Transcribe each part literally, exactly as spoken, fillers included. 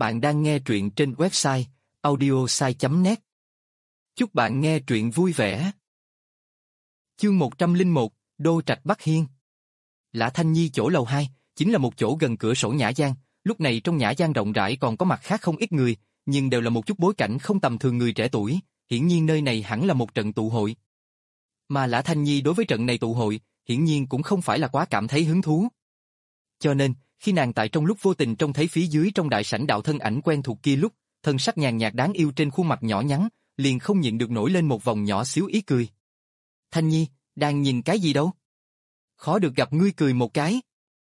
Bạn đang nghe truyện trên website audiosai chấm net. Chúc bạn nghe truyện vui vẻ. Chương một trăm lẻ một, Đô Trạch Bắc Hiên. Lã Thanh Nhi chỗ lầu hai, chính là một chỗ gần cửa sổ nhã gian. Lúc này trong nhã gian rộng rãi còn có mặt khác không ít người, nhưng đều là một chút bối cảnh không tầm thường người trẻ tuổi, hiển nhiên nơi này hẳn là một trận tụ hội. Mà Lã Thanh Nhi đối với trận này tụ hội, hiển nhiên cũng không phải là quá cảm thấy hứng thú. Cho nên, khi nàng tại trong lúc vô tình trông thấy phía dưới trong đại sảnh đạo thân ảnh quen thuộc kia lúc, thân sắc nhàn nhạt đáng yêu trên khuôn mặt nhỏ nhắn, liền không nhịn được nổi lên một vòng nhỏ xíu ý cười. Thanh Nhi, đang nhìn cái gì đâu? Khó được gặp ngươi cười một cái.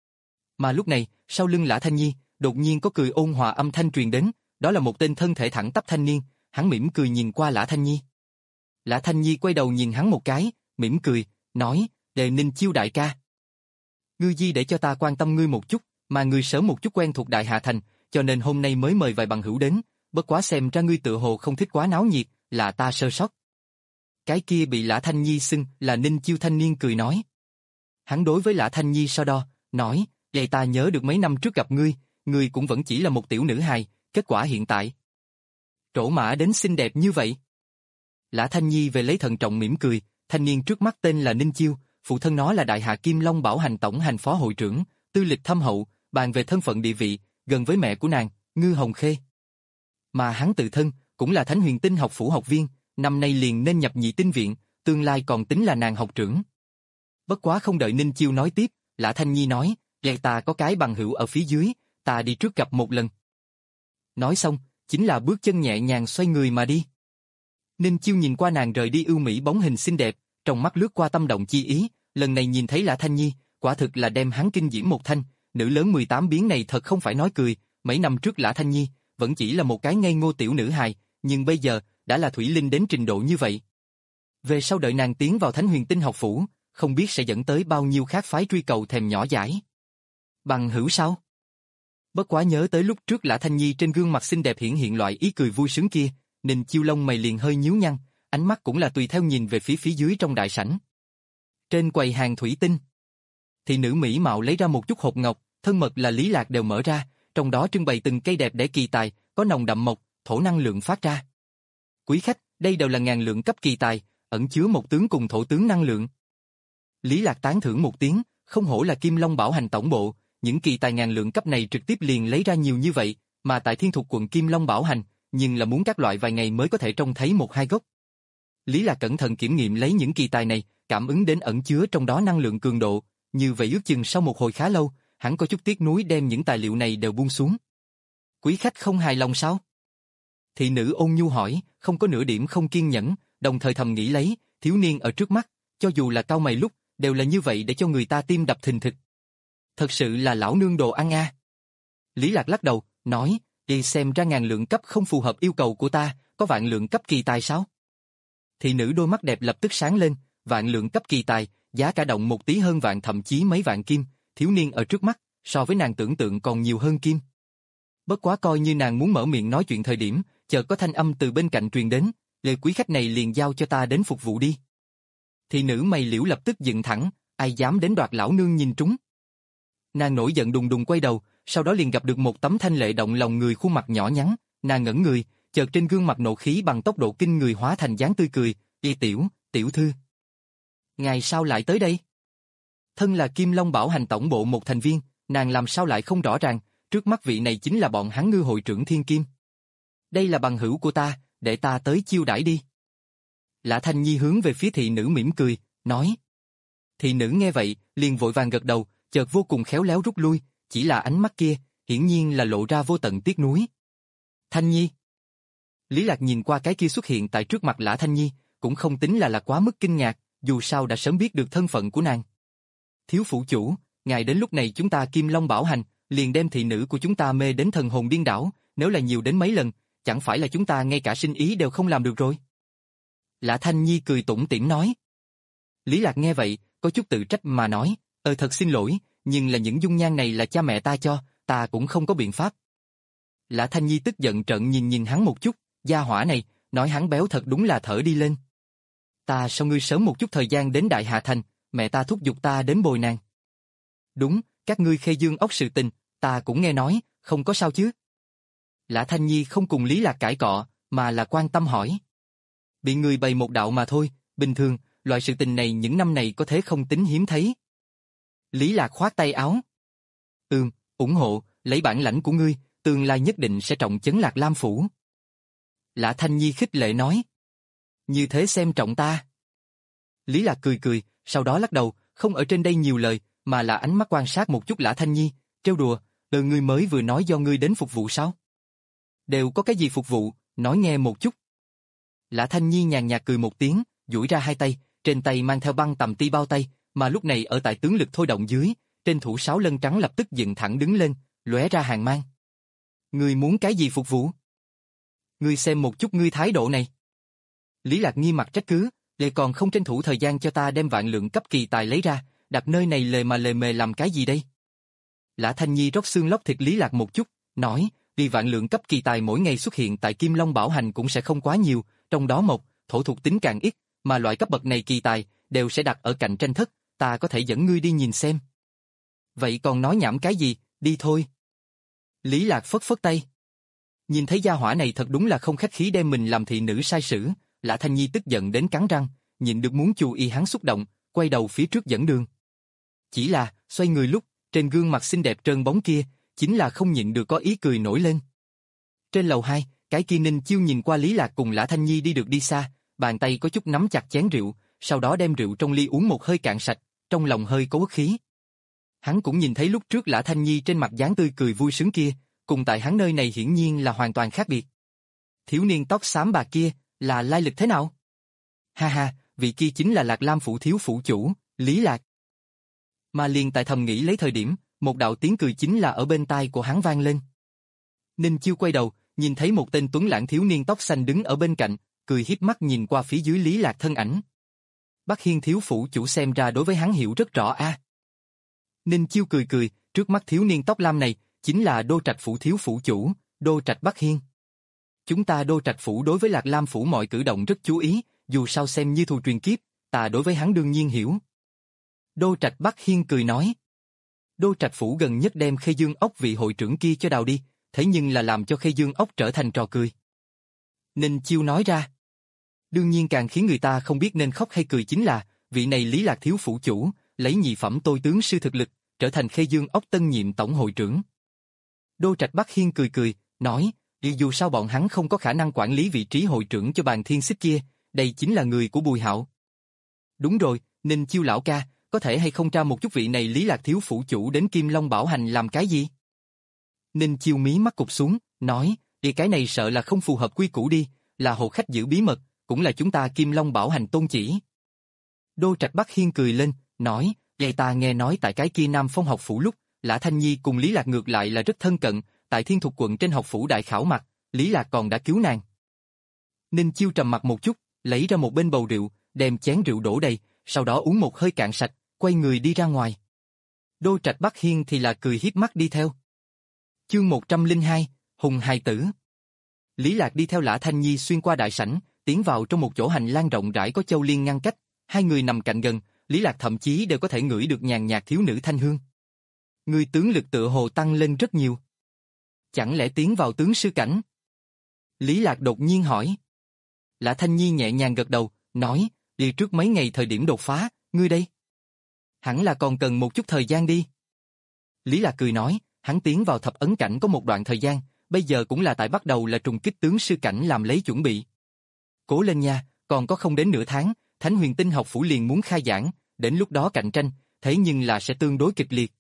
Mà lúc này, sau lưng Lã Thanh Nhi, đột nhiên có cười ôn hòa âm thanh truyền đến, đó là một tên thân thể thẳng tắp thanh niên, hắn mỉm cười nhìn qua Lã Thanh Nhi. Lã Thanh Nhi quay đầu nhìn hắn một cái, mỉm cười, nói, Đề Ninh Chiêu đại ca. Ngươi di để cho ta quan tâm ngươi một chút, mà ngươi sớm một chút quen thuộc Đại Hà Thành, cho nên hôm nay mới mời vài bằng hữu đến, bất quá xem ra ngươi tựa hồ không thích quá náo nhiệt, là ta sơ sót. Cái kia bị Lã Thanh Nhi xưng là Ninh Chiêu thanh niên cười nói. Hắn đối với Lã Thanh Nhi so đo, nói, vậy ta nhớ được mấy năm trước gặp ngươi, ngươi cũng vẫn chỉ là một tiểu nữ hài, kết quả hiện tại. Trổ mã đến xinh đẹp như vậy. Lã Thanh Nhi về lấy thận trọng mỉm cười, thanh niên trước mắt tên là Ninh Chiêu, phụ thân nó là Đại Hạ Kim Long Bảo Hành tổng hành phó hội trưởng, tư lịch thâm hậu, bàn về thân phận địa vị, gần với mẹ của nàng, Ngư Hồng Khê. Mà hắn tự thân, cũng là Thánh Huyền Tinh học phủ học viên, năm nay liền nên nhập nhị tinh viện, tương lai còn tính là nàng học trưởng. Bất quá không đợi Ninh Chiêu nói tiếp, Lã Thanh Nhi nói, vậy ta có cái bằng hữu ở phía dưới, ta đi trước gặp một lần. Nói xong, chính là bước chân nhẹ nhàng xoay người mà đi. Ninh Chiêu nhìn qua nàng rời đi ưu mỹ bóng hình xinh đẹp, trong mắt lướt qua tâm động chi ý, lần này nhìn thấy Lã Thanh Nhi, quả thực là đem hắn kinh diễm một thanh, nữ lớn mười tám biến này thật không phải nói cười, mấy năm trước Lã Thanh Nhi vẫn chỉ là một cái ngây ngô tiểu nữ hài, nhưng bây giờ đã là thủy linh đến trình độ như vậy. Về sau đợi nàng tiến vào Thánh Huyền Tinh học phủ, không biết sẽ dẫn tới bao nhiêu khác phái truy cầu thèm nhỏ dãi. Bằng hữu sao? Bất quá nhớ tới lúc trước Lã Thanh Nhi trên gương mặt xinh đẹp hiển hiện loại ý cười vui sướng kia, Ninh Chiêu lông mày liền hơi nhíu nhăn, ánh mắt cũng là tùy theo nhìn về phía phía dưới trong đại sảnh. Trên quầy hàng thủy tinh, thị nữ mỹ mạo lấy ra một chút hộp ngọc, thân mật là Lý Lạc đều mở ra, trong đó trưng bày từng cây đẹp đẽ kỳ tài, có nồng đậm mộc, thổ năng lượng phát ra. Quý khách, đây đều là ngàn lượng cấp kỳ tài, ẩn chứa một tướng cùng thổ tướng năng lượng. Lý Lạc tán thưởng một tiếng, không hổ là Kim Long Bảo Hành tổng bộ, những kỳ tài ngàn lượng cấp này trực tiếp liền lấy ra nhiều như vậy, mà tại Thiên Thục quận Kim Long Bảo Hành, nhưng là muốn các loại vài ngày mới có thể trông thấy một hai gốc. Lý Lạc cẩn thận kiểm nghiệm lấy những kỳ tài này, cảm ứng đến ẩn chứa trong đó năng lượng cường độ, như vậy ước chừng sau một hồi khá lâu, hắn có chút tiếc nuối đem những tài liệu này đều buông xuống. Quý khách không hài lòng sao? Thị nữ ôn nhu hỏi, không có nửa điểm không kiên nhẫn, đồng thời thầm nghĩ lấy, thiếu niên ở trước mắt, cho dù là cau mày lúc, đều là như vậy để cho người ta tim đập thình thịch. Thật sự là lão nương đồ ăn a. À. Lý Lạc lắc đầu, nói, đi xem ra ngàn lượng cấp không phù hợp yêu cầu của ta, có vạn lượng cấp kỳ tài sao? Thị nữ đôi mắt đẹp lập tức sáng lên, vạn lượng cấp kỳ tài, giá cả động một tí hơn vạn thậm chí mấy vạn kim, thiếu niên ở trước mắt, so với nàng tưởng tượng còn nhiều hơn kim. Bất quá coi như nàng muốn mở miệng nói chuyện thời điểm, chợt có thanh âm từ bên cạnh truyền đến, lời quý khách này liền giao cho ta đến phục vụ đi. Thị nữ mày liễu lập tức dựng thẳng, ai dám đến đoạt lão nương nhìn trúng. Nàng nổi giận đùng đùng quay đầu, sau đó liền gặp được một tấm thanh lệ động lòng người khuôn mặt nhỏ nhắn, nàng ngẩn người, chợt trên gương mặt nộ khí bằng tốc độ kinh người hóa thành dáng tươi cười, "Y tiểu, tiểu thư. Ngài sao lại tới đây?" Thân là Kim Long Bảo Hành tổng bộ một thành viên, nàng làm sao lại không rõ ràng, trước mắt vị này chính là bọn hắn Ngư hội trưởng Thiên Kim. Đây là bằng hữu của ta, để ta tới chiêu đãi đi. Lã Thanh Nhi hướng về phía thị nữ mỉm cười, nói. Thị nữ nghe vậy, liền vội vàng gật đầu, chợt vô cùng khéo léo rút lui, chỉ là ánh mắt kia, hiển nhiên là lộ ra vô tận tiếc nuối. Thanh Nhi. Lý Lạc nhìn qua cái kia xuất hiện tại trước mặt Lã Thanh Nhi, cũng không tính là là quá mức kinh ngạc, dù sao đã sớm biết được thân phận của nàng. Thiếu phủ chủ, ngài đến lúc này chúng ta Kim Long Bảo Hành, liền đem thị nữ của chúng ta mê đến thần hồn điên đảo, nếu là nhiều đến mấy lần, chẳng phải là chúng ta ngay cả sinh ý đều không làm được rồi. Lã Thanh Nhi cười tủm tỉm nói. Lý Lạc nghe vậy, có chút tự trách mà nói, ờ thật xin lỗi, nhưng là những dung nhan này là cha mẹ ta cho, ta cũng không có biện pháp. Lã Thanh Nhi tức giận trợn nhìn nhìn hắn một chút, gia hỏa này, nói hắn béo thật đúng là thở đi lên. Ta sao ngươi sớm một chút thời gian đến Đại Hà Thành, mẹ ta thúc giục ta đến bồi nàng. Đúng, các ngươi khê dương ốc sự tình, ta cũng nghe nói, không có sao chứ. Lã Thanh Nhi không cùng Lý Lạc cãi cọ, mà là quan tâm hỏi. Bị người bày một đạo mà thôi, bình thường, loại sự tình này những năm này có thế không tính hiếm thấy. Lý Lạc khoát tay áo. Ừm, ủng hộ, lấy bản lãnh của ngươi, tương lai nhất định sẽ trọng chấn Lạc Lam phủ. Lã Thanh Nhi khích lệ nói. Như thế xem trọng ta. Lý Lạc cười cười, sau đó lắc đầu, không ở trên đây nhiều lời, mà là ánh mắt quan sát một chút Lã Thanh Nhi, trêu đùa, từ ngươi mới vừa nói do ngươi đến phục vụ sao? Đều có cái gì phục vụ, nói nghe một chút. Lã Thanh Nhi nhàn nhạt cười một tiếng, duỗi ra hai tay, trên tay mang theo băng tầm ti bao tay, mà lúc này ở tại tướng lực thôi động dưới, trên thủ sáo lân trắng lập tức dựng thẳng đứng lên, lóe ra hàng mang. Ngươi muốn cái gì phục vụ? Ngươi xem một chút ngươi thái độ này. Lý Lạc nghi mặt trách cứ, lệ còn không tranh thủ thời gian cho ta đem vạn lượng cấp kỳ tài lấy ra, đặt nơi này lề mà lề mề làm cái gì đây? Lã Thanh Nhi rót xương lóc thịt Lý Lạc một chút, nói, vì vạn lượng cấp kỳ tài mỗi ngày xuất hiện tại Kim Long Bảo Hành cũng sẽ không quá nhiều, trong đó một, thổ thuộc tính càng ít, mà loại cấp bậc này kỳ tài, đều sẽ đặt ở cạnh tranh thất, ta có thể dẫn ngươi đi nhìn xem. Vậy còn nói nhảm cái gì, đi thôi. Lý Lạc phất phất tay. Nhìn thấy gia hỏa này thật đúng là không khách khí đem mình làm thị nữ sai sử, Lã Thanh Nhi tức giận đến cắn răng, nhịn được muốn chù y hắn xúc động, quay đầu phía trước dẫn đường. Chỉ là, xoay người lúc, trên gương mặt xinh đẹp trơn bóng kia, chính là không nhịn được có ý cười nổi lên. Trên lầu hai, cái kia Ninh Chiêu nhìn qua Lý Lạc cùng Lã Thanh Nhi đi được đi xa, bàn tay có chút nắm chặt chén rượu, sau đó đem rượu trong ly uống một hơi cạn sạch, trong lòng hơi có uất khí. Hắn cũng nhìn thấy lúc trước Lã Thanh Nhi trên mặt dáng tươi cười vui sướng kia, cùng tại hắn nơi này hiển nhiên là hoàn toàn khác biệt. Thiếu niên tóc xám bạc kia, là lai lịch thế nào? Ha ha, vị kia chính là Lạc Lam phủ thiếu phủ chủ, Lý Lạc. Mà liền tại thầm nghĩ lấy thời điểm, một đạo tiếng cười chính là ở bên tai của hắn vang lên. Ninh Chiêu quay đầu, nhìn thấy một tên tuấn lãng thiếu niên tóc xanh đứng ở bên cạnh, cười híp mắt nhìn qua phía dưới Lý Lạc thân ảnh. Bắc Hiên thiếu phủ chủ xem ra đối với hắn hiểu rất rõ a. À. Ninh Chiêu cười cười, trước mắt thiếu niên tóc lam này, chính là Đô Trạch phủ thiếu phủ chủ, Đô Trạch Bắc Hiên. Chúng ta Đô Trạch phủ đối với Lạc Lam phủ mọi cử động rất chú ý, dù sao xem như thù truyền kiếp, ta đối với hắn đương nhiên hiểu. Đô Trạch Bắc Hiên cười nói. Đô Trạch phủ gần nhất đem Khê Dương ốc vị hội trưởng kia cho đào đi, thế nhưng là làm cho Khê Dương ốc trở thành trò cười. Ninh Chiêu nói ra. Đương nhiên càng khiến người ta không biết nên khóc hay cười chính là, vị này Lý Lạc thiếu phủ chủ, lấy nhị phẩm tôi tướng sư thực lực, trở thành Khê Dương ốc tân nhiệm tổng hội trưởng. Đô Trạch Bắc Hiên cười cười, nói, dù sao bọn hắn không có khả năng quản lý vị trí hội trưởng cho bàn thiên xích kia, đây chính là người của Bùi Hạo. Đúng rồi, Ninh Chiêu lão ca, có thể hay không tra một chút vị này Lý Lạc thiếu phủ chủ đến Kim Long Bảo Hành làm cái gì? Ninh Chiêu mí mắt cụp xuống, nói, thì cái này sợ là không phù hợp quy củ đi, là hộ khách giữ bí mật, cũng là chúng ta Kim Long Bảo Hành tôn chỉ. Đô Trạch Bắc Hiên cười lên, nói, vậy ta nghe nói tại cái kia Nam Phong học phủ lúc, Lã Thanh Nhi cùng Lý Lạc ngược lại là rất thân cận, tại Thiên Thục quận trên học phủ đại khảo mặt, Lý Lạc còn đã cứu nàng. Ninh Chiêu trầm mặt một chút, lấy ra một bên bầu rượu, đem chén rượu đổ đầy, sau đó uống một hơi cạn sạch, quay người đi ra ngoài. Đô Trạch Bắc Hiên thì là cười hiếp mắt đi theo. Chương một trăm lẻ hai, Hùng hài tử. Lý Lạc đi theo Lã Thanh Nhi xuyên qua đại sảnh, tiến vào trong một chỗ hành lang rộng rãi có châu liên ngăn cách, hai người nằm cạnh gần, Lý Lạc thậm chí đều có thể ngửi được nhàn nhạt thiếu nữ thanh hương. Người tướng lực tựa hồ tăng lên rất nhiều. Chẳng lẽ tiến vào tướng sư cảnh? Lý Lạc đột nhiên hỏi. Lã Thanh Nhi nhẹ nhàng gật đầu, nói, đi trước mấy ngày thời điểm đột phá, ngươi đây? Hẳn là còn cần một chút thời gian đi. Lý Lạc cười nói, hắn tiến vào thập ấn cảnh có một đoạn thời gian, bây giờ cũng là tại bắt đầu là trùng kích tướng sư cảnh làm lấy chuẩn bị. Cố lên nha, còn có không đến nửa tháng, Thánh Huyền Tinh học phủ liền muốn khai giảng, đến lúc đó cạnh tranh, thế nhưng là sẽ tương đối kịch liệt.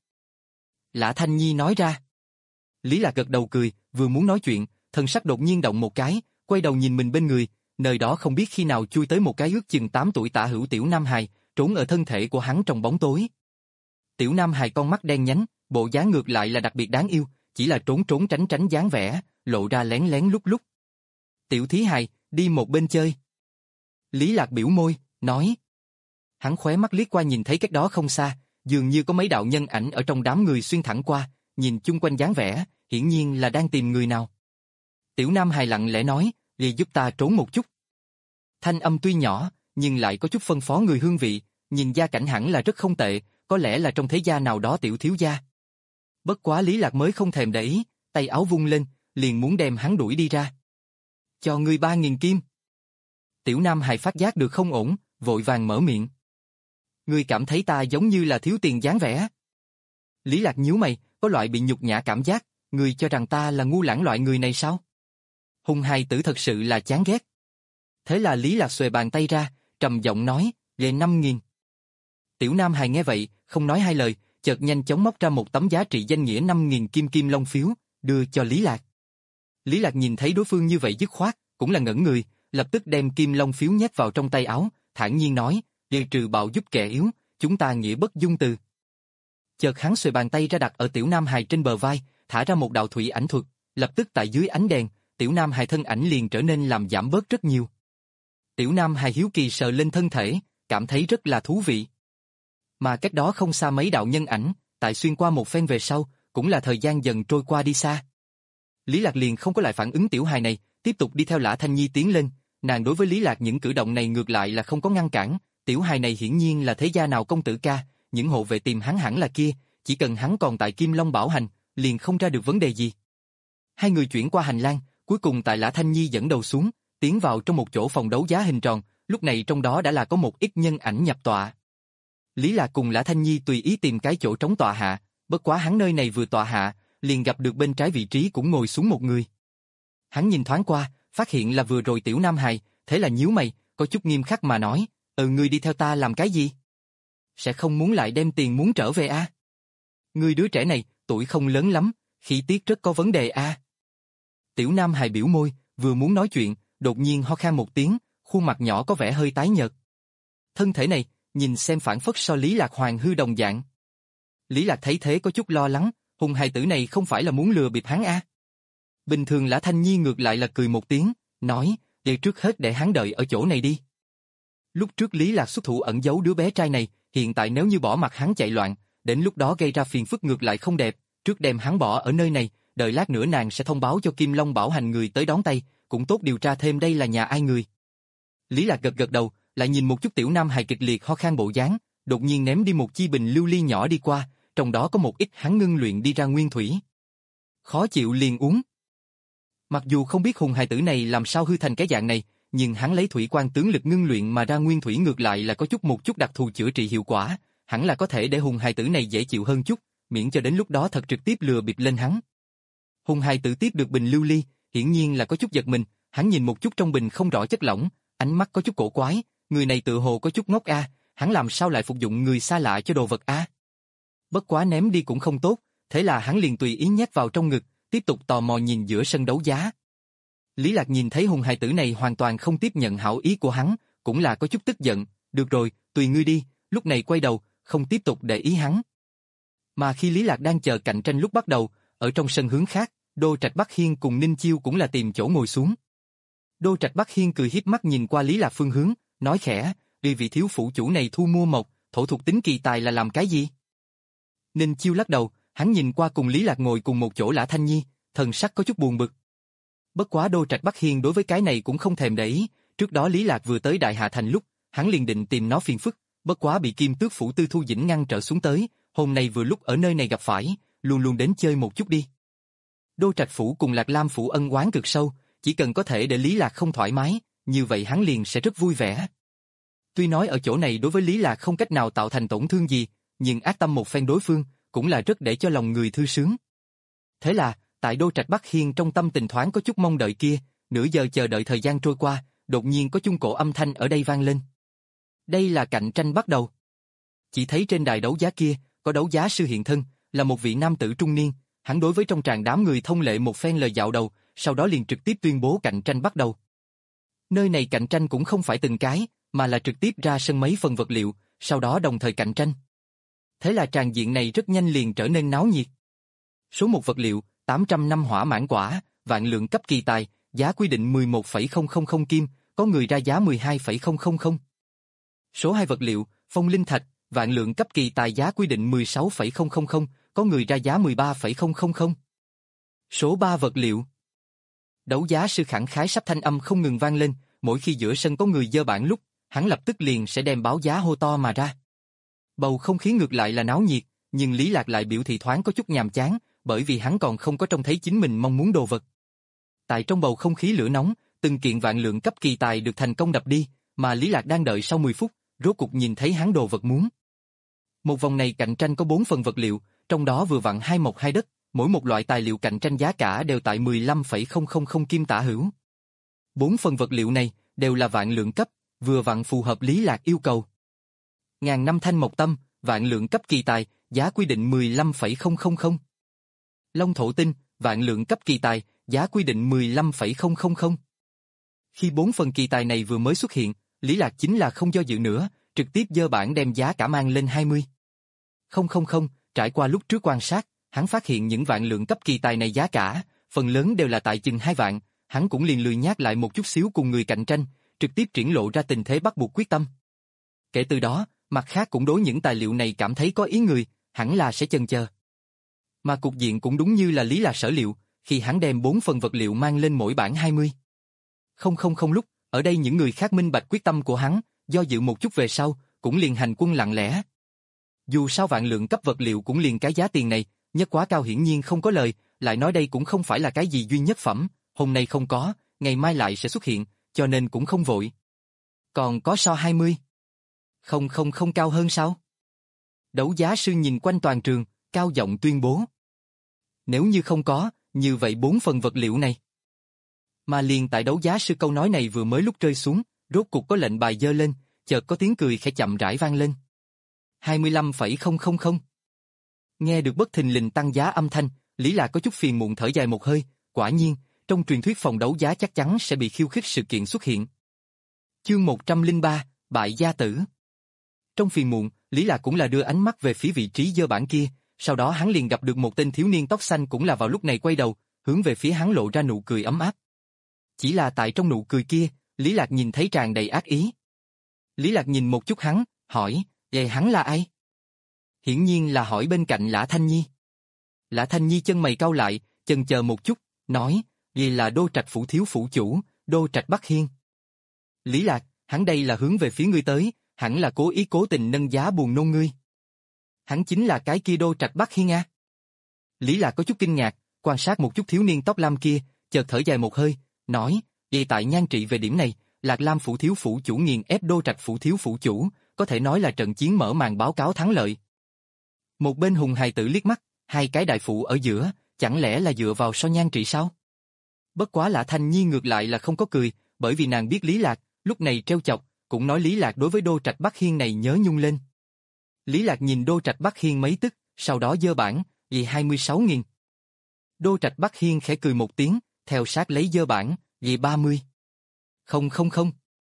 Lã Thanh Nhi nói ra. Lý Lạc gật đầu cười, vừa muốn nói chuyện, thần sắc đột nhiên động một cái, quay đầu nhìn mình bên người, nơi đó không biết khi nào chui tới một cái ước chừng tám tuổi tả hữu tiểu nam hài, trốn ở thân thể của hắn trong bóng tối. Tiểu nam hài con mắt đen nhánh, bộ dáng ngược lại là đặc biệt đáng yêu, chỉ là trốn trốn tránh tránh dáng vẻ, lộ ra lén lén lúc lúc. Tiểu thí hài, đi một bên chơi. Lý Lạc biểu môi, nói. Hắn khóe mắt liếc qua nhìn thấy cách đó không xa, dường như có mấy đạo nhân ảnh ở trong đám người xuyên thẳng qua, nhìn chung quanh dáng vẻ, hiển nhiên là đang tìm người nào. Tiểu nam hài lặng lẽ nói, liền giúp ta trốn một chút. Thanh âm tuy nhỏ, nhưng lại có chút phân phó người hương vị, nhìn gia cảnh hẳn là rất không tệ, có lẽ là trong thế gia nào đó tiểu thiếu gia. Bất quá Lý Lạc mới không thèm để ý, tay áo vung lên, liền muốn đem hắn đuổi đi ra. Cho ngươi ba nghìn kim. Tiểu Nam Hải phát giác được không ổn, vội vàng mở miệng. Ngươi cảm thấy ta giống như là thiếu tiền dáng vẻ. Lý Lạc nhíu mày, có loại bị nhục nhã cảm giác, ngươi cho rằng ta là ngu lãng loại người này sao? Hùng hài tử thật sự là chán ghét. Thế là Lý Lạc xuề bàn tay ra, trầm giọng nói, về năm nghìn. Tiểu Nam Hải nghe vậy, không nói hai lời, chợt nhanh chóng móc ra một tấm giá trị danh nghĩa năm nghìn kim kim long phiếu, đưa cho Lý Lạc. Lý Lạc nhìn thấy đối phương như vậy dứt khoát, cũng là ngẩn người, lập tức đem kim long phiếu nhét vào trong tay áo, thản nhiên nói, "Để trừ bạo giúp kẻ yếu, chúng ta nghĩa bất dung từ." Chợt hắn xuề bàn tay ra đặt ở Tiểu Nam Hải trên bờ vai, thả ra một đạo thủy ảnh thuật, lập tức tại dưới ánh đèn, Tiểu Nam Hải thân ảnh liền trở nên làm giảm bớt rất nhiều. Tiểu Nam Hải hiếu kỳ sờ lên thân thể, cảm thấy rất là thú vị. Mà cách đó không xa mấy đạo nhân ảnh, tại xuyên qua một phen về sau, cũng là thời gian dần trôi qua đi xa. Lý Lạc liền không có lại phản ứng tiểu hài này, tiếp tục đi theo Lã Thanh Nhi tiến lên, nàng đối với Lý Lạc những cử động này ngược lại là không có ngăn cản, tiểu hài này hiển nhiên là thế gia nào công tử ca, những hộ vệ tìm hắn hẳn là kia, chỉ cần hắn còn tại Kim Long bảo hành, liền không ra được vấn đề gì. Hai người chuyển qua hành lang, cuối cùng tại Lã Thanh Nhi dẫn đầu xuống, tiến vào trong một chỗ phòng đấu giá hình tròn, lúc này trong đó đã là có một ít nhân ảnh nhập tọa. Lý Lạc cùng Lã Thanh Nhi tùy ý tìm cái chỗ trống tọa hạ, bất quá hắn nơi này vừa tọa hạ, liền gặp được bên trái vị trí cũng ngồi xuống một người. Hắn nhìn thoáng qua, phát hiện là vừa rồi Tiểu Nam Hải, thế là nhíu mày, có chút nghiêm khắc mà nói, "Ừ, ngươi đi theo ta làm cái gì? Sẽ không muốn lại đem tiền muốn trở về à? Ngươi đứa trẻ này, tuổi không lớn lắm, khí tiết rất có vấn đề à?" Tiểu Nam Hải biểu môi, vừa muốn nói chuyện, đột nhiên ho khan một tiếng, khuôn mặt nhỏ có vẻ hơi tái nhợt. Thân thể này, nhìn xem phản phất so Lý Lạc Hoàng hư đồng dạng. Lý Lạc thấy thế có chút lo lắng, hùng hài tử này không phải là muốn lừa bịp hắn à? Bình thường Lã Thanh Nhi ngược lại là cười một tiếng, nói, "Để trước hết để hắn đợi ở chỗ này đi." Lúc trước Lý Lạc xuất thủ ẩn giấu đứa bé trai này, hiện tại nếu như bỏ mặc hắn chạy loạn, đến lúc đó gây ra phiền phức ngược lại không đẹp, trước đem hắn bỏ ở nơi này, đợi lát nữa nàng sẽ thông báo cho Kim Long bảo hành người tới đón tay, cũng tốt điều tra thêm đây là nhà ai người. Lý Lạc gật gật đầu, lại nhìn một chút Tiểu Nam Hài kịch liệt ho khan bộ dáng, đột nhiên ném đi một chi bình lưu ly nhỏ đi qua, trong đó có một ít hắn ngưng luyện đi ra nguyên thủy. Khó chịu liền uống. Mặc dù không biết hùng hài tử này làm sao hư thành cái dạng này, nhưng hắn lấy thủy quan tướng lực ngưng luyện mà ra nguyên thủy ngược lại là có chút một chút đặc thù chữa trị hiệu quả, hẳn là có thể để hùng hài tử này dễ chịu hơn chút, miễn cho đến lúc đó thật trực tiếp lừa bịp lên hắn. Hùng hài tử tiếp được bình lưu ly, hiển nhiên là có chút giật mình, hắn nhìn một chút trong bình không rõ chất lỏng, ánh mắt có chút cổ quái, người này tự hồ có chút ngốc a, hắn làm sao lại phục dụng người xa lạ cho đồ vật a? Bất quá ném đi cũng không tốt, thế là hắn liền tùy ý nhét vào trong ngực, tiếp tục tò mò nhìn giữa sân đấu giá. Lý Lạc nhìn thấy hùng hài tử này hoàn toàn không tiếp nhận hảo ý của hắn, cũng là có chút tức giận, được rồi, tùy ngươi đi, lúc này quay đầu, không tiếp tục để ý hắn. Mà khi Lý Lạc đang chờ cạnh tranh lúc bắt đầu, ở trong sân hướng khác, Đô Trạch Bắc Hiên cùng Ninh Chiêu cũng là tìm chỗ ngồi xuống. Đô Trạch Bắc Hiên cười híp mắt nhìn qua Lý Lạc phương hướng, nói khẽ, vì vị thiếu phụ chủ này thu mua mộc, thổ thuộc tính kỳ tài là làm cái gì? Ninh Chiêu lắc đầu, hắn nhìn qua cùng Lý Lạc ngồi cùng một chỗ Lã Thanh Nhi, thần sắc có chút buồn bực. Bất quá Đô Trạch Bắc Hiên đối với cái này cũng không thèm để ý, trước đó Lý Lạc vừa tới Đại Hà Thành lúc, hắn liền định tìm nó phiền phức, bất quá bị Kim Tước phủ Tư Thu Dĩnh ngăn trở xuống tới, hôm nay vừa lúc ở nơi này gặp phải, luôn luôn đến chơi một chút đi. Đô Trạch phủ cùng Lạc Lam phủ ân oán cực sâu, chỉ cần có thể để Lý Lạc không thoải mái, như vậy hắn liền sẽ rất vui vẻ. Tuy nói ở chỗ này đối với Lý Lạc không cách nào tạo thành tổn thương gì, nhưng ác tâm một phen đối phương, cũng là rất để cho lòng người thư sướng. Thế là, tại Đô Trạch Bắc Hiên trong tâm tình thoáng có chút mong đợi kia, nửa giờ chờ đợi thời gian trôi qua, đột nhiên có chung cổ âm thanh ở đây vang lên. Đây là cạnh tranh bắt đầu. Chỉ thấy trên đài đấu giá kia, có đấu giá sư hiện thân, là một vị nam tử trung niên, hắn đối với trong tràng đám người thông lệ một phen lời dạo đầu, sau đó liền trực tiếp tuyên bố cạnh tranh bắt đầu. Nơi này cạnh tranh cũng không phải từng cái, mà là trực tiếp ra sân mấy phần vật liệu, sau đó đồng thời cạnh tranh. Thế là tràng diện này rất nhanh liền trở nên náo nhiệt. Số một vật liệu, tám trăm năm hỏa mãn quả, vạn lượng cấp kỳ tài, giá quy định mười một phẩy không không không kim, có người ra giá mười hai phẩy không không không. Số hai vật liệu, phong linh thạch, vạn lượng cấp kỳ tài giá quy định mười sáu phẩy không không không, có người ra giá mười ba phẩy không không không. Số ba vật liệu. Đấu giá sư khẳng khái sắp thanh âm không ngừng vang lên, mỗi khi giữa sân có người dơ bảng lúc, hắn lập tức liền sẽ đem báo giá hô to mà ra. Bầu không khí ngược lại là náo nhiệt, nhưng Lý Lạc lại biểu thị thoáng có chút nhàm chán, bởi vì hắn còn không có trông thấy chính mình mong muốn đồ vật. Tại trong bầu không khí lửa nóng, từng kiện vạn lượng cấp kỳ tài được thành công đập đi, mà Lý Lạc đang đợi sau mười phút, rốt cục nhìn thấy hắn đồ vật muốn. Một vòng này cạnh tranh có bốn phần vật liệu, trong đó vừa vặn hai mộc hai đất, mỗi một loại tài liệu cạnh tranh giá cả đều tại mười lăm phẩy không không không kim tả hữu. Bốn phần vật liệu này đều là vạn lượng cấp, vừa vặn phù hợp Lý Lạc yêu cầu. Ngàn năm thanh mộc tâm, vạn lượng cấp kỳ tài, giá quy định mười lăm phẩy không không không. Long thổ tinh, vạn lượng cấp kỳ tài, giá quy định mười lăm phẩy không không không. Khi bốn phần kỳ tài này vừa mới xuất hiện, Lý Lạc chính là không do dự nữa, trực tiếp giơ bảng đem giá cả mang lên hai mươi. Không không không, trải qua lúc trước quan sát, hắn phát hiện những vạn lượng cấp kỳ tài này giá cả, phần lớn đều là tại chừng hai vạn, hắn cũng liền lười nhác lại một chút xíu cùng người cạnh tranh, trực tiếp triển lộ ra tình thế bắt buộc quyết tâm. Kể từ đó, mặt khác cũng đối những tài liệu này cảm thấy có ý người, hẳn là sẽ chần chờ. Mà cục diện cũng đúng như là Lý Lạc sở liệu, khi hắn đem bốn phần vật liệu mang lên mỗi bảng hai mươi. Không không không lúc, ở đây những người khác minh bạch quyết tâm của hắn, do dự một chút về sau, cũng liền hành quân lặng lẽ. Dù sao vạn lượng cấp vật liệu cũng liền cái giá tiền này, nhất quá cao hiển nhiên không có lời, lại nói đây cũng không phải là cái gì duy nhất phẩm, hôm nay không có, ngày mai lại sẽ xuất hiện, cho nên cũng không vội. Còn có so hai mươi. Không không không cao hơn sao? Đấu giá sư nhìn quanh toàn trường, cao giọng tuyên bố. Nếu như không có, như vậy bốn phần vật liệu này. Mà liền tại đấu giá sư câu nói này vừa mới lúc rơi xuống, rốt cục có lệnh bài giơ lên, chợt có tiếng cười khẽ chậm rãi vang lên. hai mươi lăm phẩy không không không. Nghe được bất thình lình tăng giá âm thanh, Lý Lạc có chút phiền muộn thở dài một hơi, quả nhiên, trong truyền thuyết phòng đấu giá chắc chắn sẽ bị khiêu khích sự kiện xuất hiện. Chương một trăm lẻ ba, bại gia tử. Trong phiền muộn, Lý Lạc cũng là đưa ánh mắt về phía vị trí giơ bảng kia, sau đó hắn liền gặp được một tên thiếu niên tóc xanh cũng là vào lúc này quay đầu, hướng về phía hắn lộ ra nụ cười ấm áp. Chỉ là tại trong nụ cười kia, Lý Lạc nhìn thấy tràn đầy ác ý. Lý Lạc nhìn một chút hắn, hỏi, vậy hắn là ai? Hiển nhiên là hỏi bên cạnh Lã Thanh Nhi. Lã Thanh Nhi chân mày cau lại, chần chờ một chút, nói, vậy là Đô Trạch phủ thiếu phủ chủ, Đô Trạch Bắc Hiên. Lý Lạc, hắn đây là hướng về phía ngươi tới, hẳn là cố ý cố tình nâng giá buồn nôn ngươi. Hắn chính là cái kia Đô Trạch Bắc Hiên à? Lý Lạc có chút kinh ngạc, quan sát một chút thiếu niên tóc lam kia, chợt thở dài một hơi, nói, vậy tại nhan trị về điểm này, Lạc Lam phủ thiếu phủ chủ nghiền ép Đô Trạch phủ thiếu phủ chủ, có thể nói là trận chiến mở màn báo cáo thắng lợi. Một bên Hùng hài tử liếc mắt, hai cái đại phụ ở giữa, chẳng lẽ là dựa vào so nhan trị sao? Bất quá Lã Thanh Nhi ngược lại là không có cười, bởi vì nàng biết Lý Lạc, lúc này trêu chọc, cũng nói Lý Lạc đối với Đô Trạch Bắc Hiên này nhớ nhung lên. Lý Lạc nhìn Đô Trạch Bắc Hiên mấy tức, sau đó giơ bảng, vì hai mươi sáu nghìn. Đô Trạch Bắc Hiên khẽ cười một tiếng, theo sát lấy giơ bảng, vì ba mươi. Không không không.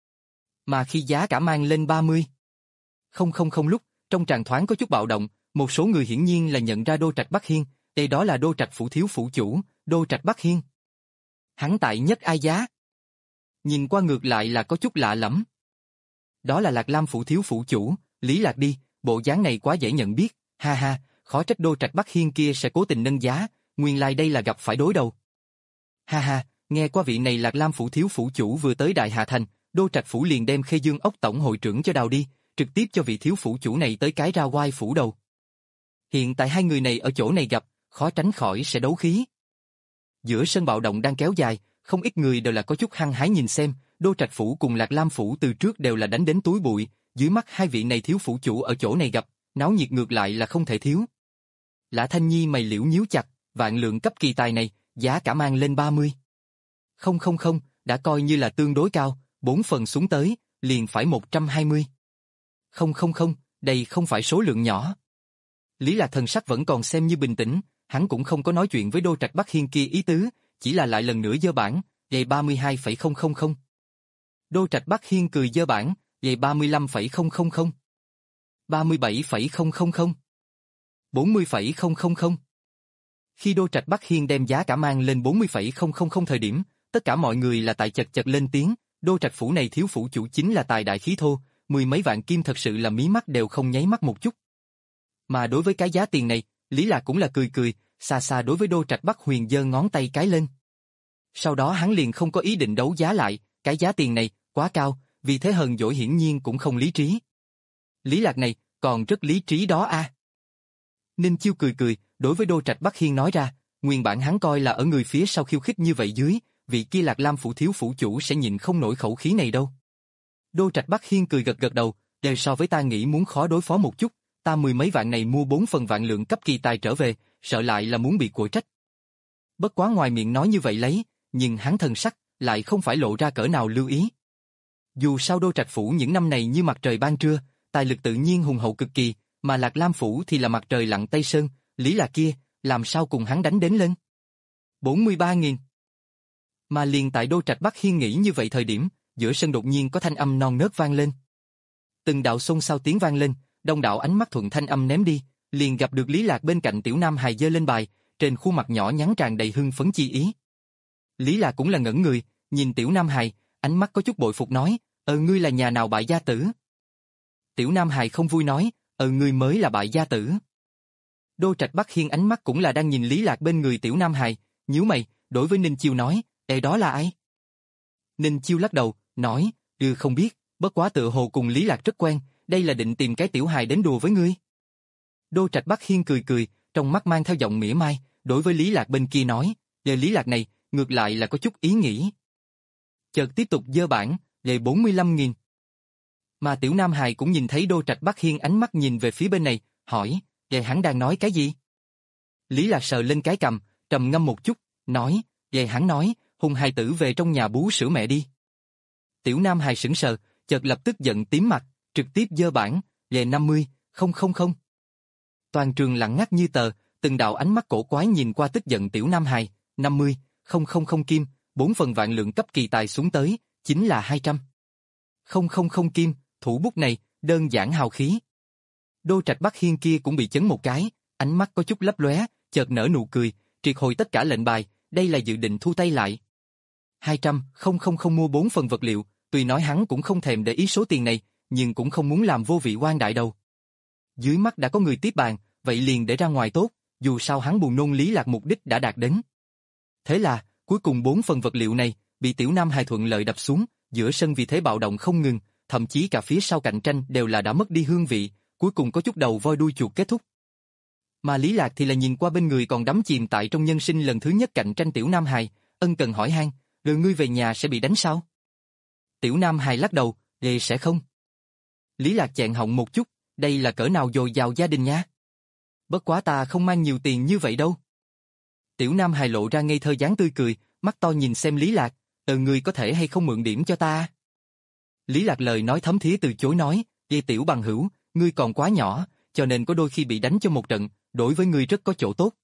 Mà khi giá cả mang lên ba mươi. Không không không lúc, trong tràng thoáng có chút bạo động, một số người hiển nhiên là nhận ra Đô Trạch Bắc Hiên, đây đó là Đô Trạch phủ thiếu phủ chủ, Đô Trạch Bắc Hiên. Hắn tại nhất ai giá? Nhìn qua ngược lại là có chút lạ lẫm. Đó là Lạc Lam phủ thiếu phủ chủ, Lý Lạc đi, bộ dáng này quá dễ nhận biết, ha ha, khó trách Đô Trạch Bắc Hiên kia sẽ cố tình nâng giá, nguyên lai like đây là gặp phải đối đầu. Ha ha, nghe qua vị này Lạc Lam phủ thiếu phủ chủ vừa tới Đại Hà Thành, Đô Trạch phủ liền đem Khê Dương ốc tổng hội trưởng cho đào đi, trực tiếp cho vị thiếu phủ chủ này tới cái ra oai phủ đầu. Hiện tại hai người này ở chỗ này gặp, khó tránh khỏi sẽ đấu khí. Giữa sân bạo động đang kéo dài, không ít người đều là có chút hăng hái nhìn xem, Đô Trạch phủ cùng Lạc Lam phủ từ trước đều là đánh đến túi bụi, dưới mắt hai vị này thiếu phủ chủ ở chỗ này gặp, náo nhiệt ngược lại là không thể thiếu. Lã Thanh Nhi mày liễu nhíu chặt, vạn lượng cấp kỳ tài này, giá cả mang lên ba mươi. Không không không, đã coi như là tương đối cao, bốn phần xuống tới, liền phải một trăm hai mươi. Không không không, đây không phải số lượng nhỏ. Lý Lạc thần sắc vẫn còn xem như bình tĩnh, hắn cũng không có nói chuyện với Đô Trạch Bắc Hiên kia ý tứ, chỉ là lại lần nữa giơ bảng, dày ba mươi hai phẩy không không không. Đô Trạch Bắc Hiên cười giơ bảng, dày ba mươi lăm phẩy không không không. ba mươi bảy phẩy không không không. bốn mươi phẩy không không không. Khi Đô Trạch Bắc Hiên đem giá cả mang lên bốn mươi phẩy không không không thời điểm, tất cả mọi người là tại chật chật lên tiếng, Đô Trạch phủ này thiếu phủ chủ chính là tài đại khí thô, mười mấy vạn kim thật sự là mí mắt đều không nháy mắt một chút. Mà đối với cái giá tiền này, Lý Lạc cũng là cười cười, xa xa đối với Đô Trạch Bắc Huyền giơ ngón tay cái lên. Sau đó hắn liền không có ý định đấu giá lại, cái giá tiền này, quá cao, vì thế hờn dỗi hiển nhiên cũng không lý trí. Lý Lạc này, còn rất lý trí đó a. À. Ninh Chiêu cười cười, đối với Đô Trạch Bắc Hiên nói ra, nguyên bản hắn coi là ở người phía sau khiêu khích như vậy dưới, vị kia Lạc Lam phủ thiếu phủ chủ sẽ nhịn không nổi khẩu khí này đâu. Đô Trạch Bắc Hiên cười gật gật đầu, đều so với ta nghĩ muốn khó đối phó một chút, ta mười mấy vạn này mua bốn phần vạn lượng cấp kỳ tài trở về, sợ lại là muốn bị quở trách. Bất quá ngoài miệng nói như vậy lấy, nhưng hắn thần sắc lại không phải lộ ra cỡ nào lưu ý. Dù sao Đô Trạch phủ những năm này như mặt trời ban trưa, tài lực tự nhiên hùng hậu cực kỳ, mà Lạc Lam phủ thì là mặt trời lặn Tây Sơn, Lý Lạc kia, làm sao cùng hắn đánh đến lên. bốn mươi ba nghìn. Mà liền tại Đô Trạch Bắc Hiên nghĩ như vậy thời điểm, giữa sân đột nhiên có thanh âm non nớt vang lên. Từng đạo xôn xao tiếng vang lên, đông đạo ánh mắt thuận thanh âm ném đi, liền gặp được Lý Lạc bên cạnh tiểu nam hài giơ lên bài, trên khuôn mặt nhỏ nhắn tràn đầy hưng phấn chi ý. Lý Lạc cũng là ngẩn người, nhìn tiểu nam hài, ánh mắt có chút bội phục nói, ờ ngươi là nhà nào bại gia tử? Tiểu nam hài không vui nói, ờ ngươi mới là bại gia tử. Đô Trạch Bắc Hiên ánh mắt cũng là đang nhìn Lý Lạc bên người tiểu nam hài, nhíu mày, đối với Ninh Chiêu nói, ê đó là ai? Ninh Chiêu lắc đầu, nói, ừ không biết, bất quá tựa hồ cùng Lý Lạc rất quen, đây là định tìm cái tiểu hài đến đùa với ngươi. Đô Trạch Bắc Hiên cười cười, trong mắt mang theo giọng mỉa mai, đối với Lý Lạc bên kia nói, về Lý Lạc này, ngược lại là có chút ý nghĩ. Chợt tiếp tục dơ bảng, về bốn mươi lăm nghìn. Mà tiểu nam hài cũng nhìn thấy Đô Trạch Bắc Hiên ánh mắt nhìn về phía bên này, hỏi, về hắn đang nói cái gì? Lý Lạc sờ lên cái cằm, trầm ngâm một chút, nói, về hắn nói, hùng hài tử về trong nhà bú sữa mẹ đi. Tiểu nam hài sững sờ, chợt lập tức giận tím mặt, trực tiếp dơ bảng, về năm mươi, không không không. Toàn trường lặng ngắt như tờ, từng đạo ánh mắt cổ quái nhìn qua tức giận tiểu nam hài, năm mươi, không không không kim, bốn phần vạn lượng cấp kỳ tài xuống tới, chính là hai trăm. Không không không kim, thủ bút này, đơn giản hào khí. Đô Trạch Bắc Hiên kia cũng bị chấn một cái, ánh mắt có chút lấp lóe, chợt nở nụ cười, triệt hồi tất cả lệnh bài, đây là dự định thu tay lại. hai trăm, không không không mua bốn phần vật liệu, tuy nói hắn cũng không thèm để ý số tiền này, nhưng cũng không muốn làm vô vị quan đại đầu. Dưới mắt đã có người tiếp bàn, vậy liền để ra ngoài tốt, dù sao hắn buồn nôn Lý Lạc mục đích đã đạt đến. Thế là, cuối cùng bốn phần vật liệu này, bị tiểu nam hài thuận lợi đập xuống, giữa sân vì thế bạo động không ngừng, thậm chí cả phía sau cạnh tranh đều là đã mất đi hương vị, cuối cùng có chút đầu voi đuôi chuột kết thúc. Mà Lý Lạc thì là nhìn qua bên người còn đắm chìm tại trong nhân sinh lần thứ nhất cạnh tranh tiểu nam hài, ân cần hỏi han, rồi ngươi về nhà sẽ bị đánh sao? Tiểu nam hài lắc đầu, ê sẽ không. Lý Lạc chẹn họng một chút, đây là cỡ nào dồi dào gia đình nha. Bất quá ta không mang nhiều tiền như vậy đâu. Tiểu nam hài lộ ra ngây thơ dáng tươi cười, mắt to nhìn xem Lý Lạc, ờ ngươi có thể hay không mượn điểm cho ta? Lý Lạc lời nói thấm thía từ chối nói, ê tiểu bằng hữu, ngươi còn quá nhỏ, cho nên có đôi khi bị đánh cho một trận, đối với ngươi rất có chỗ tốt.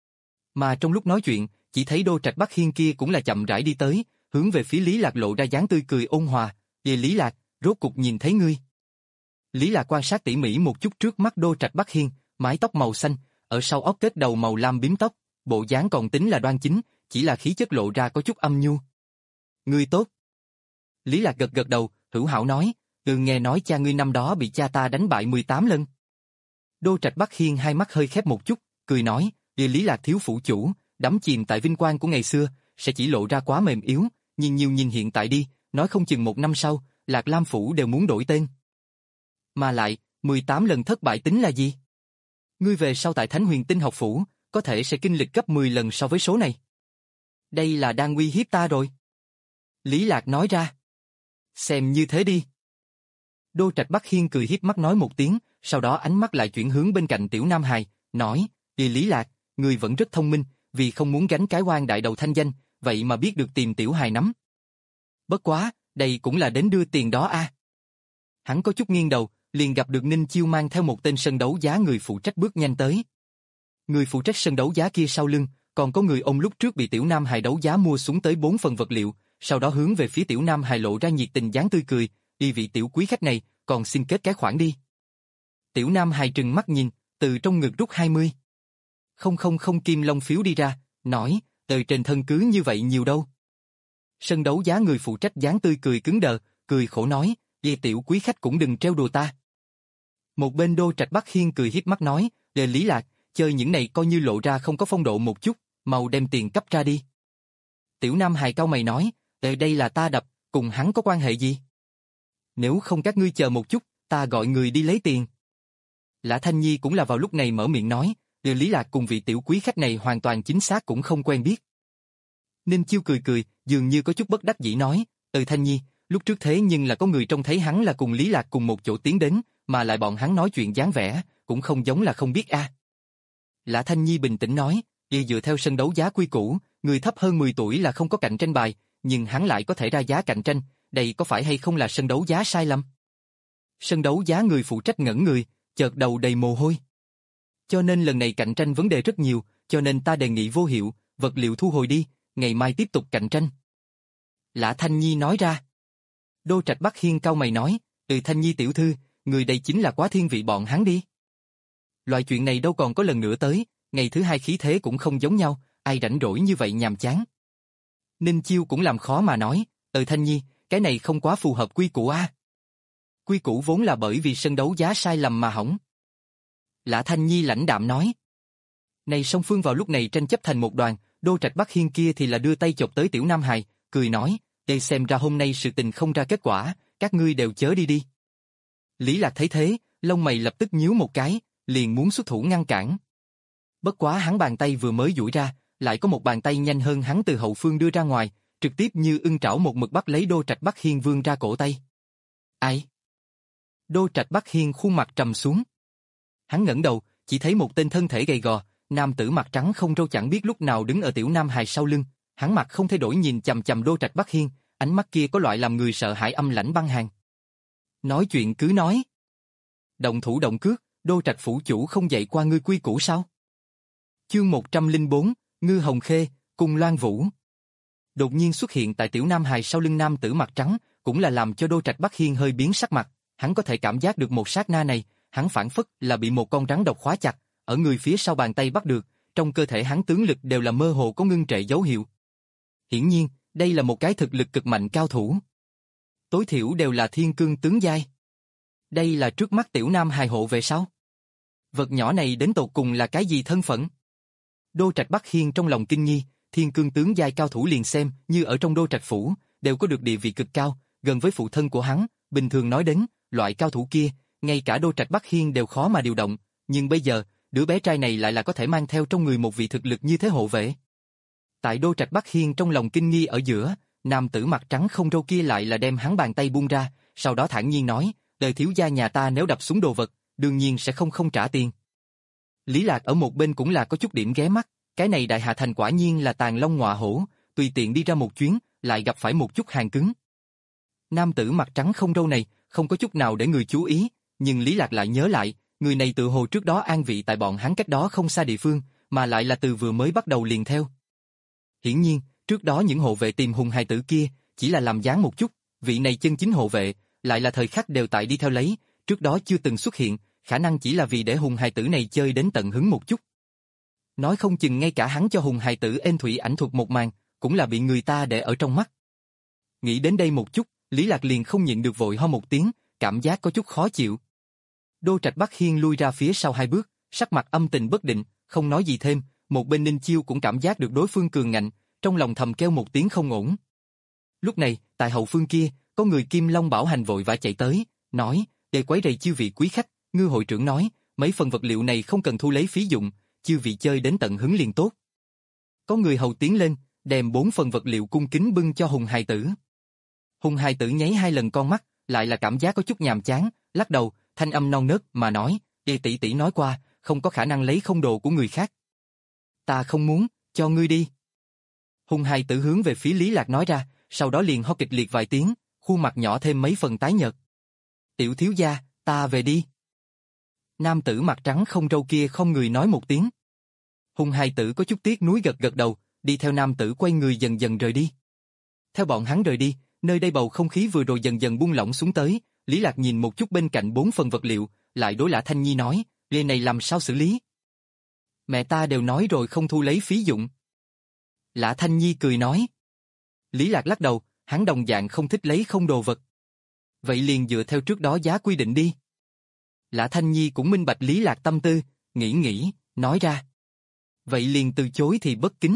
Mà trong lúc nói chuyện, chỉ thấy Đô Trạch Bắc Hiên kia cũng là chậm rãi đi tới, hướng về phía Lý Lạc lộ ra dáng tươi cười ôn hòa, ê Lý Lạc, rốt cục nhìn thấy ngươi. Lý Lạc quan sát tỉ mỉ một chút trước mắt Đô Trạch Bắc Hiên, mái tóc màu xanh, ở sau óc kết đầu màu lam bím tóc, bộ dáng còn tính là đoan chính, chỉ là khí chất lộ ra có chút âm nhu. Ngươi tốt. Lý Lạc gật gật đầu, hữu hảo nói, ừ nghe nói cha ngươi năm đó bị cha ta đánh bại mười tám lần. Đô Trạch Bắc Hiên hai mắt hơi khép một chút, cười nói, vì Lý Lạc thiếu phủ chủ, đắm chìm tại vinh quang của ngày xưa, sẽ chỉ lộ ra quá mềm yếu, nhìn nhiều nhìn hiện tại đi, nói không chừng một năm sau, Lạc Lam phủ đều muốn đổi tên. Mà lại, mười tám lần thất bại tính là gì? Ngươi về sau tại Thánh Huyền Tinh học phủ, có thể sẽ kinh lịch gấp mười lần so với số này. Đây là đang uy hiếp ta rồi. Lý Lạc nói ra. Xem như thế đi. Đô Trạch Bắc Hiên cười hiếp mắt nói một tiếng, sau đó ánh mắt lại chuyển hướng bên cạnh tiểu nam hài, nói, Ê Lý Lạc, ngươi vẫn rất thông minh, vì không muốn gánh cái oan đại đầu thanh danh, vậy mà biết được tìm tiểu hài nắm. Bất quá, đây cũng là đến đưa tiền đó a. À. Hắn có chút nghiêng đầu, liền gặp được Ninh Chiêu mang theo một tên sân đấu giá người phụ trách bước nhanh tới. Người phụ trách sân đấu giá kia sau lưng, còn có người ông lúc trước bị tiểu nam hài đấu giá mua xuống tới bốn phần vật liệu, sau đó hướng về phía tiểu nam hài lộ ra nhiệt tình dáng tươi cười, y vị tiểu quý khách này, còn xin kết cái khoản đi. Tiểu nam hài trừng mắt nhìn, từ trong ngực rút hai mươi. Không không không kim long phiếu đi ra, nói, từ trên thân cứ như vậy nhiều đâu. Sân đấu giá người phụ trách dáng tươi cười cứng đờ, cười khổ nói, về tiểu quý khách cũng đừng trêu đùa ta. Một bên Đô Trạch Bắc Hiên cười hiếp mắt nói, để Lý Lạc, chơi những này coi như lộ ra không có phong độ một chút, mau đem tiền cấp ra đi. Tiểu nam hài cau mày nói, ở đây là ta đập, cùng hắn có quan hệ gì? Nếu không các ngươi chờ một chút, ta gọi người đi lấy tiền. Lã Thanh Nhi cũng là vào lúc này mở miệng nói, Lý Lạc cùng vị tiểu quý khách này hoàn toàn chính xác cũng không quen biết. Ninh Chiêu cười cười, dường như có chút bất đắc dĩ nói, "Ừ Thanh Nhi, lúc trước thế nhưng là có người trông thấy hắn là cùng Lý Lạc cùng một chỗ tiến đến, mà lại bọn hắn nói chuyện dáng vẻ, cũng không giống là không biết a." Lã Thanh Nhi bình tĩnh nói, "Y dựa theo sân đấu giá quy củ, người thấp hơn mười tuổi là không có cạnh tranh bài, nhưng hắn lại có thể ra giá cạnh tranh, đây có phải hay không là sân đấu giá sai lầm?" Sân đấu giá người phụ trách ngẩn người, chợt đầu đầy mồ hôi. "Cho nên lần này cạnh tranh vấn đề rất nhiều, cho nên ta đề nghị vô hiệu, vật liệu thu hồi đi, ngày mai tiếp tục cạnh tranh." Lã Thanh Nhi nói ra. Đô Trạch Bắc Hiên cau mày nói, "Từ Thanh Nhi tiểu thư, người đây chính là quá thiên vị bọn hắn đi. Loại chuyện này đâu còn có lần nữa tới, ngày thứ hai khí thế cũng không giống nhau, ai rảnh rỗi như vậy nhàm chán." Ninh Chiêu cũng làm khó mà nói, "Từ Thanh Nhi, cái này không quá phù hợp quy củ a." Quy củ vốn là bởi vì sân đấu giá sai lầm mà hỏng. Lã Thanh Nhi lãnh đạm nói. Này song phương vào lúc này tranh chấp thành một đoàn, Đô Trạch Bắc Hiên kia thì là đưa tay chộp tới Tiểu Nam Hài, cười nói, "Đây xem ra hôm nay sự tình không ra kết quả, các ngươi đều chớ đi đi." Lý Lạc thấy thế, lông mày lập tức nhíu một cái, liền muốn xuất thủ ngăn cản. Bất quá hắn bàn tay vừa mới duỗi ra, lại có một bàn tay nhanh hơn hắn từ hậu phương đưa ra ngoài, trực tiếp như ưng trảo một mực bắt lấy Đô Trạch Bắc Hiên vươn ra cổ tay. Ai? Đô Trạch Bắc Hiên khuôn mặt trầm xuống. Hắn ngẩng đầu, chỉ thấy một tên thân thể gầy gò, nam tử mặt trắng không râu chẳng biết lúc nào đứng ở Tiểu Nam Hài sau lưng, hắn mặt không thay đổi nhìn chằm chằm Đô Trạch Bắc Hiên, ánh mắt kia có loại làm người sợ hãi âm lãnh băng hàn. Nói chuyện cứ nói. Động thủ động cước, Đô Trạch phủ chủ không dạy qua ngươi quy củ sao? Chương một trăm lẻ bốn, Ngư Hồng Khê, cùng Loan Vũ. Đột nhiên xuất hiện tại Tiểu Nam Hài sau lưng nam tử mặt trắng, cũng là làm cho Đô Trạch Bắc Hiên hơi biến sắc mặt, hắn có thể cảm giác được một sát na này, hắn phản phất là bị một con rắn độc khóa chặt, ở người phía sau bàn tay bắt được, trong cơ thể hắn tướng lực đều là mơ hồ có ngưng trệ dấu hiệu. Hiển nhiên, đây là một cái thực lực cực mạnh cao thủ. Tối thiểu đều là thiên cương tướng giai. Đây là trước mắt Tiểu Nam Hài hộ về sau. Vật nhỏ này đến tột cùng là cái gì thân phận? Đô Trạch Bắc Hiên trong lòng kinh nghi, thiên cương tướng giai cao thủ liền xem như ở trong Đô Trạch phủ, đều có được địa vị cực cao, gần với phụ thân của hắn, bình thường nói đến, loại cao thủ kia, ngay cả Đô Trạch Bắc Hiên đều khó mà điều động, nhưng bây giờ, đứa bé trai này lại là có thể mang theo trong người một vị thực lực như thế hộ vệ. Tại Đô Trạch Bắc Hiên trong lòng kinh nghi ở giữa, nam tử mặt trắng không râu kia lại là đem hắn bàn tay buông ra, sau đó thản nhiên nói, đời thiếu gia nhà ta nếu đập xuống đồ vật, đương nhiên sẽ không không trả tiền. Lý Lạc ở một bên cũng là có chút điểm ghé mắt, cái này Đại Hà Thành quả nhiên là tàn long ngọa hổ, tùy tiện đi ra một chuyến, lại gặp phải một chút hàng cứng. Nam tử mặt trắng không râu này, không có chút nào để người chú ý, nhưng Lý Lạc lại nhớ lại, người này tự hồ trước đó an vị tại bọn hắn cách đó không xa địa phương, mà lại là từ vừa mới bắt đầu liền theo. Hiển nhiên, trước đó những hộ vệ tìm hùng hài tử kia, chỉ là làm dáng một chút, vị này chân chính hộ vệ, lại là thời khắc đều tại đi theo lấy, trước đó chưa từng xuất hiện, khả năng chỉ là vì để hùng hài tử này chơi đến tận hứng một chút. Nói không chừng ngay cả hắn cho hùng hài tử ên thủy ảnh thuật một màn, cũng là bị người ta để ở trong mắt. Nghĩ đến đây một chút, Lý Lạc liền không nhịn được vội ho một tiếng, cảm giác có chút khó chịu. Đô Trạch Bắc Hiên lui ra phía sau hai bước, sắc mặt âm tình bất định, không nói gì thêm, một bên Ninh Chiêu cũng cảm giác được đối phương cường ngạnh, trong lòng thầm kêu một tiếng không ổn. Lúc này, tại hậu phương kia, có người Kim Long Bảo Hành vội vã chạy tới, nói, để quấy rầy chư vị quý khách, Ngư hội trưởng nói, mấy phần vật liệu này không cần thu lấy phí dụng, chư vị chơi đến tận hứng liền tốt. Có người hầu tiến lên, đem bốn phần vật liệu cung kính bưng cho Hùng hài tử. Hùng hài tử nháy hai lần con mắt, lại là cảm giác có chút nhàm chán, lắc đầu, thanh âm non nớt mà nói, "Ê tỷ tỷ nói qua, không có khả năng lấy không đồ của người khác." "Ta không muốn, cho ngươi đi." Hùng hài tử hướng về phía Lý Lạc nói ra, sau đó liền ho kịch liệt vài tiếng, khuôn mặt nhỏ thêm mấy phần tái nhợt. "Tiểu thiếu gia, ta về đi." Nam tử mặt trắng không râu kia không người nói một tiếng. Hùng hài tử có chút tiếc nuối gật gật đầu, đi theo nam tử quay người dần dần rời đi. Theo bọn hắn rời đi, nơi đây bầu không khí vừa rồi dần dần buông lỏng xuống tới, Lý Lạc nhìn một chút bên cạnh bốn phần vật liệu, lại đối Lã Thanh Nhi nói, "Lê này làm sao xử lý?" "Mẹ ta đều nói rồi không thu lấy phí dụng." Lã Thanh Nhi cười nói. Lý Lạc lắc đầu, hắn đồng dạng không thích lấy không đồ vật. "Vậy liền dựa theo trước đó giá quy định đi." Lã Thanh Nhi cũng minh bạch Lý Lạc tâm tư, nghĩ nghĩ, nói ra. "Vậy liền từ chối thì bất kính."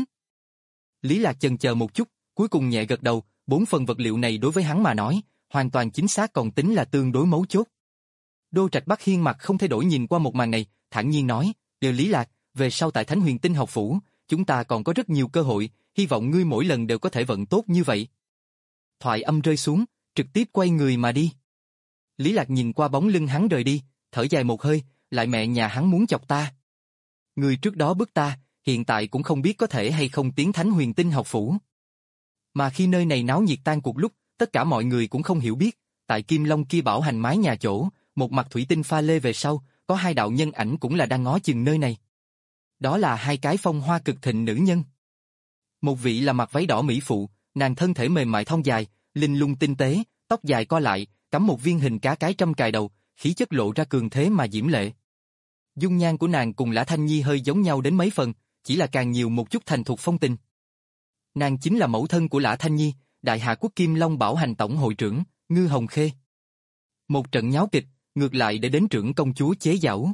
Lý Lạc chần chờ một chút, cuối cùng nhẹ gật đầu, bốn phần vật liệu này đối với hắn mà nói, hoàn toàn chính xác còn tính là tương đối mấu chốt. Đô Trạch Bắc Hiên mặt không thay đổi nhìn qua một màn này, thản nhiên nói, "Đều Lý Lạc, về sau tại Thánh Huyền Tinh học phủ, chúng ta còn có rất nhiều cơ hội, hy vọng ngươi mỗi lần đều có thể vận tốt như vậy. Thoại âm rơi xuống, trực tiếp quay người mà đi. Lý Lạc nhìn qua bóng lưng hắn rời đi, thở dài một hơi, lại mẹ nhà hắn muốn chọc ta. Người trước đó bức ta, hiện tại cũng không biết có thể hay không tiến Thánh Huyền Tinh học phủ. Mà khi nơi này náo nhiệt tan cuộc lúc, tất cả mọi người cũng không hiểu biết, tại Kim Long kia bảo hành mái nhà chỗ, một mặt thủy tinh pha lê về sau, có hai đạo nhân ảnh cũng là đang ngó chừng nơi này. Đó là hai cái phong hoa cực thịnh nữ nhân. Một vị là mặc váy đỏ mỹ phụ, nàng thân thể mềm mại thon dài, linh lung tinh tế, tóc dài co lại, cắm một viên hình cá cái trâm cài đầu, khí chất lộ ra cường thế mà diễm lệ. Dung nhan của nàng cùng Lã Thanh Nhi hơi giống nhau đến mấy phần, chỉ là càng nhiều một chút thành thục phong tình. Nàng chính là mẫu thân của Lã Thanh Nhi, Đại Hạ Quốc Kim Long bảo hành tổng hội trưởng, Ngư Hồng Khê. Một trận nháo kịch, ngược lại để đến trưởng công chúa chế giễu.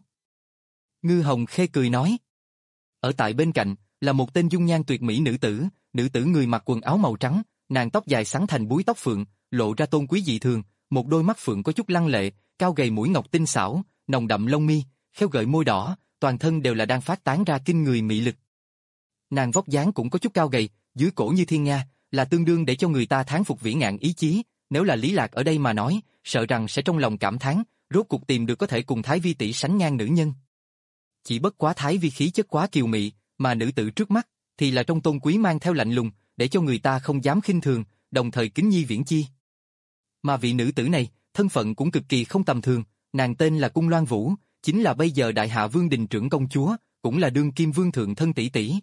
Ngư Hồng Khê cười nói. Ở tại bên cạnh, là một tên dung nhan tuyệt mỹ nữ tử, nữ tử người mặc quần áo màu trắng, nàng tóc dài xắn thành búi tóc phượng, lộ ra tôn quý dị thường, một đôi mắt phượng có chút lăng lệ, cao gầy mũi ngọc tinh xảo, nồng đậm lông mi, khéo gợi môi đỏ, toàn thân đều là đang phát tán ra kinh người mị lực. Nàng vóc dáng cũng có chút cao gầy, dưới cổ như thiên nga, là tương đương để cho người ta thán phục vĩ ngạn ý chí, nếu là Lý Lạc ở đây mà nói, sợ rằng sẽ trong lòng cảm thán, rốt cuộc tìm được có thể cùng Thái Vi tỷ sánh ngang nữ nhân. Chỉ bất quá Thái Vi khí chất quá kiều mị, mà nữ tử trước mắt thì là trong tôn quý mang theo lạnh lùng, để cho người ta không dám khinh thường, đồng thời kính nhi viễn chi. Mà vị nữ tử này, thân phận cũng cực kỳ không tầm thường, nàng tên là Cung Loan Vũ, chính là bây giờ Đại Hạ Vương đình trưởng công chúa, cũng là đương kim vương thượng thân tỷ tỷ.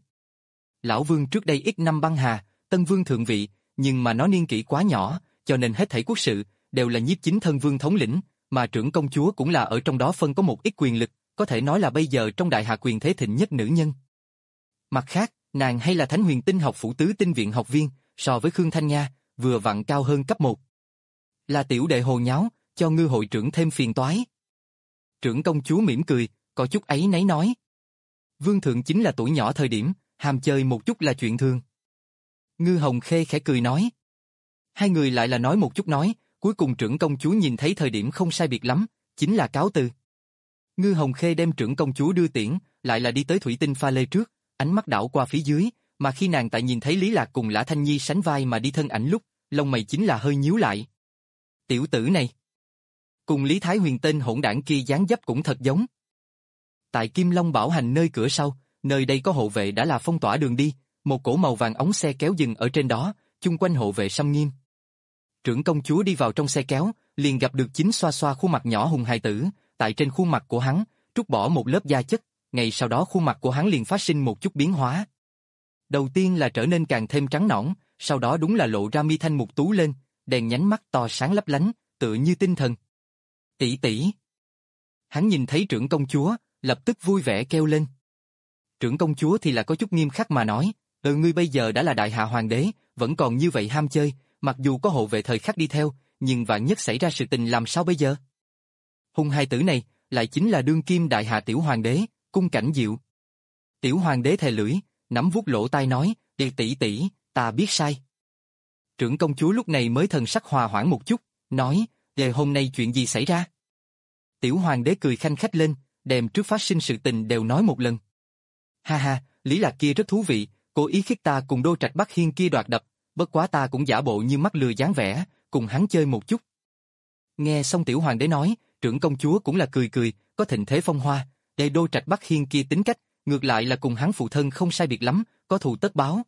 Lão vương trước đây ít năm băng hà, tân vương thượng vị, nhưng mà nó niên kỷ quá nhỏ, cho nên hết thảy quốc sự đều là nhiếp chính thân vương thống lĩnh, mà trưởng công chúa cũng là ở trong đó phân có một ít quyền lực, có thể nói là bây giờ trong Đại Hạ quyền thế thịnh nhất nữ nhân. Mặt khác, nàng hay là Thánh Huyền Tinh học phủ tứ tinh viện học viên, so với Khương Thanh Nha, vừa vặn cao hơn cấp một. Là tiểu đệ hồ nháo, cho Ngư hội trưởng thêm phiền toái. Trưởng công chúa mỉm cười, có chút áy náy nói. Vương thượng chính là tuổi nhỏ thời điểm, ham chơi một chút là chuyện thường. Ngư Hồng Khê khẽ cười nói. Hai người lại là nói một chút nói, cuối cùng trưởng công chúa nhìn thấy thời điểm không sai biệt lắm, chính là cáo từ. Ngư Hồng Khê đem trưởng công chúa đưa tiễn, lại là đi tới thủy tinh pha lê trước, ánh mắt đảo qua phía dưới, mà khi nàng tại nhìn thấy Lý Lạc cùng Lã Thanh Nhi sánh vai mà đi thân ảnh lúc, lông mày chính là hơi nhíu lại. Tiểu tử này, cùng Lý Thái Huyền tên hỗn đảng kia dáng dấp cũng thật giống. Tại Kim Long bảo hành nơi cửa sau, nơi đây có hộ vệ đã là phong tỏa đường đi, một cổ màu vàng ống xe kéo dừng ở trên đó, chung quanh hộ vệ xăm nghiêm. Trưởng công chúa đi vào trong xe kéo, liền gặp được chính xoa xoa khuôn mặt nhỏ hùng hài tử, tại trên khuôn mặt của hắn, trút bỏ một lớp da chất, ngày sau đó khuôn mặt của hắn liền phát sinh một chút biến hóa. Đầu tiên là trở nên càng thêm trắng nõn, sau đó đúng là lộ ra mi thanh mục tú lên, đèn nhánh mắt to sáng lấp lánh, tựa như tinh thần. Tỷ tỷ. Hắn nhìn thấy trưởng công chúa, lập tức vui vẻ kêu lên. Trưởng công chúa thì là có chút nghiêm khắc mà nói, ừ ngươi bây giờ đã là đại hạ hoàng đế, vẫn còn như vậy ham chơi, mặc dù có hộ vệ thời khắc đi theo, nhưng vạn nhất xảy ra sự tình làm sao bây giờ? Hùng hài tử này, lại chính là đương kim đại hạ tiểu hoàng đế, Cung Cảnh Diệu. Tiểu hoàng đế thè lưỡi, nắm vuốt lỗ tai nói, tỷ tỷ tỷ, ta biết sai. Trưởng công chúa lúc này mới thần sắc hòa hoãn một chút, nói, về hôm nay chuyện gì xảy ra? Tiểu hoàng đế cười khanh khách lên, đem trước phát sinh sự tình đều nói một lần. Ha ha, Lý Lạc kia rất thú vị, cố ý khích ta cùng Đô Trạch Bắc Hiên kia đoạt đập, bất quá ta cũng giả bộ như mắt lừa dáng vẻ, cùng hắn chơi một chút. Nghe xong tiểu hoàng đế nói, trưởng công chúa cũng là cười cười, có thịnh thế phong hoa, để Đô Trạch Bắc Hiên kia tính cách, ngược lại là cùng hắn phụ thân không sai biệt lắm, có thù tất báo.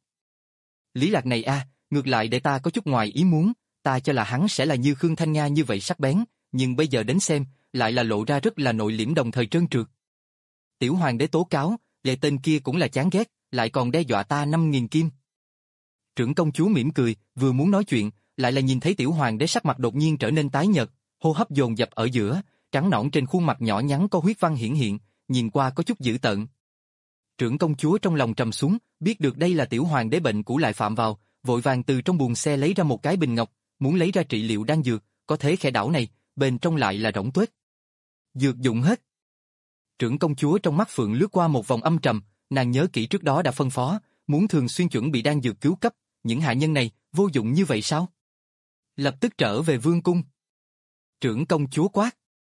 Lý Lạc này a, à, ngược lại để ta có chút ngoài ý muốn, ta cho là hắn sẽ là như Khương Thanh Nga như vậy sắc bén, nhưng bây giờ đến xem, lại là lộ ra rất là nội liễm đồng thời trơn trượt. Tiểu hoàng đế tố cáo, về tên kia cũng là chán ghét, lại còn đe dọa ta năm nghìn kim. Trưởng công chúa mỉm cười, vừa muốn nói chuyện, lại là nhìn thấy tiểu hoàng đế sắc mặt đột nhiên trở nên tái nhợt, hô hấp dồn dập ở giữa, trắng nõn trên khuôn mặt nhỏ nhắn có huyết văn hiển hiện, nhìn qua có chút dữ tợn. Trưởng công chúa trong lòng trầm xuống, biết được đây là tiểu hoàng đế bệnh cũ lại phạm vào, vội vàng từ trong buồng xe lấy ra một cái bình ngọc, muốn lấy ra trị liệu đan dược, có thế khẽ đảo này, bên trong lại là rỗng tuếch. Dược dụng hết. Trưởng công chúa trong mắt phượng lướt qua một vòng âm trầm, nàng nhớ kỹ trước đó đã phân phó, muốn thường xuyên chuẩn bị đan dược cứu cấp, những hạ nhân này vô dụng như vậy sao? Lập tức trở về vương cung. Trưởng công chúa quát.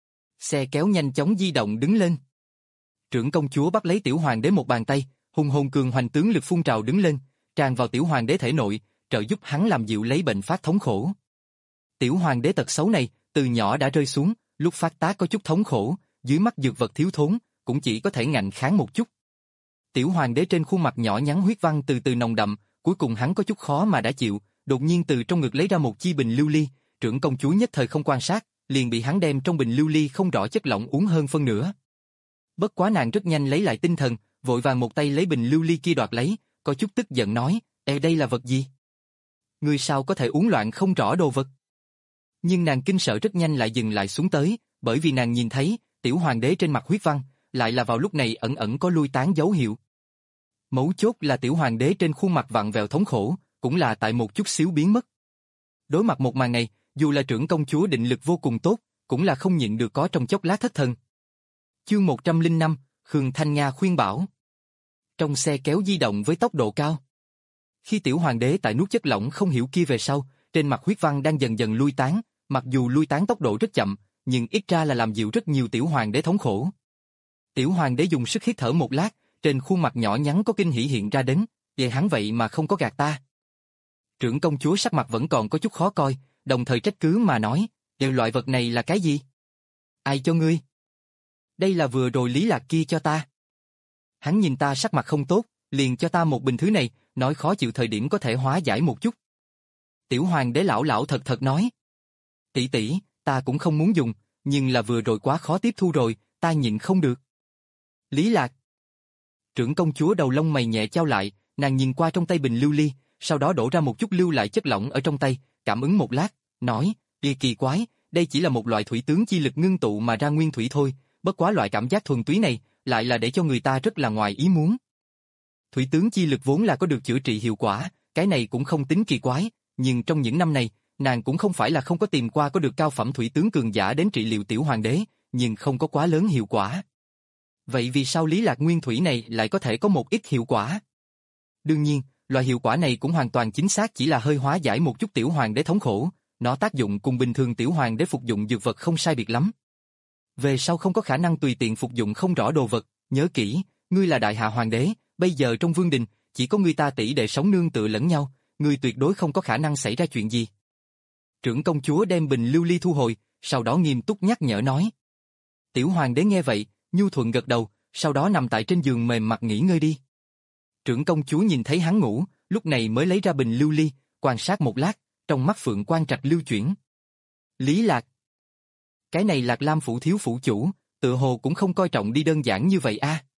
Xe kéo nhanh chóng di động đứng lên. Trưởng công chúa bắt lấy tiểu hoàng đế một bàn tay, hùng hồn cường hoành tướng lực phun trào đứng lên, tràn vào tiểu hoàng đế thể nội, trợ giúp hắn làm dịu lấy bệnh phát thống khổ. Tiểu hoàng đế tật xấu này, từ nhỏ đã rơi xuống, lúc phát tác có chút thống khổ, dưới mắt dược vật thiếu thốn, cũng chỉ có thể ngạnh kháng một chút. Tiểu hoàng đế trên khuôn mặt nhỏ nhắn huyết văn từ từ nồng đậm, cuối cùng hắn có chút khó mà đã chịu, đột nhiên từ trong ngực lấy ra một chi bình lưu ly, trưởng công chúa nhất thời không quan sát, liền bị hắn đem trong bình lưu ly không rõ chất lỏng uống hơn phân nửa. Bất quá nàng rất nhanh lấy lại tinh thần, vội vàng một tay lấy bình lưu ly kia đoạt lấy, có chút tức giận nói, "Ê đây là vật gì? Ngươi sao có thể uống loạn không rõ đồ vật?" Nhưng nàng kinh sợ rất nhanh lại dừng lại xuống tới, bởi vì nàng nhìn thấy, tiểu hoàng đế trên mặt huyết văn, lại là vào lúc này ẩn ẩn có lui tán dấu hiệu. Mấu chốt là tiểu hoàng đế trên khuôn mặt vặn vẹo thống khổ, cũng là tại một chút xíu biến mất. Đối mặt một màn này, dù là trưởng công chúa định lực vô cùng tốt, cũng là không nhịn được có trong chốc lát thất thần. Chương một trăm lẻ năm, Khương Thanh Nga khuyên bảo. Trong xe kéo di động với tốc độ cao. Khi tiểu hoàng đế tại nuốt chất lỏng không hiểu kia về sau, trên mặt huyết văn đang dần dần lui tán, mặc dù lui tán tốc độ rất chậm, nhưng ít ra là làm dịu rất nhiều tiểu hoàng đế thống khổ. Tiểu hoàng đế dùng sức hít thở một lát, trên khuôn mặt nhỏ nhắn có kinh hỉ hiện ra đến, vậy hắn vậy mà không có gạt ta. Trưởng công chúa sắc mặt vẫn còn có chút khó coi, đồng thời trách cứ mà nói, đều loại vật này là cái gì? Ai cho ngươi? Đây là vừa rồi Lý Lạc kia cho ta. Hắn nhìn ta sắc mặt không tốt, liền cho ta một bình thứ này, nói khó chịu thời điểm có thể hóa giải một chút. Tiểu hoàng đế lão lão thật thật nói. Tỷ tỷ, ta cũng không muốn dùng, nhưng là vừa rồi quá khó tiếp thu rồi, ta nhịn không được. Lý Lạc. Trưởng công chúa đầu lông mày nhẹ chao lại, nàng nhìn qua trong tay bình lưu ly, sau đó đổ ra một chút lưu lại chất lỏng ở trong tay, cảm ứng một lát, nói, kỳ kỳ quái, đây chỉ là một loại thủy tướng chi lực ngưng tụ mà ra nguyên thủy thôi, bất quá loại cảm giác thuần túy này, lại là để cho người ta rất là ngoài ý muốn. Thủy tướng chi lực vốn là có được chữa trị hiệu quả, cái này cũng không tính kỳ quái, nhưng trong những năm này, nàng cũng không phải là không có tìm qua có được cao phẩm thủy tướng cường giả đến trị liệu tiểu hoàng đế, nhưng không có quá lớn hiệu quả. Vậy vì sao Lý Lạc nguyên thủy này lại có thể có một ít hiệu quả? Đương nhiên, loại hiệu quả này cũng hoàn toàn chính xác chỉ là hơi hóa giải một chút tiểu hoàng đế thống khổ, nó tác dụng cùng bình thường tiểu hoàng đế phục dụng dược vật không sai biệt lắm. Về sau không có khả năng tùy tiện phục dụng không rõ đồ vật, nhớ kỹ, ngươi là đại hạ hoàng đế, bây giờ trong vương đình, chỉ có ngươi ta tỷ đệ sống nương tựa lẫn nhau, ngươi tuyệt đối không có khả năng xảy ra chuyện gì. Trưởng công chúa đem bình lưu ly thu hồi, sau đó nghiêm túc nhắc nhở nói. Tiểu hoàng đế nghe vậy, nhu thuận gật đầu, sau đó nằm tại trên giường mềm mặt nghỉ ngơi đi. Trưởng công chúa nhìn thấy hắn ngủ, lúc này mới lấy ra bình lưu ly, quan sát một lát, trong mắt phượng quang trạch lưu chuyển. Lý Lạc. Cái này Lạc Lam phủ thiếu phủ chủ, tự hồ cũng không coi trọng đi đơn giản như vậy a. À.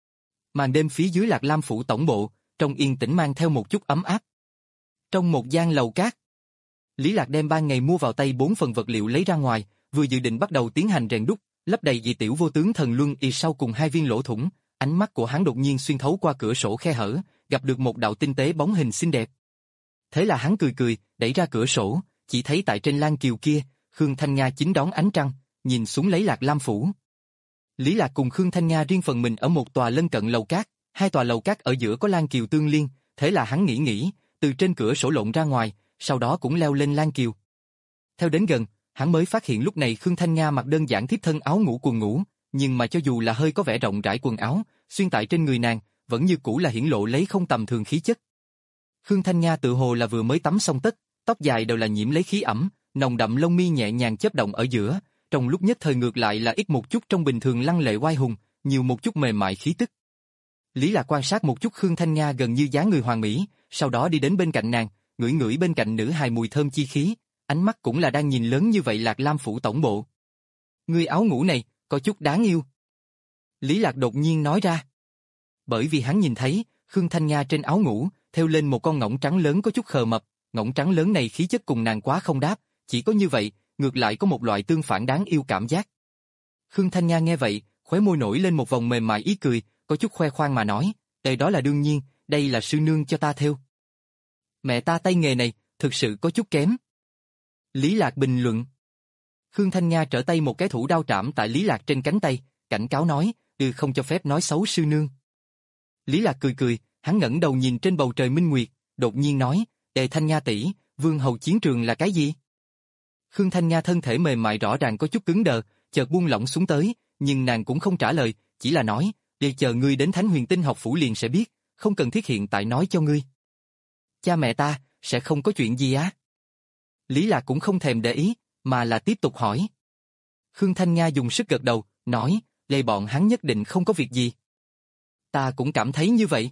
Màn đêm phía dưới Lạc Lam phủ tổng bộ, trong yên tĩnh mang theo một chút ấm áp. Trong một gian lầu cát, Lý Lạc đem ban ngày mua vào tay bốn phần vật liệu lấy ra ngoài, vừa dự định bắt đầu tiến hành rèn đúc, lấp đầy dị tiểu vô tướng thần luân y sau cùng hai viên lỗ thủng, ánh mắt của hắn đột nhiên xuyên thấu qua cửa sổ khe hở, gặp được một đạo tinh tế bóng hình xinh đẹp. Thế là hắn cười cười, đẩy ra cửa sổ, chỉ thấy tại trên lan kiều kia, Khương Thanh Nga chính đón ánh trăng, nhìn xuống lấy Lạc Lam phủ. Lý Lạc cùng Khương Thanh Nga riêng phần mình ở một tòa lân cận lầu cát, hai tòa lầu cát ở giữa có lan kiều tương liên, thế là hắn nghĩ nghĩ, từ trên cửa sổ lộn ra ngoài, sau đó cũng leo lên lan kiều. Theo đến gần, hắn mới phát hiện lúc này Khương Thanh Nga mặc đơn giản thiếp thân áo ngủ quần ngủ, nhưng mà cho dù là hơi có vẻ rộng rãi quần áo, xuyên tại trên người nàng, vẫn như cũ là hiển lộ lấy không tầm thường khí chất. Khương Thanh Nga tự hồ là vừa mới tắm xong tất, tóc dài đều là nhiễm lấy khí ẩm, nồng đậm lông mi nhẹ nhàng chớp động ở giữa, trong lúc nhất thời ngược lại là ít một chút trong bình thường lăng lệ oai hùng, nhiều một chút mềm mại khí tức. Lý Lạc quan sát một chút Khương Thanh Nga gần như dáng người hoàn mỹ, sau đó đi đến bên cạnh nàng, ngửi ngửi bên cạnh nữ hài mùi thơm chi khí, ánh mắt cũng là đang nhìn lớn như vậy Lạc Lam phủ tổng bộ. Ngươi áo ngủ này, có chút đáng yêu. Lý Lạc đột nhiên nói ra. Bởi vì hắn nhìn thấy, Khương Thanh Nga trên áo ngủ, thêu lên một con ngỗng trắng lớn có chút khờ mập, ngỗng trắng lớn này khí chất cùng nàng quá không đáp, chỉ có như vậy, ngược lại có một loại tương phản đáng yêu cảm giác. Khương Thanh Nga nghe vậy, khóe môi nổi lên một vòng mềm mại ý cười, có chút khoe khoang mà nói, đây đó là đương nhiên, đây là sư nương cho ta thêu. Mẹ ta tay nghề này, thực sự có chút kém. Lý Lạc bình luận. Khương Thanh Nga trở tay một cái thủ đao trảm tại Lý Lạc trên cánh tay, cảnh cáo nói, ừ không cho phép nói xấu sư nương. Lý Lạc cười cười, hắn ngẩng đầu nhìn trên bầu trời minh nguyệt, đột nhiên nói, Ê Thanh Nga tỷ, vương hầu chiến trường là cái gì? Khương Thanh Nga thân thể mềm mại rõ ràng có chút cứng đờ, chợt buông lỏng xuống tới, nhưng nàng cũng không trả lời, chỉ là nói, để chờ ngươi đến Thánh Huyền Tinh học phủ liền sẽ biết, không cần thiết hiện tại nói cho ngươi. Cha mẹ ta, sẽ không có chuyện gì á? Lý Lạc cũng không thèm để ý, mà là tiếp tục hỏi. Khương Thanh Nga dùng sức gật đầu, nói, lê bọn hắn nhất định không có việc gì. Ta cũng cảm thấy như vậy.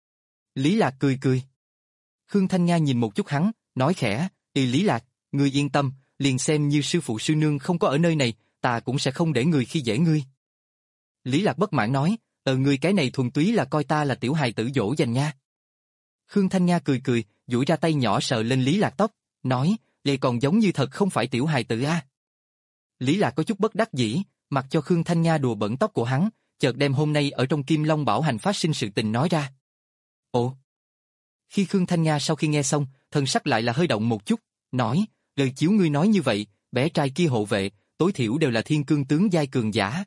Lý Lạc cười cười. Khương Thanh Nga nhìn một chút hắn, nói khẽ, "Y Lý Lạc, ngươi yên tâm, liền xem như sư phụ sư nương không có ở nơi này, ta cũng sẽ không để người khi dễ ngươi." Lý Lạc bất mãn nói, "Ờ ngươi cái này thuần túy là coi ta là tiểu hài tử dỗ dành nha." Khương Thanh Nga cười cười, duỗi ra tay nhỏ sờ lên Lý Lạc tóc, nói, "Lê còn giống như thật không phải tiểu hài tử a." Lý Lạc có chút bất đắc dĩ, mặc cho Khương Thanh Nga đùa bẩn tóc của hắn, chợt đem hôm nay ở trong Kim Long Bảo Hành phát sinh sự tình nói ra. Ồ. Khi Khương Thanh Nga sau khi nghe xong, thân sắc lại là hơi động một chút, nói, lời chiếu ngươi nói như vậy, bé trai kia hộ vệ, tối thiểu đều là thiên cương tướng giai cường giả.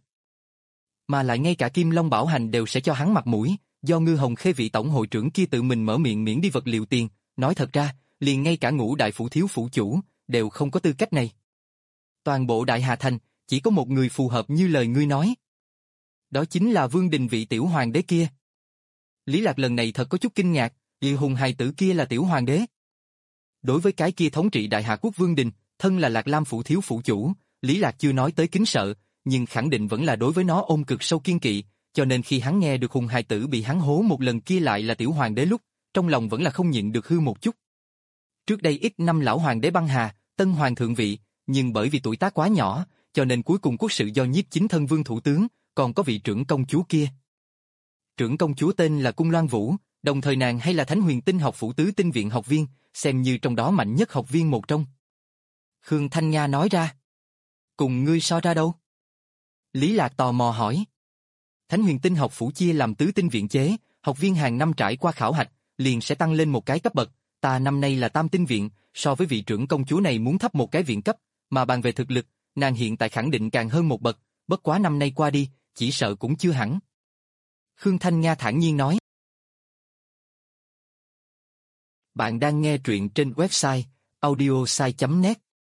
Mà lại ngay cả Kim Long Bảo Hành đều sẽ cho hắn mặt mũi, do Ngư Hồng Khê vị tổng hội trưởng kia tự mình mở miệng miễn đi vật liệu tiền, nói thật ra, liền ngay cả Ngũ đại phủ thiếu phủ chủ, đều không có tư cách này. Toàn bộ Đại Hà Thành, chỉ có một người phù hợp như lời ngươi nói. Đó chính là Vương Đình vị tiểu hoàng đế kia. Lý Lạc lần này thật có chút kinh ngạc, vì hùng hài tử kia là tiểu hoàng đế. Đối với cái kia thống trị Đại Hà quốc Vương Đình, thân là Lạc Lam phủ thiếu phủ chủ, Lý Lạc chưa nói tới kính sợ, nhưng khẳng định vẫn là đối với nó ôm cực sâu kiên kỵ, cho nên khi hắn nghe được hùng hài tử bị hắn hố một lần kia lại là tiểu hoàng đế lúc, trong lòng vẫn là không nhịn được hư một chút. Trước đây ít năm lão hoàng đế băng hà, tân hoàng thượng vị, nhưng bởi vì tuổi tác quá nhỏ, cho nên cuối cùng quốc sự do nhiếp chính thân vương thủ tướng, còn có vị trưởng công chúa kia. Trưởng công chúa tên là Cung Loan Vũ, đồng thời nàng hay là Thánh Huyền Tinh học phủ tứ tinh viện học viên, xem như trong đó mạnh nhất học viên một trong. Khương Thanh Nga nói ra. Cùng ngươi so ra đâu? Lý Lạc tò mò hỏi. Thánh Huyền Tinh học phủ chia làm tứ tinh viện chế, học viên hàng năm trải qua khảo hạch, liền sẽ tăng lên một cái cấp bậc. Ta năm nay là tam tinh viện, so với vị trưởng công chúa này muốn thấp một cái viện cấp, mà bàn về thực lực, nàng hiện tại khẳng định càng hơn một bậc, bất quá năm nay qua đi, chỉ sợ cũng chưa hẳn. Khương Thanh Nga thản nhiên nói. Bạn đang nghe truyện trên website audiosai chấm net.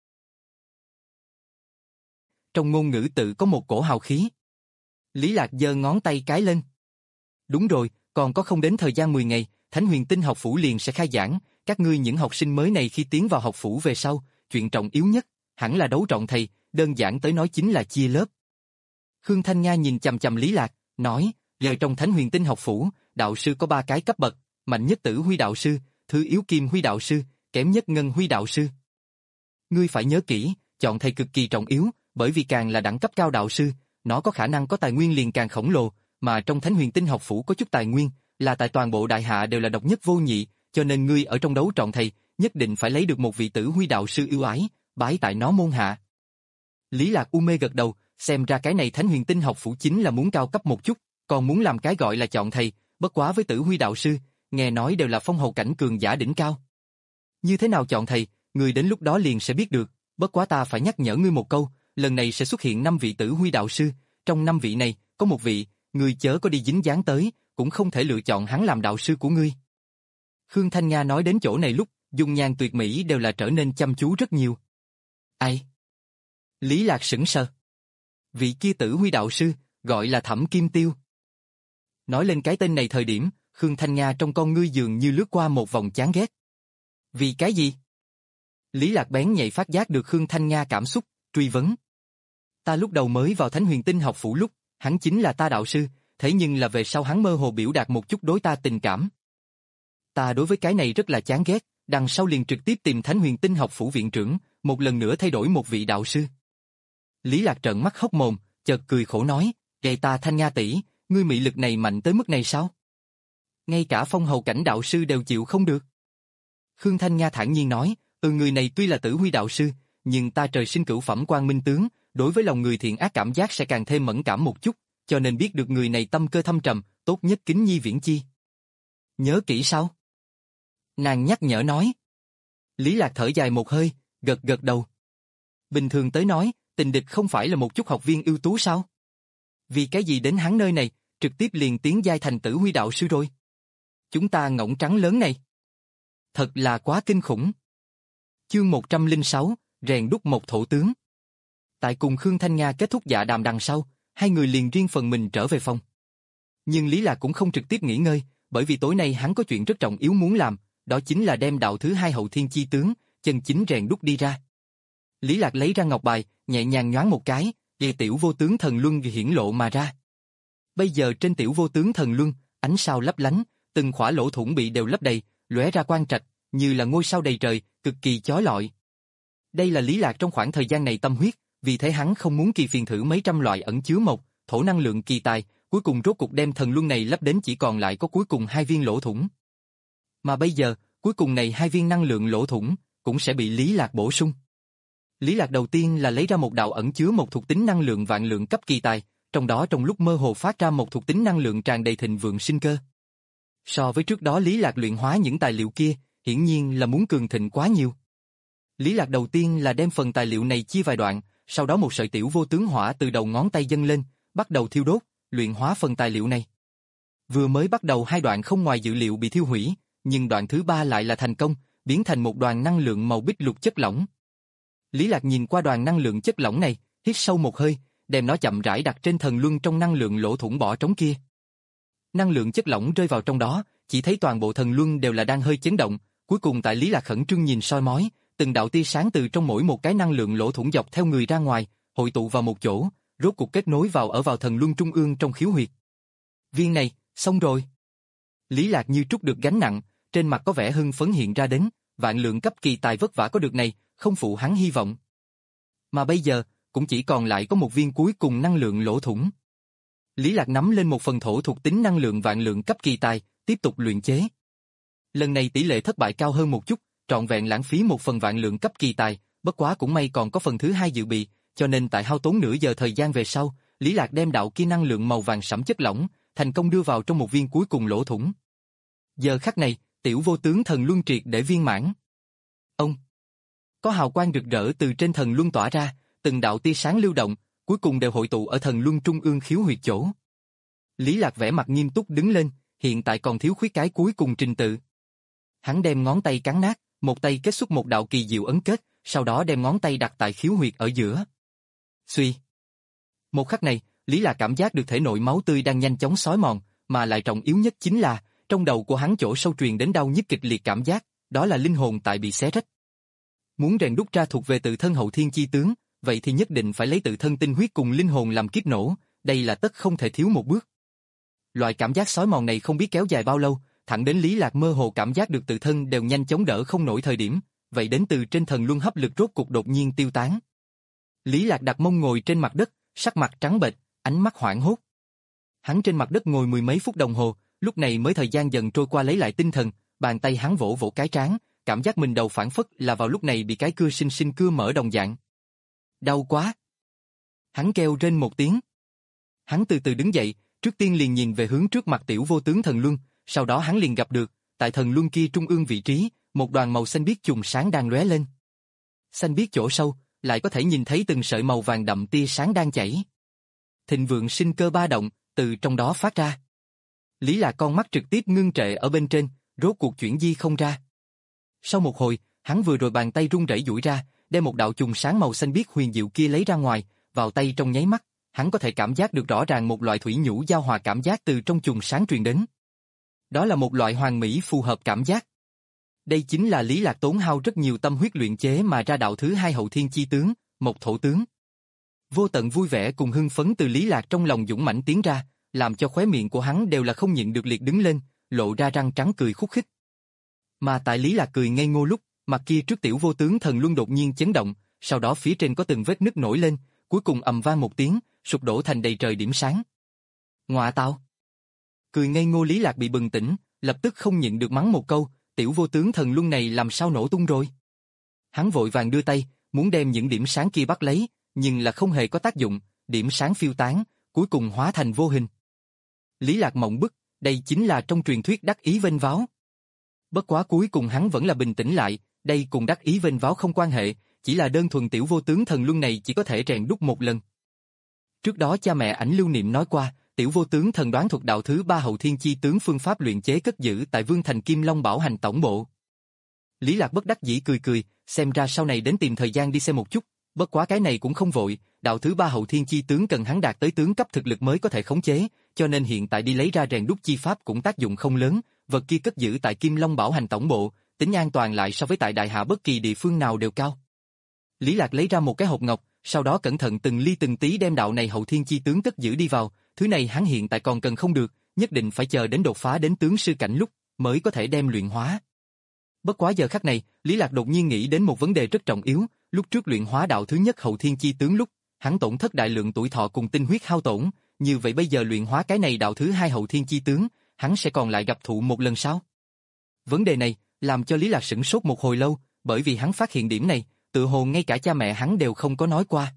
Trong ngôn ngữ tự có một cổ hào khí. Lý Lạc giơ ngón tay cái lên. Đúng rồi, còn có không đến thời gian mười ngày, Thánh Huyền Tinh học phủ liền sẽ khai giảng, các ngươi những học sinh mới này khi tiến vào học phủ về sau, chuyện trọng yếu nhất, hẳn là đấu trọng thầy, đơn giản tới nói chính là chia lớp. Khương Thanh Nga nhìn chằm chằm Lý Lạc, nói, giờ trong Thánh Huyền Tinh học phủ, đạo sư có ba cái cấp bậc, mạnh nhất Tử Huy đạo sư, thứ yếu Kim Huy đạo sư, kém nhất Ngân Huy đạo sư. Ngươi phải nhớ kỹ, chọn thầy cực kỳ trọng yếu, bởi vì càng là đẳng cấp cao đạo sư, nó có khả năng có tài nguyên liền càng khổng lồ, mà trong Thánh Huyền Tinh học phủ có chút tài nguyên, là tại toàn bộ đại hạ đều là độc nhất vô nhị, cho nên ngươi ở trong đấu trọn thầy, nhất định phải lấy được một vị Tử Huy đạo sư ưu ái, bái tại nó môn hạ. Lý Lạc u mê gật đầu, xem ra cái này Thánh Huyền Tinh học phủ chính là muốn cao cấp một chút, còn muốn làm cái gọi là chọn thầy, bất quá với Tử Huy đạo sư, nghe nói đều là phong hầu cảnh cường giả đỉnh cao. Như thế nào chọn thầy, người đến lúc đó liền sẽ biết được, bất quá ta phải nhắc nhở ngươi một câu, lần này sẽ xuất hiện năm vị Tử Huy đạo sư, trong năm vị này, có một vị, ngươi chớ có đi dính dáng tới, cũng không thể lựa chọn hắn làm đạo sư của ngươi. Khương Thanh Nga nói đến chỗ này lúc, dung nhan tuyệt mỹ đều là trở nên chăm chú rất nhiều. Ai? Lý Lạc sững sờ. Vị kia Tử Huy đạo sư, gọi là Thẩm Kim Tiêu. Nói lên cái tên này thời điểm, Khương Thanh Nga trong con ngươi dường như lướt qua một vòng chán ghét. Vì cái gì? Lý Lạc bén nhạy phát giác được Khương Thanh Nga cảm xúc, truy vấn. Ta lúc đầu mới vào Thánh Huyền Tinh học phủ lúc, hắn chính là ta đạo sư, thế nhưng là về sau hắn mơ hồ biểu đạt một chút đối ta tình cảm. Ta đối với cái này rất là chán ghét, đằng sau liền trực tiếp tìm Thánh Huyền Tinh học phủ viện trưởng, một lần nữa thay đổi một vị đạo sư. Lý Lạc trợn mắt hốc mồm, chợt cười khổ nói, "Vậy ta Thanh Nga tỷ, ngươi mị lực này mạnh tới mức này sao? Ngay cả phong hầu cảnh đạo sư đều chịu không được." Khương Thanh Nga thản nhiên nói, "Ừ người này tuy là Tử Huy đạo sư, nhưng ta trời sinh cửu phẩm quang minh tướng, đối với lòng người thiện ác cảm giác sẽ càng thêm mẫn cảm một chút, cho nên biết được người này tâm cơ thâm trầm, tốt nhất kính nhi viễn chi." Nhớ kỹ sao? Nàng nhắc nhở nói. Lý Lạc thở dài một hơi, gật gật đầu. Bình thường tới nói, tình địch không phải là một chút học viên ưu tú sao? Vì cái gì đến hắn nơi này, trực tiếp liền tiến giai thành Tử Huy đạo sư rồi? Chúng ta ngỗng trắng lớn này. Thật là quá kinh khủng. Chương một trăm lẻ sáu, rèn đúc một thổ tướng. Tại cùng Khương Thanh Nga kết thúc dạ đàm đằng sau, hai người liền riêng phần mình trở về phòng. Nhưng Lý Lạc cũng không trực tiếp nghỉ ngơi, bởi vì tối nay hắn có chuyện rất trọng yếu muốn làm, đó chính là đem đạo thứ hai hậu thiên chi tướng, chân chính rèn đúc đi ra. Lý Lạc lấy ra ngọc bài, nhẹ nhàng nhoáng một cái, thì tiểu vô tướng thần luân hiển lộ mà ra. Bây giờ trên tiểu vô tướng thần luân, ánh sao lấp lánh, từng khỏa lỗ thủng bị đều lấp đầy, lóe ra quang trạch, như là ngôi sao đầy trời, cực kỳ chói lọi. Đây là Lý Lạc trong khoảng thời gian này tâm huyết, vì thế hắn không muốn kỳ phiền thử mấy trăm loại ẩn chứa mộc, thổ năng lượng kỳ tài, cuối cùng rốt cục đem thần luân này lấp đến chỉ còn lại có cuối cùng hai viên lỗ thủng. Mà bây giờ, cuối cùng này hai viên năng lượng lỗ thủng cũng sẽ bị Lý Lạc bổ sung. Lý Lạc đầu tiên là lấy ra một đạo ẩn chứa một thuộc tính năng lượng vạn lượng cấp kỳ tài, trong đó trong lúc mơ hồ phát ra một thuộc tính năng lượng tràn đầy thịnh vượng sinh cơ. So với trước đó Lý Lạc luyện hóa những tài liệu kia, hiển nhiên là muốn cường thịnh quá nhiều. Lý Lạc đầu tiên là đem phần tài liệu này chia vài đoạn, sau đó một sợi tiểu vô tướng hỏa từ đầu ngón tay dâng lên, bắt đầu thiêu đốt, luyện hóa phần tài liệu này. Vừa mới bắt đầu hai đoạn không ngoài dự liệu bị thiêu hủy, nhưng đoạn thứ ba lại là thành công, biến thành một đoàn năng lượng màu bích lục chất lỏng. Lý Lạc nhìn qua đoàn năng lượng chất lỏng này, hít sâu một hơi, đem nó chậm rãi đặt trên thần luân trong năng lượng lỗ thủng bỏ trống kia. Năng lượng chất lỏng rơi vào trong đó, chỉ thấy toàn bộ thần luân đều là đang hơi chấn động, cuối cùng tại Lý Lạc khẩn trương nhìn soi mói, từng đạo tia sáng từ trong mỗi một cái năng lượng lỗ thủng dọc theo người ra ngoài, hội tụ vào một chỗ, rốt cuộc kết nối vào ở vào thần luân trung ương trong khiếu huyệt. Viên này, xong rồi. Lý Lạc như trút được gánh nặng, trên mặt có vẻ hưng phấn hiện ra đến, vạn lượng cấp kỳ tài vất vả có được này, không phụ hắn hy vọng. Mà bây giờ, cũng chỉ còn lại có một viên cuối cùng năng lượng lỗ thủng. Lý Lạc nắm lên một phần thổ thuộc tính năng lượng vạn lượng cấp kỳ tài, tiếp tục luyện chế. Lần này tỷ lệ thất bại cao hơn một chút, trọn vẹn lãng phí một phần vạn lượng cấp kỳ tài, bất quá cũng may còn có phần thứ hai dự bị, cho nên tại hao tốn nửa giờ thời gian về sau, Lý Lạc đem đạo kia năng lượng màu vàng sẫm chất lỏng, thành công đưa vào trong một viên cuối cùng lỗ thủng. Giờ khắc này, tiểu vô tướng thần luân triệt để viên mãn. Ông có hào quang rực rỡ từ trên thần luân tỏa ra, từng đạo tia sáng lưu động, cuối cùng đều hội tụ ở thần luân trung ương khiếu huyệt chỗ. Lý Lạc vẻ mặt nghiêm túc đứng lên, hiện tại còn thiếu khuyết cái cuối cùng trình tự. Hắn đem ngón tay cắn nát, một tay kết xuất một đạo kỳ diệu ấn kết, sau đó đem ngón tay đặt tại khiếu huyệt ở giữa. Suy. Một khắc này, Lý Lạc cảm giác được thể nội máu tươi đang nhanh chóng xói mòn, mà lại trọng yếu nhất chính là, trong đầu của hắn chỗ sâu truyền đến đau nhức kịch liệt cảm giác, đó là linh hồn tại bị xé rách. Muốn rèn đúc ra thuộc về tự thân hậu thiên chi tướng, vậy thì nhất định phải lấy tự thân tinh huyết cùng linh hồn làm kiếp nổ, đây là tất không thể thiếu một bước. Loại cảm giác xói mòn này không biết kéo dài bao lâu, thẳng đến Lý Lạc mơ hồ cảm giác được tự thân đều nhanh chóng đỡ không nổi thời điểm, vậy đến từ trên thần luân hấp lực rốt cục đột nhiên tiêu tán. Lý Lạc đặt mông ngồi trên mặt đất, sắc mặt trắng bệch, ánh mắt hoảng hốt. Hắn trên mặt đất ngồi mười mấy phút đồng hồ, lúc này mới thời gian dần trôi qua lấy lại tinh thần, bàn tay hắn vỗ vỗ cái trán, cảm giác mình đầu phản phất là vào lúc này bị cái cưa sinh sinh cưa mở đồng dạng. Đau quá. Hắn kêu rên một tiếng. Hắn từ từ đứng dậy, trước tiên liền nhìn về hướng trước mặt tiểu vô tướng thần luân, sau đó hắn liền gặp được, tại thần luân kia trung ương vị trí, một đoàn màu xanh biếc chùm sáng đang lóe lên. Xanh biếc chỗ sâu, lại có thể nhìn thấy từng sợi màu vàng đậm tia sáng đang chảy. Thịnh vượng sinh cơ ba động, từ trong đó phát ra. Lý Lạc con mắt trực tiếp ngưng trệ ở bên trên, rốt cuộc chuyển di không ra. Sau một hồi, hắn vừa rồi bàn tay run rẩy duỗi ra, đem một đạo chùm sáng màu xanh biếc huyền diệu kia lấy ra ngoài, vào tay trong nháy mắt, hắn có thể cảm giác được rõ ràng một loại thủy nhũ giao hòa cảm giác từ trong chùm sáng truyền đến. Đó là một loại hoàn mỹ phù hợp cảm giác. Đây chính là Lý Lạc tốn hao rất nhiều tâm huyết luyện chế mà ra đạo thứ hai hậu thiên chi tướng, một thổ tướng. Vô tận vui vẻ cùng hưng phấn từ Lý Lạc trong lòng dũng mãnh tiến ra, làm cho khóe miệng của hắn đều là không nhịn được liệt đứng lên, lộ ra răng trắng cười khúc khích. Mà tại Lý Lạc cười ngây ngô lúc, mặt kia trước tiểu vô tướng thần luân đột nhiên chấn động, sau đó phía trên có từng vết nứt nổi lên, cuối cùng ầm vang một tiếng, sụp đổ thành đầy trời điểm sáng. Ngọa tao. Cười ngây ngô Lý Lạc bị bừng tỉnh, lập tức không nhịn được mắng một câu, tiểu vô tướng thần luân này làm sao nổ tung rồi. Hắn vội vàng đưa tay, muốn đem những điểm sáng kia bắt lấy, nhưng là không hề có tác dụng, điểm sáng phiêu tán, cuối cùng hóa thành vô hình. Lý Lạc mộng bức, đây chính là trong truyền thuyết đắc ý vênh váo. Bất quá cuối cùng hắn vẫn là bình tĩnh lại, đây cùng đắc ý vênh váo không quan hệ, chỉ là đơn thuần tiểu vô tướng thần luân này chỉ có thể rèn đúc một lần. Trước đó cha mẹ ảnh Lưu Niệm nói qua, tiểu vô tướng thần đoán thuật đạo thứ ba hậu thiên chi tướng phương pháp luyện chế cất giữ tại Vương Thành Kim Long Bảo Hành tổng bộ. Lý Lạc bất đắc dĩ cười cười, xem ra sau này đến tìm thời gian đi xem một chút, bất quá cái này cũng không vội, đạo thứ ba hậu thiên chi tướng cần hắn đạt tới tướng cấp thực lực mới có thể khống chế, cho nên hiện tại đi lấy ra rèn đúc chi pháp cũng tác dụng không lớn, vật kia cất giữ tại Kim Long Bảo Hành tổng bộ, tính an toàn lại so với tại Đại Hạ bất kỳ địa phương nào đều cao. Lý Lạc lấy ra một cái hộp ngọc, sau đó cẩn thận từng ly từng tí đem đạo này hậu thiên chi tướng cất giữ đi vào, thứ này hắn hiện tại còn cần không được, nhất định phải chờ đến đột phá đến tướng sư cảnh lúc mới có thể đem luyện hóa. Bất quá giờ khắc này, Lý Lạc đột nhiên nghĩ đến một vấn đề rất trọng yếu, lúc trước luyện hóa đạo thứ nhất hậu thiên chi tướng lúc, hắn tổn thất đại lượng tuổi thọ cùng tinh huyết hao tổn, như vậy bây giờ luyện hóa cái này đạo thứ hai hậu thiên chi tướng, hắn sẽ còn lại gặp thụ một lần sao? Vấn đề này làm cho Lý Lạc sửng sốt một hồi lâu, bởi vì hắn phát hiện điểm này, tự hồ ngay cả cha mẹ hắn đều không có nói qua.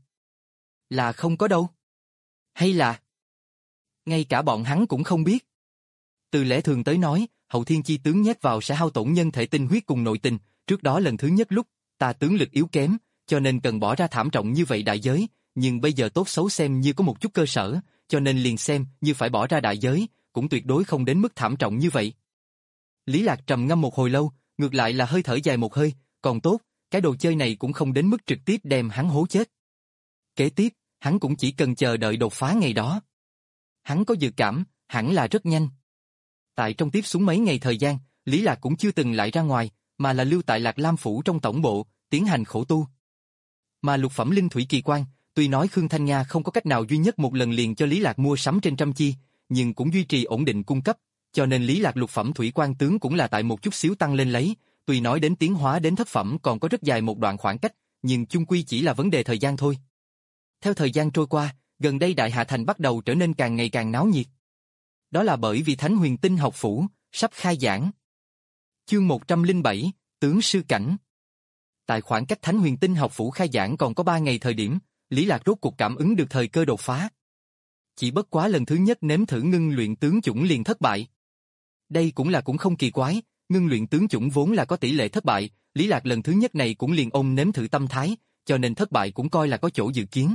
Là không có đâu? Hay là ngay cả bọn hắn cũng không biết? Từ lẽ thường tới nói, hậu thiên chi tướng nhét vào sẽ hao tổn nhân thể tinh huyết cùng nội tình, trước đó lần thứ nhất lúc, ta tướng lực yếu kém, cho nên cần bỏ ra thảm trọng như vậy đại giới, nhưng bây giờ tốt xấu xem như có một chút cơ sở, cho nên liền xem như phải bỏ ra đại giới, cũng tuyệt đối không đến mức thảm trọng như vậy. Lý Lạc trầm ngâm một hồi lâu, ngược lại là hơi thở dài một hơi, còn tốt, cái đồ chơi này cũng không đến mức trực tiếp đem hắn hố chết. Kế tiếp, hắn cũng chỉ cần chờ đợi đột phá ngày đó. Hắn có dự cảm, hẳn là rất nhanh. Tại trong tiếp xuống mấy ngày thời gian, Lý Lạc cũng chưa từng lại ra ngoài, mà là lưu tại Lạc Lam Phủ trong tổng bộ, tiến hành khổ tu. Mà lục phẩm linh thủy kỳ quan, tuy nói Khương Thanh Nga không có cách nào duy nhất một lần liền cho Lý Lạc mua sắm trên trăm chi, nhưng cũng duy trì ổn định cung cấp, cho nên Lý Lạc lục phẩm thủy quan tướng cũng là tại một chút xíu tăng lên lấy, tuy nói đến tiến hóa đến thất phẩm còn có rất dài một đoạn khoảng cách, nhưng chung quy chỉ là vấn đề thời gian thôi. Theo thời gian trôi qua, gần đây Đại Hạ Thành bắt đầu trở nên càng ngày càng náo nhiệt. Đó là bởi vì Thánh Huyền Tinh học phủ sắp khai giảng. Chương một trăm lẻ bảy, tướng sư cảnh. Tại khoảng cách Thánh Huyền Tinh học phủ khai giảng còn có ba ngày thời điểm, Lý Lạc rốt cuộc cảm ứng được thời cơ đột phá. Chỉ bất quá lần thứ nhất nếm thử ngưng luyện tướng chủng liền thất bại. Đây cũng là cũng không kỳ quái, ngưng luyện tướng chủng vốn là có tỷ lệ thất bại, Lý Lạc lần thứ nhất này cũng liền ôm nếm thử tâm thái, cho nên thất bại cũng coi là có chỗ dự kiến.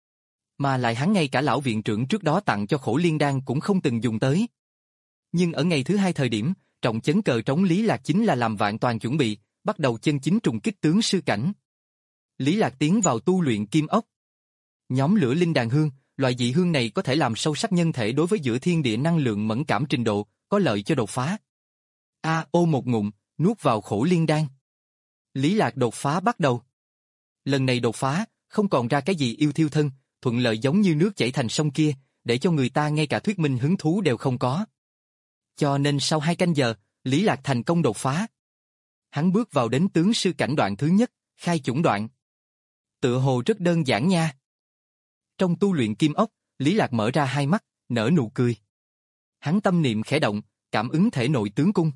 Mà lại hắn ngay cả lão viện trưởng trước đó tặng cho Khổ Liên Đan cũng không từng dùng tới. Nhưng ở ngày thứ hai thời điểm, trọng chấn cờ trống Lý Lạc chính là làm vạn toàn chuẩn bị, bắt đầu chân chính trùng kích tướng sư cảnh. Lý Lạc tiến vào tu luyện kim ốc. Nhóm lửa linh đàn hương, loại dị hương này có thể làm sâu sắc nhân thể đối với giữa thiên địa năng lượng mẫn cảm trình độ, có lợi cho đột phá. A ô một ngụm, nuốt vào Khổ Liên Đan. Lý Lạc đột phá bắt đầu. Lần này đột phá, không còn ra cái gì yêu thiêu thân, thuận lợi giống như nước chảy thành sông kia, để cho người ta ngay cả thuyết minh hứng thú đều không có. Cho nên sau hai canh giờ, Lý Lạc thành công đột phá. Hắn bước vào đến tướng sư cảnh đoạn thứ nhất, khai chủng đoạn. Tựa hồ rất đơn giản nha. Trong tu luyện kim ốc, Lý Lạc mở ra hai mắt, nở nụ cười. Hắn tâm niệm khẽ động, cảm ứng thể nội tướng cung.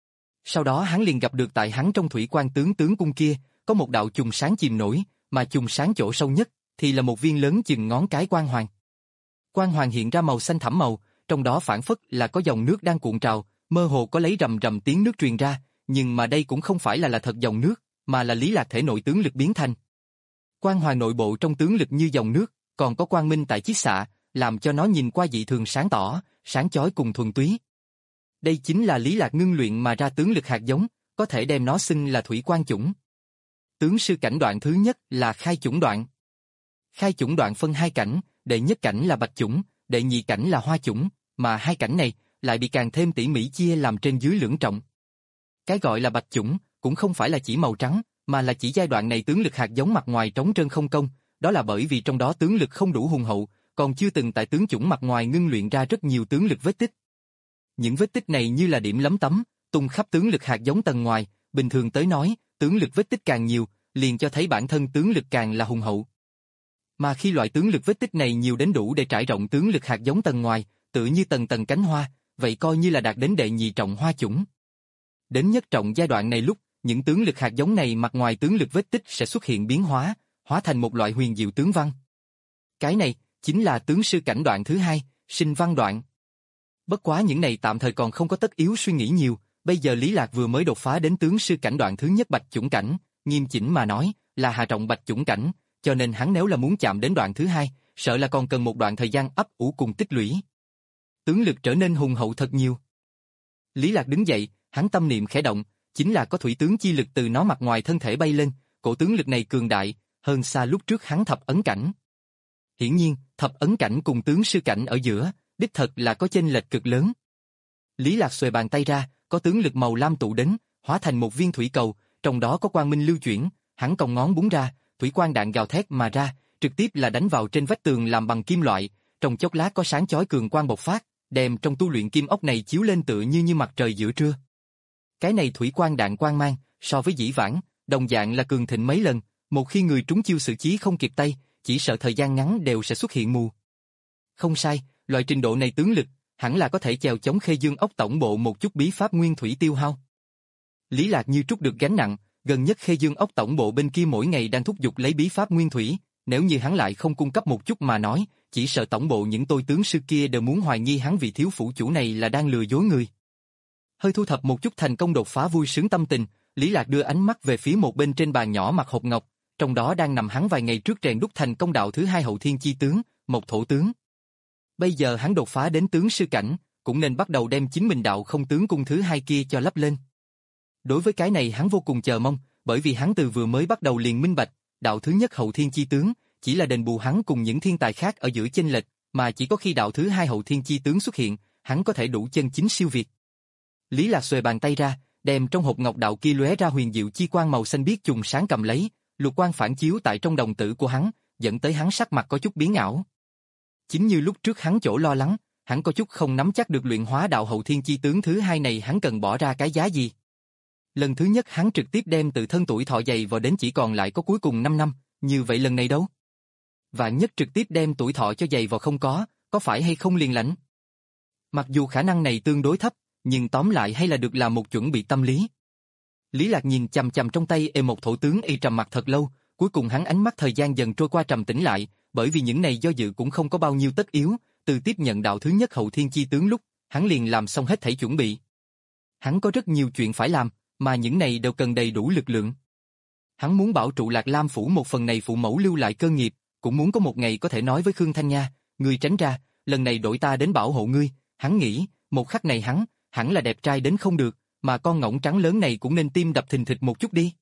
Sau đó hắn liền gặp được tại hắn trong thủy quan tướng tướng cung kia, có một đạo chùm sáng chìm nổi, mà chùm sáng chỗ sâu nhất thì là một viên lớn chừng ngón cái quang hoàng. Quang hoàng hiện ra màu xanh thẳm màu, trong đó phản phất là có dòng nước đang cuộn trào, mơ hồ có lấy rầm rầm tiếng nước truyền ra, nhưng mà đây cũng không phải là là thật dòng nước, mà là Lý Lạc thể nội tướng lực biến thành. Quang hoàng nội bộ trong tướng lực như dòng nước, còn có quang minh tại chiết xạ, làm cho nó nhìn qua dị thường sáng tỏ, sáng chói cùng thuần túy. Đây chính là Lý Lạc ngưng luyện mà ra tướng lực hạt giống, có thể đem nó xưng là thủy quan chủng. Tướng sư cảnh đoạn thứ nhất là khai chủng đoạn. Khai chủng đoạn phân hai cảnh, đệ nhất cảnh là bạch chủng, đệ nhị cảnh là hoa chủng, mà hai cảnh này lại bị càng thêm tỉ mỉ chia làm trên dưới lưỡng trọng. Cái gọi là bạch chủng cũng không phải là chỉ màu trắng, mà là chỉ giai đoạn này tướng lực hạt giống mặt ngoài trống trơn không công, đó là bởi vì trong đó tướng lực không đủ hùng hậu, còn chưa từng tại tướng chủng mặt ngoài ngưng luyện ra rất nhiều tướng lực vết tích. Những vết tích này như là điểm lấm tấm, tung khắp tướng lực hạt giống tầng ngoài, bình thường tới nói, tướng lực vết tích càng nhiều, liền cho thấy bản thân tướng lực càng là hùng hậu. Mà khi loại tướng lực vết tích này nhiều đến đủ để trải rộng tướng lực hạt giống tầng ngoài, tự như tầng tầng cánh hoa, vậy coi như là đạt đến đệ nhị trọng hoa chủng. Đến nhất trọng giai đoạn này lúc, những tướng lực hạt giống này mặt ngoài tướng lực vết tích sẽ xuất hiện biến hóa, hóa thành một loại huyền diệu tướng văn. Cái này chính là tướng sư cảnh đoạn thứ hai, sinh văn đoạn. Bất quá những này tạm thời còn không có tất yếu suy nghĩ nhiều, bây giờ Lý Lạc vừa mới đột phá đến tướng sư cảnh đoạn thứ nhất bạch chủng cảnh, nghiêm chỉnh mà nói, là hạ trọng bạch chủng cảnh, cho nên hắn nếu là muốn chạm đến đoạn thứ hai, sợ là còn cần một đoạn thời gian ấp ủ cùng tích lũy. Tướng lực trở nên hùng hậu thật nhiều. Lý Lạc đứng dậy, hắn tâm niệm khẽ động, chính là có thủy tướng chi lực từ nó mặt ngoài thân thể bay lên, cổ tướng lực này cường đại, hơn xa lúc trước hắn thập ấn cảnh. Hiển nhiên, thập ấn cảnh cùng tướng sư cảnh ở giữa, đích thật là có chênh lệch cực lớn. Lý Lạc xuề bàn tay ra, có tướng lực màu lam tụ đến, hóa thành một viên thủy cầu, trong đó có quang minh lưu chuyển, hắn cong ngón búng ra, thủy quang đạn gào thét mà ra, trực tiếp là đánh vào trên vách tường làm bằng kim loại, trong chốc lát có sáng chói cường quang bộc phát, đem trong tu luyện kim ốc này chiếu lên tựa như như mặt trời giữa trưa. Cái này thủy quang đạn quang mang, so với dĩ vãng, đồng dạng là cường thịnh mấy lần, một khi người trúng chiêu xử trí không kịp tay, chỉ sợ thời gian ngắn đều sẽ xuất hiện mù. Không sai, loại trình độ này tướng lực, hẳn là có thể chèo chống Khê Dương ốc tổng bộ một chút bí pháp nguyên thủy tiêu hao. Lý Lạc như trút được gánh nặng, gần nhất Khê Dương ốc tổng bộ bên kia mỗi ngày đang thúc giục lấy bí pháp nguyên thủy, nếu như hắn lại không cung cấp một chút mà nói, chỉ sợ tổng bộ những tôi tướng sư kia đều muốn hoài nghi hắn vị thiếu phủ chủ này là đang lừa dối người. Hơi thu thập một chút thành công đột phá vui sướng tâm tình, Lý Lạc đưa ánh mắt về phía một bên trên bàn nhỏ mặt hộp ngọc, trong đó đang nằm hắn vài ngày trước rèn đúc thành công đạo thứ hai hậu thiên chi tướng, một thổ tướng. Bây giờ hắn đột phá đến tướng sư cảnh, cũng nên bắt đầu đem chính mình đạo không tướng cung thứ hai kia cho lắp lên. Đối với cái này hắn vô cùng chờ mong, bởi vì hắn từ vừa mới bắt đầu liền minh bạch, đạo thứ nhất hậu thiên chi tướng chỉ là đền bù hắn cùng những thiên tài khác ở giữa chênh lệch, mà chỉ có khi đạo thứ hai hậu thiên chi tướng xuất hiện, hắn có thể đủ chân chính siêu việt. Lý Lạc xuề bàn tay ra, đem trong hộp ngọc đạo kia lóe ra huyền diệu chi quang màu xanh biếc trùng sáng cầm lấy, lục quang phản chiếu tại trong đồng tử của hắn, dẫn tới hắn sắc mặt có chút biến ảo. Chính như lúc trước hắn chỗ lo lắng, hắn có chút không nắm chắc được luyện hóa đạo hậu thiên chi tướng thứ hai này hắn cần bỏ ra cái giá gì. Lần thứ nhất hắn trực tiếp đem tự thân tuổi thọ dày vào đến chỉ còn lại có cuối cùng năm năm, như vậy lần này đâu? Và nhất trực tiếp đem tuổi thọ cho dày vào không có, có phải hay không liền lãnh? Mặc dù khả năng này tương đối thấp, nhưng tóm lại hay là được làm một chuẩn bị tâm lý. Lý Lạc nhìn chằm chằm trong tay e một thổ tướng y trầm mặt thật lâu, cuối cùng hắn ánh mắt thời gian dần trôi qua trầm tĩnh lại, bởi vì những này do dự cũng không có bao nhiêu tất yếu, từ tiếp nhận đạo thứ nhất hậu thiên chi tướng lúc, hắn liền làm xong hết thảy chuẩn bị. Hắn có rất nhiều chuyện phải làm, mà những này đều cần đầy đủ lực lượng. Hắn muốn bảo trụ Lạc Lam phủ một phần này phụ mẫu lưu lại cơ nghiệp, cũng muốn có một ngày có thể nói với Khương Thanh Nha, ngươi tránh ra, lần này đổi ta đến bảo hộ ngươi. Hắn nghĩ, một khắc này hắn, hẳn là đẹp trai đến không được, mà con ngỗng trắng lớn này cũng nên tim đập thình thịch một chút đi.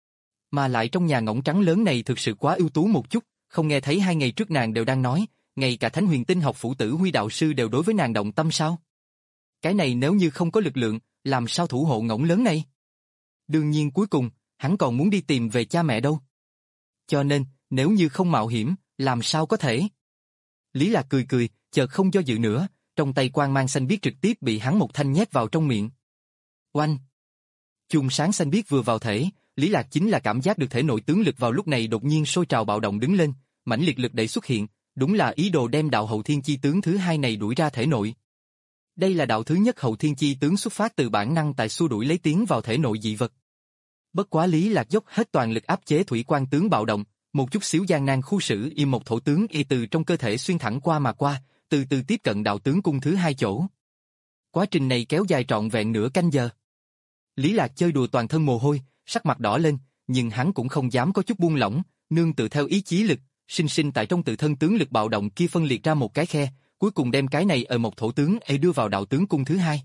Mà lại trong nhà ngỗng trắng lớn này thực sự quá ưu tú một chút, không nghe thấy hai ngày trước nàng đều đang nói, ngay cả Thánh Huyền Tinh học phủ tử Huy đạo sư đều đối với nàng động tâm sao? Cái này nếu như không có lực lượng, làm sao thủ hộ ngỗng lớn này? Đương nhiên cuối cùng, hắn còn muốn đi tìm về cha mẹ đâu. Cho nên, nếu như không mạo hiểm, làm sao có thể? Lý Lạc cười cười, chợt không do dự nữa, trong tay quang mang xanh biếc trực tiếp bị hắn một thanh nhét vào trong miệng. Oanh! Chùm sáng xanh biếc vừa vào thể, Lý Lạc chính là cảm giác được thể nội tướng lực vào lúc này đột nhiên sôi trào bạo động đứng lên, mãnh liệt lực đẩy xuất hiện, đúng là ý đồ đem đạo hậu thiên chi tướng thứ hai này đuổi ra thể nội. Đây là đạo thứ nhất hậu thiên chi tướng xuất phát từ bản năng tại xua đuổi lấy tiến vào thể nội dị vật. Bất quá Lý Lạc dốc hết toàn lực áp chế thủy quan tướng bạo động, một chút xíu gian nan khu xử y một thổ tướng y từ trong cơ thể xuyên thẳng qua mà qua, từ từ tiếp cận đạo tướng cung thứ hai chỗ. Quá trình này kéo dài trọn vẹn nửa canh giờ. Lý Lạc chơi đùa toàn thân mồ hôi, sắc mặt đỏ lên, nhưng hắn cũng không dám có chút buông lỏng, nương tự theo ý chí lực, sinh sinh tại trong tự thân tướng lực bạo động kia phân liệt ra một cái khe, cuối cùng đem cái này ở một thổ tướng ấy đưa vào đạo tướng cung thứ hai.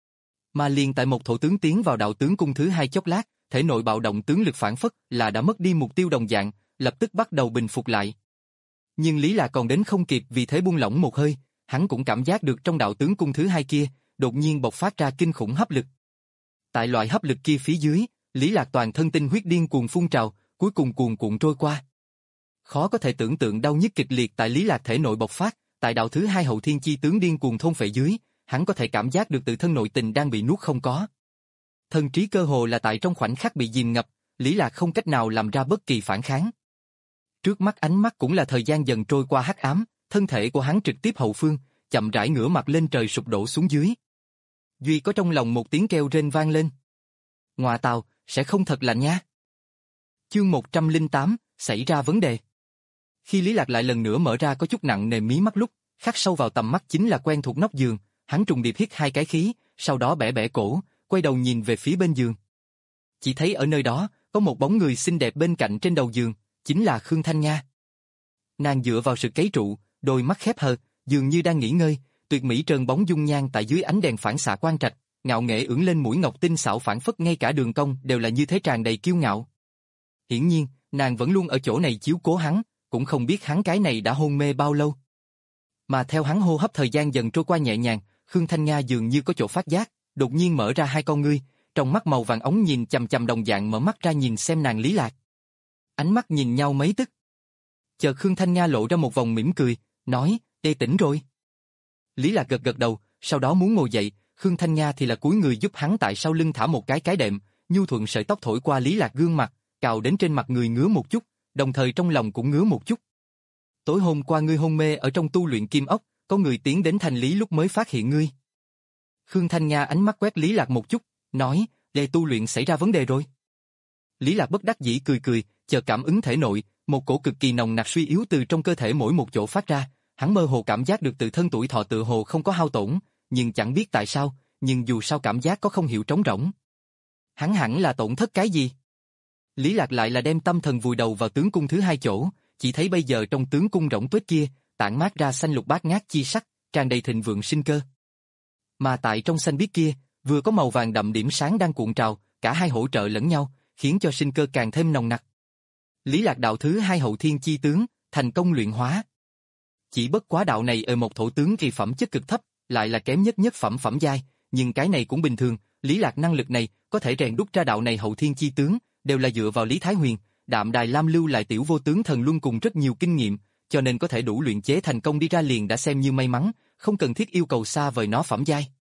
Mà liền tại một thổ tướng tiến vào đạo tướng cung thứ hai chốc lát, thể nội bạo động tướng lực phản phất là đã mất đi mục tiêu đồng dạng, lập tức bắt đầu bình phục lại. Nhưng Lý Lạc còn đến không kịp vì thế buông lỏng một hơi, hắn cũng cảm giác được trong đạo tướng cung thứ hai kia, đột nhiên bộc phát ra kinh khủng hấp lực. Tại loại hấp lực kia phía dưới, Lý Lạc toàn thân tinh huyết điên cuồng phun trào, cuối cùng cuồn cuộn trôi qua. Khó có thể tưởng tượng đau nhức kịch liệt tại Lý Lạc thể nội bộc phát, tại đạo thứ hai hậu thiên chi tướng điên cuồng thôn phệ dưới, hắn có thể cảm giác được tự thân nội tình đang bị nuốt không có. Thân trí cơ hồ là tại trong khoảnh khắc bị dìm ngập, Lý Lạc không cách nào làm ra bất kỳ phản kháng. Trước mắt ánh mắt cũng là thời gian dần trôi qua hắc ám, thân thể của hắn trực tiếp hậu phương, chậm rãi ngửa mặt lên trời sụp đổ xuống dưới. Duy có trong lòng một tiếng kêu rên vang lên. Ngoà tào, sẽ không thật là nha. Chương một trăm lẻ tám, xảy ra vấn đề. Khi Lý Lạc lại lần nữa mở ra có chút nặng nề mí mắt lúc, khắc sâu vào tầm mắt chính là quen thuộc nóc giường, hắn trùng điệp hít hai cái khí, sau đó bẻ bẻ cổ, quay đầu nhìn về phía bên giường. Chỉ thấy ở nơi đó, có một bóng người xinh đẹp bên cạnh trên đầu giường, chính là Khương Thanh Nha. Nàng dựa vào sự cấy trụ, đôi mắt khép hờ, dường như đang nghỉ ngơi, tuyệt mỹ trơn bóng dung nhan tại dưới ánh đèn phản xạ quang trạch, ngạo nghễ ưỡn lên mũi ngọc tinh xảo phản phất ngay cả đường cong đều là như thế tràn đầy kiêu ngạo. Hiển nhiên, nàng vẫn luôn ở chỗ này chiếu cố hắn, cũng không biết hắn cái này đã hôn mê bao lâu. Mà theo hắn hô hấp thời gian dần trôi qua nhẹ nhàng, Khương Thanh Nha dường như có chỗ phát giác, đột nhiên mở ra hai con ngươi, trong mắt màu vàng ống nhìn chằm chằm đồng dạng mở mắt ra nhìn xem nàng Lý Lạc. Ánh mắt nhìn nhau mấy tức. Chợt Khương Thanh Nga lộ ra một vòng mỉm cười, nói, "Ê tỉnh rồi." Lý Lạc gật gật đầu, sau đó muốn ngồi dậy, Khương Thanh Nga thì là cúi người giúp hắn tại sau lưng thả một cái cái đệm, nhu thuận sợi tóc thổi qua Lý Lạc gương mặt, cào đến trên mặt người ngứa một chút, đồng thời trong lòng cũng ngứa một chút. "Tối hôm qua ngươi hôn mê ở trong tu luyện kim ốc, có người tiến đến thanh lý lúc mới phát hiện ngươi." Khương Thanh Nga ánh mắt quét Lý Lạc một chút, nói, "Đề tu luyện xảy ra vấn đề rồi." Lý Lạc bất đắc dĩ cười cười, chợt cảm ứng thể nội, một cổ cực kỳ nồng nặc suy yếu từ trong cơ thể mỗi một chỗ phát ra, hắn mơ hồ cảm giác được tự thân tuổi thọ tự hồ không có hao tổn, nhưng chẳng biết tại sao, nhưng dù sao cảm giác có không hiểu trống rỗng. Hắn hẳn là tổn thất cái gì? Lý Lạc lại là đem tâm thần vùi đầu vào tướng cung thứ hai chỗ, chỉ thấy bây giờ trong tướng cung rỗng tuếch kia, tản mát ra xanh lục bát ngát chi sắc, tràn đầy thịnh vượng sinh cơ. Mà tại trong xanh biếc kia, vừa có màu vàng đậm điểm sáng đang cuộn trào, cả hai hỗ trợ lẫn nhau, khiến cho sinh cơ càng thêm nồng nặc. Lý Lạc đạo thứ hai hậu thiên chi tướng, thành công luyện hóa. Chỉ bất quá đạo này ở một thổ tướng kỳ phẩm chất cực thấp, lại là kém nhất nhất phẩm phẩm giai, nhưng cái này cũng bình thường, Lý Lạc năng lực này có thể rèn đúc ra đạo này hậu thiên chi tướng, đều là dựa vào Lý Thái Huyền, Đạm Đài Lam lưu lại tiểu vô tướng thần luân cùng rất nhiều kinh nghiệm, cho nên có thể đủ luyện chế thành công đi ra liền đã xem như may mắn, không cần thiết yêu cầu xa vời nó phẩm giai.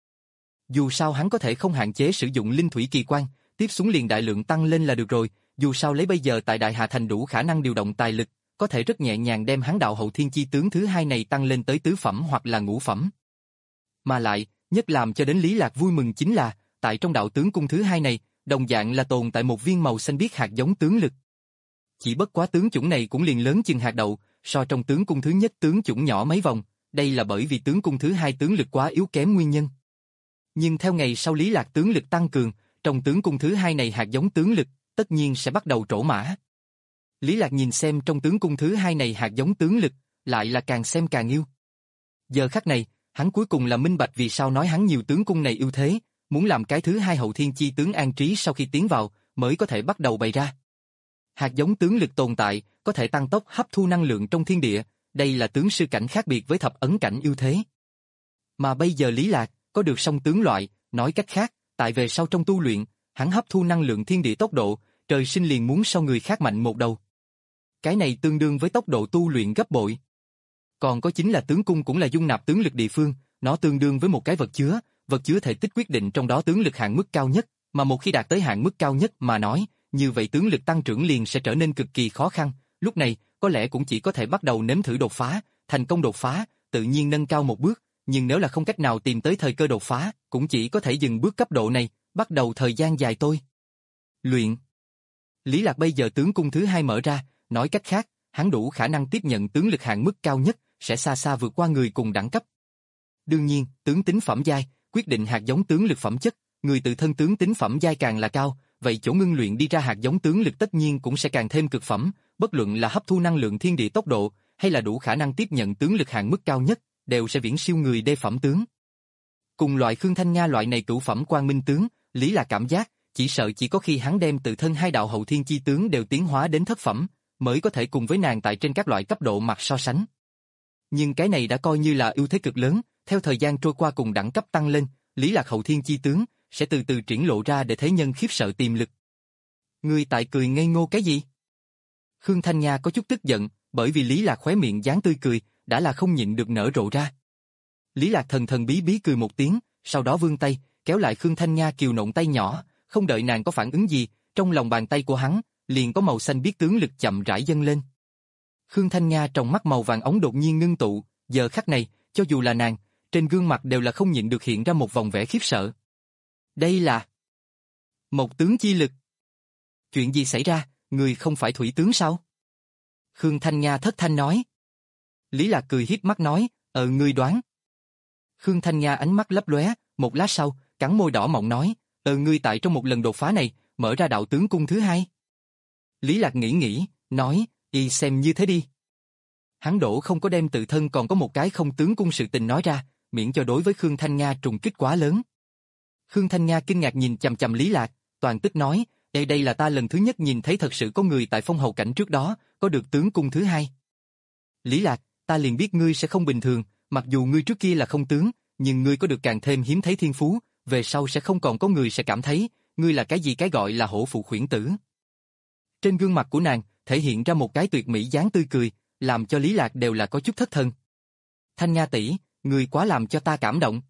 Dù sao hắn có thể không hạn chế sử dụng linh thủy kỳ quan, tiếp xuống liền đại lượng tăng lên là được rồi, dù sao lấy bây giờ tại Đại Hà Thành đủ khả năng điều động tài lực, có thể rất nhẹ nhàng đem hắn đạo hậu thiên chi tướng thứ hai này tăng lên tới tứ phẩm hoặc là ngũ phẩm. Mà lại, nhất làm cho đến Lý Lạc vui mừng chính là, tại trong đạo tướng cung thứ hai này, đồng dạng là tồn tại một viên màu xanh biếc hạt giống tướng lực. Chỉ bất quá tướng chủng này cũng liền lớn chừng hạt đậu, so trong tướng cung thứ nhất tướng chủng nhỏ mấy vòng, đây là bởi vì tướng cung thứ hai tướng lực quá yếu kém nguyên nhân. Nhưng theo ngày sau Lý Lạc tướng lực tăng cường, trong tướng cung thứ hai này hạt giống tướng lực, tất nhiên sẽ bắt đầu trổ mã. Lý Lạc nhìn xem trong tướng cung thứ hai này hạt giống tướng lực, lại là càng xem càng yêu. Giờ khắc này, hắn cuối cùng là minh bạch vì sao nói hắn nhiều tướng cung này ưu thế, muốn làm cái thứ hai hậu thiên chi tướng an trí sau khi tiến vào, mới có thể bắt đầu bày ra. Hạt giống tướng lực tồn tại, có thể tăng tốc hấp thu năng lượng trong thiên địa, đây là tướng sư cảnh khác biệt với thập ấn cảnh ưu thế. Mà bây giờ Lý Lạc, có được song tướng loại, nói cách khác, tại về sau trong tu luyện, hắn hấp thu năng lượng thiên địa tốc độ, trời sinh liền muốn so người khác mạnh một đầu. Cái này tương đương với tốc độ tu luyện gấp bội. Còn có chính là tướng cung cũng là dung nạp tướng lực địa phương, nó tương đương với một cái vật chứa, vật chứa thể tích quyết định trong đó tướng lực hạn mức cao nhất, mà một khi đạt tới hạn mức cao nhất mà nói, như vậy tướng lực tăng trưởng liền sẽ trở nên cực kỳ khó khăn, lúc này, có lẽ cũng chỉ có thể bắt đầu nếm thử đột phá, thành công đột phá, tự nhiên nâng cao một bước, nhưng nếu là không cách nào tìm tới thời cơ đột phá, cũng chỉ có thể dừng bước cấp độ này, bắt đầu thời gian dài tôi. Luyện. Lý Lạc bây giờ tướng cung thứ hai mở ra, nói cách khác, hắn đủ khả năng tiếp nhận tướng lực hạn mức cao nhất, sẽ xa xa vượt qua người cùng đẳng cấp. Đương nhiên, tướng tính phẩm giai, quyết định hạt giống tướng lực phẩm chất, người tự thân tướng tính phẩm giai càng là cao, vậy chỗ ngưng luyện đi ra hạt giống tướng lực tất nhiên cũng sẽ càng thêm cực phẩm, bất luận là hấp thu năng lượng thiên địa tốc độ, hay là đủ khả năng tiếp nhận tướng lực hạn mức cao nhất, đều sẽ viễn siêu người đê phẩm tướng. Cùng loại Khương Thanh Nga loại này cửu phẩm quang minh tướng, Lý là cảm giác, chỉ sợ chỉ có khi hắn đem tự thân hai đạo hậu thiên chi tướng đều tiến hóa đến thất phẩm, mới có thể cùng với nàng tại trên các loại cấp độ mặt so sánh. Nhưng cái này đã coi như là ưu thế cực lớn, theo thời gian trôi qua cùng đẳng cấp tăng lên, Lý Lạc hậu thiên chi tướng sẽ từ từ triển lộ ra để thế nhân khiếp sợ tiềm lực. Ngươi tại cười ngây ngô cái gì? Khương Thanh Nga có chút tức giận, bởi vì Lý Lạc khóe miệng dáng tươi cười, đã là không nhịn được nở rộ ra. Lý Lạc thần thần bí bí cười một tiếng, sau đó vươn tay, kéo lại Khương Thanh Nga kiều nộn tay nhỏ, không đợi nàng có phản ứng gì, trong lòng bàn tay của hắn, liền có màu xanh biếc tướng lực chậm rãi dâng lên. Khương Thanh Nga trong mắt màu vàng ống đột nhiên ngưng tụ, giờ khắc này, cho dù là nàng, trên gương mặt đều là không nhịn được hiện ra một vòng vẻ khiếp sợ. Đây là một tướng chi lực. Chuyện gì xảy ra, người không phải thủy tướng sao? Khương Thanh Nga thất thanh nói. Lý Lạc cười híp mắt nói, ờ ngươi đoán. Khương Thanh Nga ánh mắt lấp lóe, một lát sau, cắn môi đỏ mọng nói, ờ ngươi tại trong một lần đột phá này, mở ra đạo tướng cung thứ hai. Lý Lạc nghĩ nghĩ, nói, y xem như thế đi. Hắn đổ không có đem tự thân còn có một cái không tướng cung sự tình nói ra, miễn cho đối với Khương Thanh Nga trùng kích quá lớn. Khương Thanh Nga kinh ngạc nhìn chằm chằm Lý Lạc, toàn tức nói, đây đây là ta lần thứ nhất nhìn thấy thật sự có người tại phong hầu cảnh trước đó, có được tướng cung thứ hai. Lý Lạc, ta liền biết ngươi sẽ không bình thường, mặc dù ngươi trước kia là không tướng, nhưng ngươi có được càng thêm hiếm thấy thiên phú, về sau sẽ không còn có người sẽ cảm thấy, ngươi là cái gì cái gọi là hổ phụ khuyển tử. Trên gương mặt của nàng, thể hiện ra một cái tuyệt mỹ dáng tươi cười, làm cho Lý Lạc đều là có chút thất thần. Thanh Nga tỷ, ngươi quá làm cho ta cảm động.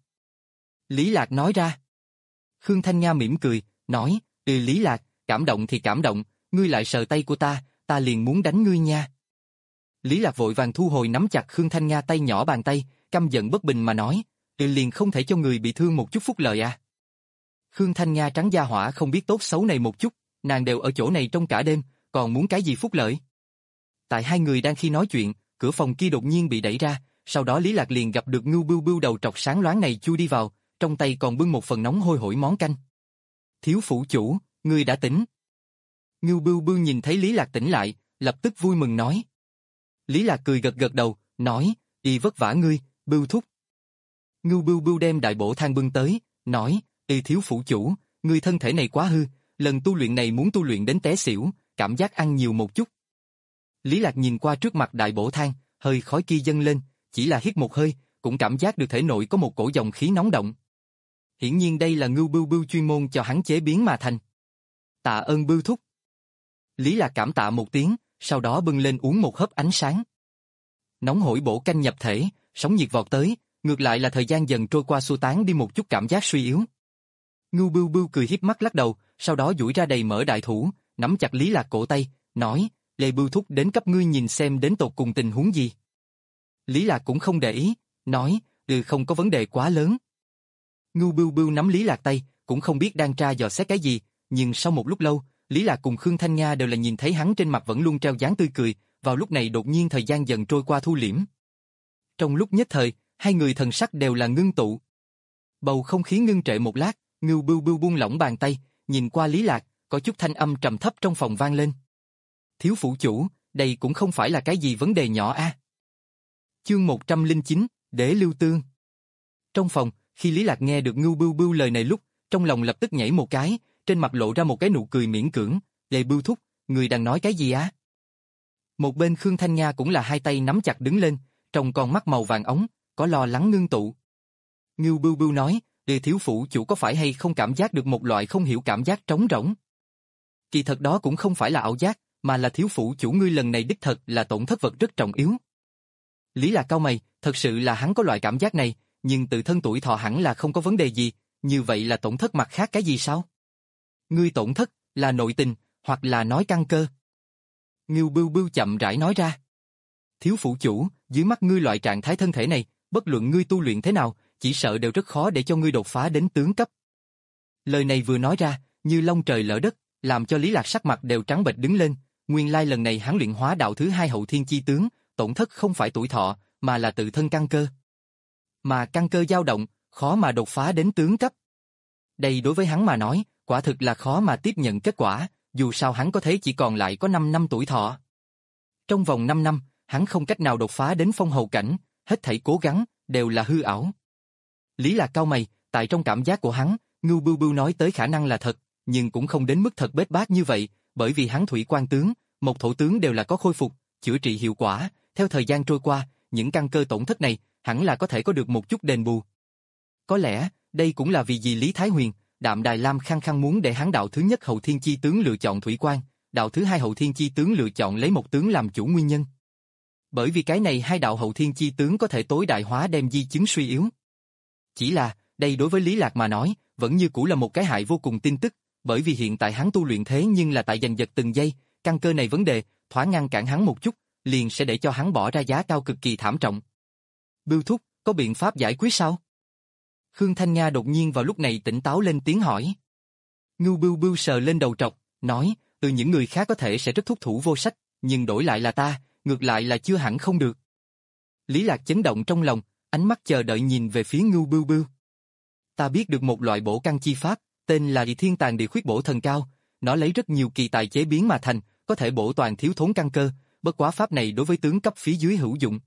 Lý Lạc nói ra. Khương Thanh Nga mỉm cười, nói, ừ Lý Lạc, cảm động thì cảm động, ngươi lại sờ tay của ta, ta liền muốn đánh ngươi nha. Lý Lạc vội vàng thu hồi nắm chặt Khương Thanh Nga tay nhỏ bàn tay, căm giận bất bình mà nói, ừ liền không thể cho người bị thương một chút phúc lợi à. Khương Thanh Nga trắng da hỏa không biết tốt xấu này một chút, nàng đều ở chỗ này trong cả đêm, còn muốn cái gì phúc lợi. Tại hai người đang khi nói chuyện, cửa phòng kia đột nhiên bị đẩy ra, sau đó Lý Lạc liền gặp được Ngưu Bưu Bưu đầu trọc sáng loáng này chui đi vào, trong tay còn bưng một phần nóng hôi hổi món canh. Thiếu phủ chủ, ngươi đã tỉnh. Ngưu Bưu Bưu nhìn thấy Lý Lạc tỉnh lại, lập tức vui mừng nói. Lý Lạc cười gật gật đầu, nói, y vất vả ngươi, Bưu thúc. Ngưu Bưu Bưu đem đại bổ thang bưng tới, nói, y thiếu phủ chủ, ngươi thân thể này quá hư, lần tu luyện này muốn tu luyện đến té xỉu, cảm giác ăn nhiều một chút. Lý Lạc nhìn qua trước mặt đại bổ thang, hơi khói kia dâng lên, chỉ là hít một hơi, cũng cảm giác được thể nội có một cổ dòng khí nóng động. Hiển nhiên đây là Ngưu Bưu Bưu chuyên môn cho hắn chế biến mà thành. Tạ ơn Bưu thúc. Lý Lạc cảm tạ một tiếng, sau đó bưng lên uống một hớp ánh sáng. Nóng hổi bổ canh nhập thể, sóng nhiệt vọt tới, ngược lại là thời gian dần trôi qua xua tán đi một chút cảm giác suy yếu. Ngưu Bưu Bưu cười híp mắt lắc đầu, sau đó duỗi ra đầy mỡ đại thủ, nắm chặt Lý Lạc cổ tay, nói, Lê Bưu thúc đến cấp ngươi nhìn xem đến tột cùng tình huống gì. Lý Lạc cũng không để ý, nói, ừ không có vấn đề quá lớn. Ngưu Bưu Bưu nắm Lý Lạc tay, cũng không biết đang tra dò xét cái gì, nhưng sau một lúc lâu, Lý Lạc cùng Khương Thanh Nga đều là nhìn thấy hắn trên mặt vẫn luôn treo dáng tươi cười, vào lúc này đột nhiên thời gian dần trôi qua thu liễm. Trong lúc nhất thời, hai người thần sắc đều là ngưng tụ. Bầu không khí ngưng trệ một lát, Ngưu Bưu Bưu buông lỏng bàn tay, nhìn qua Lý Lạc, có chút thanh âm trầm thấp trong phòng vang lên. Thiếu phủ chủ, đây cũng không phải là cái gì vấn đề nhỏ a. À. Chương một trăm lẻ chín, Đế Lưu Tương. Trong phòng, khi Lý Lạc nghe được Ngưu Bưu Bưu lời này lúc, trong lòng lập tức nhảy một cái, trên mặt lộ ra một cái nụ cười miễn cưỡng, Lê Bưu thúc, người đang nói cái gì á? Một bên Khương Thanh Nga cũng là hai tay nắm chặt đứng lên, trong con mắt màu vàng ống, có lo lắng ngưng tụ. Ngưu Bưu Bưu nói, Lê thiếu phủ chủ có phải hay không cảm giác được một loại không hiểu cảm giác trống rỗng? Kỳ thật đó cũng không phải là ảo giác, mà là thiếu phủ chủ ngươi lần này đích thật là tổn thất vật rất trọng yếu. Lý Lạc cau mày, thật sự là hắn có loại cảm giác này, nhưng tự thân tuổi thọ hẳn là không có vấn đề gì, như vậy là tổn thất mặt khác cái gì sao? Ngươi tổn thất, là nội tình, hoặc là nói căn cơ. Ngưu Bưu Bưu chậm rãi nói ra. Thiếu phủ chủ, dưới mắt ngươi loại trạng thái thân thể này, bất luận ngươi tu luyện thế nào, chỉ sợ đều rất khó để cho ngươi đột phá đến tướng cấp. Lời này vừa nói ra, như long trời lỡ đất, làm cho Lý Lạc sắc mặt đều trắng bệch đứng lên, nguyên lai lần này hắn luyện hóa đạo thứ hai hậu thiên chi tướng, tổn thất không phải tuổi thọ, mà là tự thân căn cơ. Mà căn cơ dao động, khó mà đột phá đến tướng cấp. Đây đối với hắn mà nói, quả thực là khó mà tiếp nhận kết quả, dù sao hắn có thể chỉ còn lại có năm năm tuổi thọ. Trong vòng năm năm, hắn không cách nào đột phá đến phong hầu cảnh, hết thảy cố gắng, đều là hư ảo. Lý Lạc cau mày, tại trong cảm giác của hắn, Ngưu Bưu Bưu nói tới khả năng là thật, nhưng cũng không đến mức thật bết bát như vậy, bởi vì hắn thủy quan tướng, một thổ tướng đều là có khôi phục, chữa trị hiệu quả, theo thời gian trôi qua, những căn cơ tổn thất này, hẳn là có thể có được một chút đền bù. Có lẽ, đây cũng là vì gì Lý Thái Huyền, Đạm Đài Lam khăng khăng muốn để hắn đạo thứ nhất hậu thiên chi tướng lựa chọn thủy quan, đạo thứ hai hậu thiên chi tướng lựa chọn lấy một tướng làm chủ nguyên nhân. Bởi vì cái này hai đạo hậu thiên chi tướng có thể tối đại hóa đem di chứng suy yếu. Chỉ là, đây đối với Lý Lạc mà nói, vẫn như cũ là một cái hại vô cùng tin tức, bởi vì hiện tại hắn tu luyện thế nhưng là tại giành giật từng giây, căn cơ này vấn đề, thoáng ngăn cản hắn một chút, liền sẽ để cho hắn bỏ ra giá cao cực kỳ thảm trọng. Bưu thúc, có biện pháp giải quyết sao? Khương Thanh Nga đột nhiên vào lúc này tỉnh táo lên tiếng hỏi. Ngưu Bưu Bưu sờ lên đầu trọc, nói, từ những người khác có thể sẽ rất thúc thủ vô sách, nhưng đổi lại là ta, ngược lại là chưa hẳn không được. Lý Lạc chấn động trong lòng, ánh mắt chờ đợi nhìn về phía Ngưu Bưu Bưu. Ta biết được một loại bổ căn chi pháp, tên là Thiên Tàng Địa Khuyết Bổ Thần Cao, nó lấy rất nhiều kỳ tài chế biến mà thành, có thể bổ toàn thiếu thốn căn cơ, bất quá pháp này đối với tướng cấp phía dưới hữu dụng.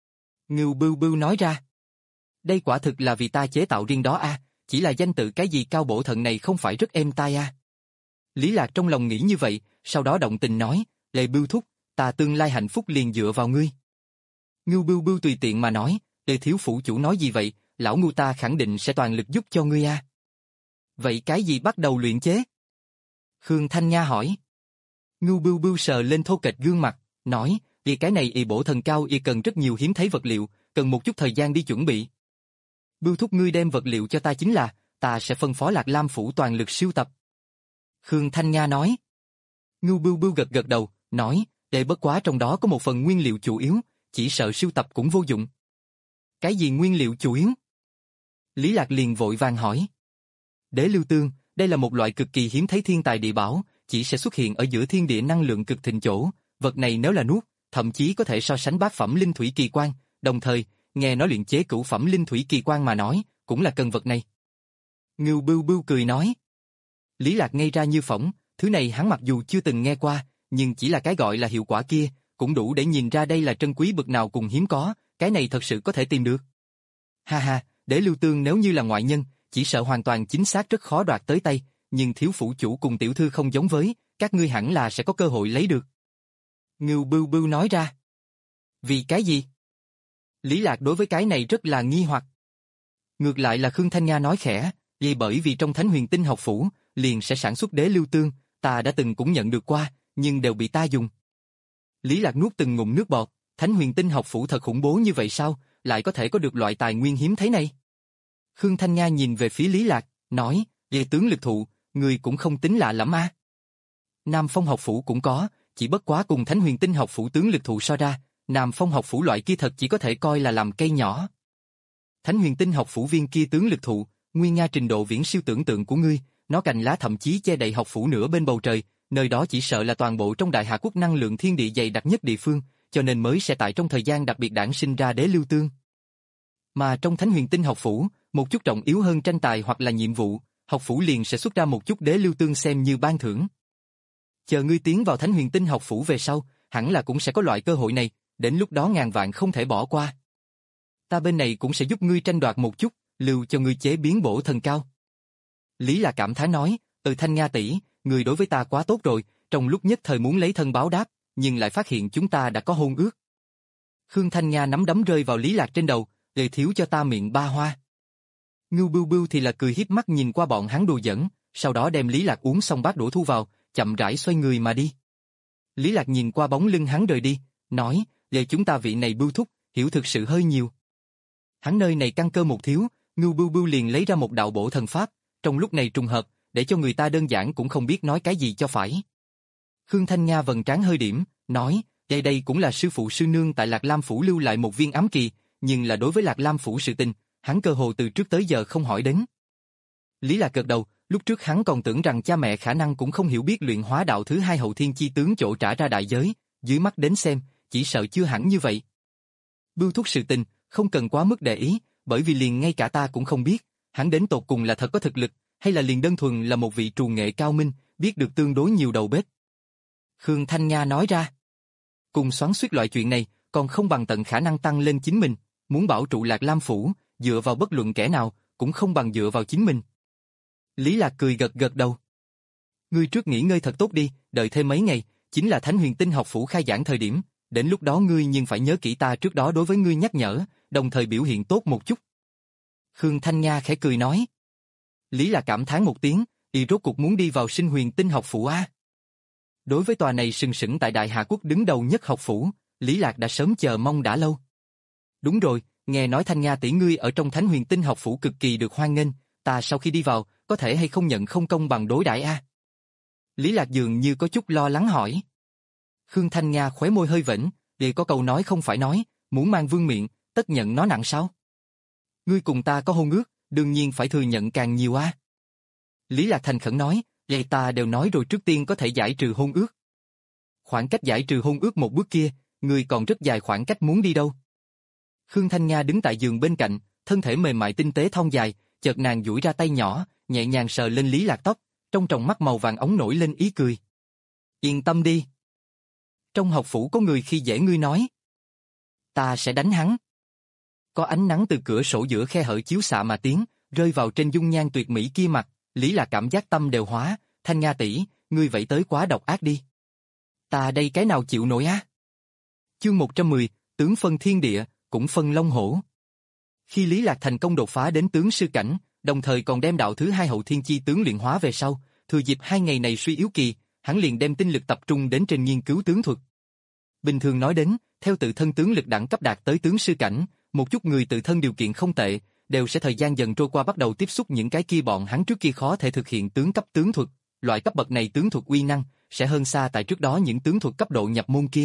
Ngưu Bưu Bưu nói ra. Đây quả thực là vì ta chế tạo riêng đó a, à, chỉ là danh tự cái gì cao bổ thần này không phải rất êm tai a. À. Lý Lạc trong lòng nghĩ như vậy, sau đó động tình nói, Lê Bưu thúc, ta tương lai hạnh phúc liền dựa vào ngươi. Ngưu Bưu Bưu tùy tiện mà nói, Lê thiếu phủ chủ nói gì vậy, lão ngu ta khẳng định sẽ toàn lực giúp cho ngươi a. À. Vậy cái gì bắt đầu luyện chế? Khương Thanh Nga hỏi. Ngưu Bưu Bưu sờ lên thô kệch gương mặt, nói, vì cái này y bổ thần cao y cần rất nhiều hiếm thấy vật liệu, cần một chút thời gian đi chuẩn bị. Bưu thúc ngươi đem vật liệu cho ta chính là, ta sẽ phân phó Lạc Lam phủ toàn lực sưu tập. Khương Thanh Nga nói. Ngưu Bưu Bưu gật gật đầu, nói, để bất quá trong đó có một phần nguyên liệu chủ yếu, chỉ sợ sưu tập cũng vô dụng. Cái gì nguyên liệu chủ yếu? Lý Lạc liền vội vàng hỏi. Đế lưu tương, đây là một loại cực kỳ hiếm thấy thiên tài địa bảo, chỉ sẽ xuất hiện ở giữa thiên địa năng lượng cực thịnh chỗ, vật này nếu là nuốt, thậm chí có thể so sánh bát phẩm linh thủy kỳ quan, đồng thời, nghe nói luyện chế cửu phẩm linh thủy kỳ quan mà nói, cũng là cần vật này. Ngưu Bưu Bưu cười nói. Lý Lạc ngây ra như phỏng, thứ này hắn mặc dù chưa từng nghe qua, nhưng chỉ là cái gọi là hiệu quả kia, cũng đủ để nhìn ra đây là trân quý bậc nào cùng hiếm có, cái này thật sự có thể tìm được. Ha ha, Đế lưu tương nếu như là ngoại nhân, chỉ sợ hoàn toàn chính xác rất khó đoạt tới tay, nhưng thiếu phủ chủ cùng tiểu thư không giống với, các ngươi hẳn là sẽ có cơ hội lấy được. Ngưu Bưu Bưu nói ra. Vì cái gì? Lý Lạc đối với cái này rất là nghi hoặc. Ngược lại là Khương Thanh Nga nói khẽ, vì bởi vì trong Thánh Huyền Tinh học phủ, liền sẽ sản xuất đế lưu tương, ta đã từng cũng nhận được qua, nhưng đều bị ta dùng. Lý Lạc nuốt từng ngụm nước bọt, Thánh Huyền Tinh học phủ thật khủng bố như vậy sao, lại có thể có được loại tài nguyên hiếm thấy này? Khương Thanh Nga nhìn về phía Lý Lạc, nói, về tướng lực thụ, người cũng không tính lạ lắm a. Nam Phong học phủ cũng có, chỉ bất quá cùng Thánh Huyền Tinh học phủ tướng lực thụ so ra, Nam Phong học phủ loại kia thật chỉ có thể coi là làm cây nhỏ. Thánh Huyền Tinh học phủ viên kia tướng lực thụ, nguyên nga trình độ viễn siêu tưởng tượng của ngươi, nó cành lá thậm chí che đậy học phủ nửa bên bầu trời, nơi đó chỉ sợ là toàn bộ trong Đại Hà Quốc năng lượng thiên địa dày đặc nhất địa phương, cho nên mới sẽ tại trong thời gian đặc biệt đản sinh ra đế lưu tương. Mà trong Thánh Huyền Tinh học phủ, một chút trọng yếu hơn tranh tài hoặc là nhiệm vụ, học phủ liền sẽ xuất ra một chút đế lưu tương xem như ban thưởng. Chờ ngươi tiến vào Thánh Huyền Tinh học phủ về sau, hẳn là cũng sẽ có loại cơ hội này, đến lúc đó ngàn vạn không thể bỏ qua. Ta bên này cũng sẽ giúp ngươi tranh đoạt một chút, lưu cho ngươi chế biến bổ thần cao. Lý là cảm thán nói, từ Thanh Nga tỷ, người đối với ta quá tốt rồi, trong lúc nhất thời muốn lấy thân báo đáp, nhưng lại phát hiện chúng ta đã có hôn ước. Khương Thanh Nga nắm đấm rơi vào Lý Lạc trên đầu, để thiếu cho ta miệng ba hoa. Ngưu Bưu Bưu thì là cười hiếp mắt nhìn qua bọn hắn đùa giỡn, sau đó đem Lý Lạc uống xong bát đũa thu vào, chậm rãi xoay người mà đi. Lý Lạc nhìn qua bóng lưng hắn rời đi, nói, về chúng ta vị này Bưu thúc, hiểu thực sự hơi nhiều. Hắn nơi này căn cơ một thiếu, Ngưu Bưu Bưu liền lấy ra một đạo bổ thần pháp, trong lúc này trùng hợp, để cho người ta đơn giản cũng không biết nói cái gì cho phải. Khương Thanh Nga vầng trán hơi điểm, nói, đây đây cũng là sư phụ sư nương tại Lạc Lam phủ lưu lại một viên ám kỳ, nhưng là đối với Lạc Lam phủ sự tình, hắn cơ hồ từ trước tới giờ không hỏi đến. Lý Lạc gật đầu, lúc trước hắn còn tưởng rằng cha mẹ khả năng cũng không hiểu biết luyện hóa đạo thứ hai hậu thiên chi tướng chỗ trả ra đại giới, dưới mắt đến xem, chỉ sợ chưa hẳn như vậy. Bưu thúc sự tình, không cần quá mức để ý, bởi vì liền ngay cả ta cũng không biết, hắn đến tột cùng là thật có thực lực, hay là liền đơn thuần là một vị trù nghệ cao minh, biết được tương đối nhiều đầu bếp. Khương Thanh Nga nói ra, cùng xoắn xuýt loại chuyện này, còn không bằng tận khả năng tăng lên chính mình, muốn bảo trụ Lạc Lam phủ, dựa vào bất luận kẻ nào, cũng không bằng dựa vào chính mình. Lý Lạc cười gật gật đầu. Ngươi trước nghỉ ngơi thật tốt đi, đợi thêm mấy ngày, chính là Thánh Huyền Tinh học phủ khai giảng thời điểm, đến lúc đó ngươi nhưng phải nhớ kỹ ta trước đó đối với ngươi nhắc nhở, đồng thời biểu hiện tốt một chút. Khương Thanh Nga khẽ cười nói. Lý Lạc cảm thán một tiếng, y rốt cuộc muốn đi vào Sinh Huyền Tinh học phủ a. Đối với tòa này sừng sững tại Đại Hà Quốc đứng đầu nhất học phủ, Lý Lạc đã sớm chờ mong đã lâu. Đúng rồi, nghe nói Thanh Nga tỷ ngươi ở trong Thánh Huyền Tinh học phủ cực kỳ được hoan nghênh, ta sau khi đi vào, có thể hay không nhận không công bằng đối đãi a? Lý Lạc dường như có chút lo lắng hỏi. Khương Thanh Nga khóe môi hơi vểnh, để có câu nói không phải nói, muốn mang vương miện, tất nhận nó nặng sao? Ngươi cùng ta có hôn ước, đương nhiên phải thừa nhận càng nhiều a. Lý Lạc thành khẩn nói, vậy ta đều nói rồi trước tiên có thể giải trừ hôn ước. Khoảng cách giải trừ hôn ước một bước kia, ngươi còn rất dài khoảng cách muốn đi đâu? Khương Thanh Nga đứng tại giường bên cạnh, thân thể mềm mại tinh tế thon dài, chợt nàng duỗi ra tay nhỏ, nhẹ nhàng sờ lên Lý Lạc tóc, trong tròng mắt màu vàng óng nổi lên ý cười. Yên tâm đi. Trong học phủ có người khi dễ ngươi nói. Ta sẽ đánh hắn. Có ánh nắng từ cửa sổ giữa khe hở chiếu xạ mà tiến, rơi vào trên dung nhan tuyệt mỹ kia mặt, Lý Lạc cảm giác tâm đều hóa, Thanh Nga tỷ, ngươi vậy tới quá độc ác đi. Ta đây cái nào chịu nổi á? Chương một trăm mười, tướng phân thiên địa, cũng phân long hổ. Khi Lý Lạc thành công đột phá đến tướng sư cảnh, đồng thời còn đem đạo thứ hai hậu thiên chi tướng luyện hóa về sau, thừa dịp hai ngày này suy yếu kỳ, hắn liền đem tinh lực tập trung đến trên nghiên cứu tướng thuật. Bình thường nói đến, theo tự thân tướng lực đẳng cấp đạt tới tướng sư cảnh, một chút người tự thân điều kiện không tệ, đều sẽ thời gian dần trôi qua bắt đầu tiếp xúc những cái kia bọn hắn trước kia khó thể thực hiện tướng cấp tướng thuật, loại cấp bậc này tướng thuật uy năng sẽ hơn xa tại trước đó những tướng thuật cấp độ nhập môn kia.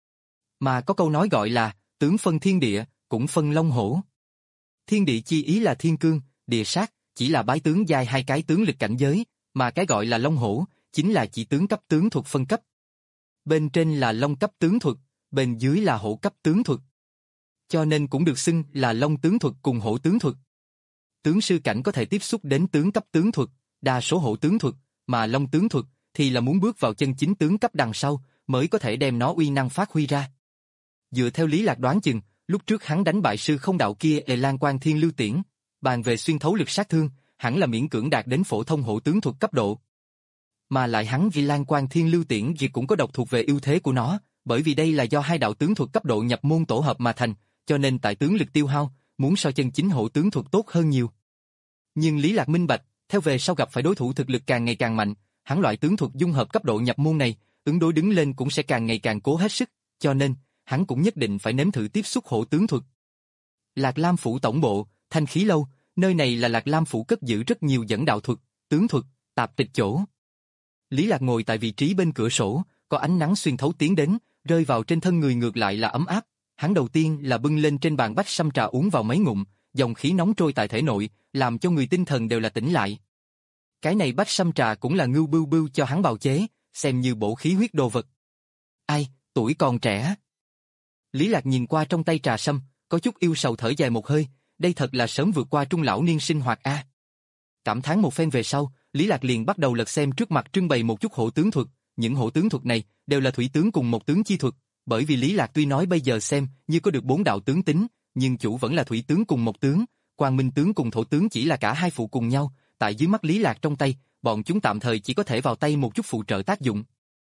Mà có câu nói gọi là tướng phân thiên địa, cũng phân long hổ. Thiên địa chi ý là thiên cương, địa sát, chỉ là bái tướng giai hai cái tướng lực cảnh giới, mà cái gọi là long hổ chính là chỉ tướng cấp tướng thuật phân cấp. Bên trên là long cấp tướng thuật, bên dưới là hổ cấp tướng thuật. Cho nên cũng được xưng là long tướng thuật cùng hổ tướng thuật. Tướng sư cảnh có thể tiếp xúc đến tướng cấp tướng thuật, đa số hổ tướng thuật, mà long tướng thuật thì là muốn bước vào chân chính tướng cấp đằng sau mới có thể đem nó uy năng phát huy ra. Dựa theo Lý Lạc đoán chừng, lúc trước hắn đánh bại sư không đạo kia Ê Lan Quan Thiên Lưu Tiễn, bàn về xuyên thấu lực sát thương, hẳn là miễn cưỡng đạt đến phổ thông hổ tướng thuật cấp độ. Mà lại hắn vì Lan Quan Thiên Lưu Tiễn vì cũng có độc thuộc về ưu thế của nó, bởi vì đây là do hai đạo tướng thuật cấp độ nhập môn tổ hợp mà thành, cho nên tại tướng lực tiêu hao, muốn so chân chính hổ tướng thuật tốt hơn nhiều. Nhưng Lý Lạc minh bạch, theo về sau gặp phải đối thủ thực lực càng ngày càng mạnh, hắn loại tướng thuật dung hợp cấp độ nhập môn này, ứng đối đứng lên cũng sẽ càng ngày càng cố hết sức, cho nên hắn cũng nhất định phải nếm thử tiếp xúc hổ tướng thuật. Lạc Lam phủ tổng bộ, Thanh Khí lâu, nơi này là Lạc Lam phủ cất giữ rất nhiều dẫn đạo thuật, tướng thuật, tạp tịch chỗ. Lý Lạc ngồi tại vị trí bên cửa sổ, có ánh nắng xuyên thấu tiến đến, rơi vào trên thân người ngược lại là ấm áp. Hắn đầu tiên là bưng lên trên bàn bách sâm trà uống vào mấy ngụm, dòng khí nóng trôi tại thể nội, làm cho người tinh thần đều là tỉnh lại. Cái này bách sâm trà cũng là ngưu bưu bưu cho hắn bào chế, xem như bổ khí huyết đồ vật. Ai, tuổi còn trẻ. Lý Lạc nhìn qua trong tay trà sâm, có chút yêu sầu thở dài một hơi, đây thật là sớm vượt qua trung lão niên sinh hoạt a. Cảm thán một phen về sau, Lý Lạc liền bắt đầu lật xem trước mặt trưng bày một chút hổ tướng thuật, những hổ tướng thuật này đều là thủy tướng cùng một tướng chi thuật, bởi vì Lý Lạc tuy nói bây giờ xem như có được bốn đạo tướng tính, nhưng chủ vẫn là thủy tướng cùng một tướng, quang minh tướng cùng thổ tướng chỉ là cả hai phụ cùng nhau, tại dưới mắt Lý Lạc trong tay, bọn chúng tạm thời chỉ có thể vào tay một chút phụ trợ tác dụng.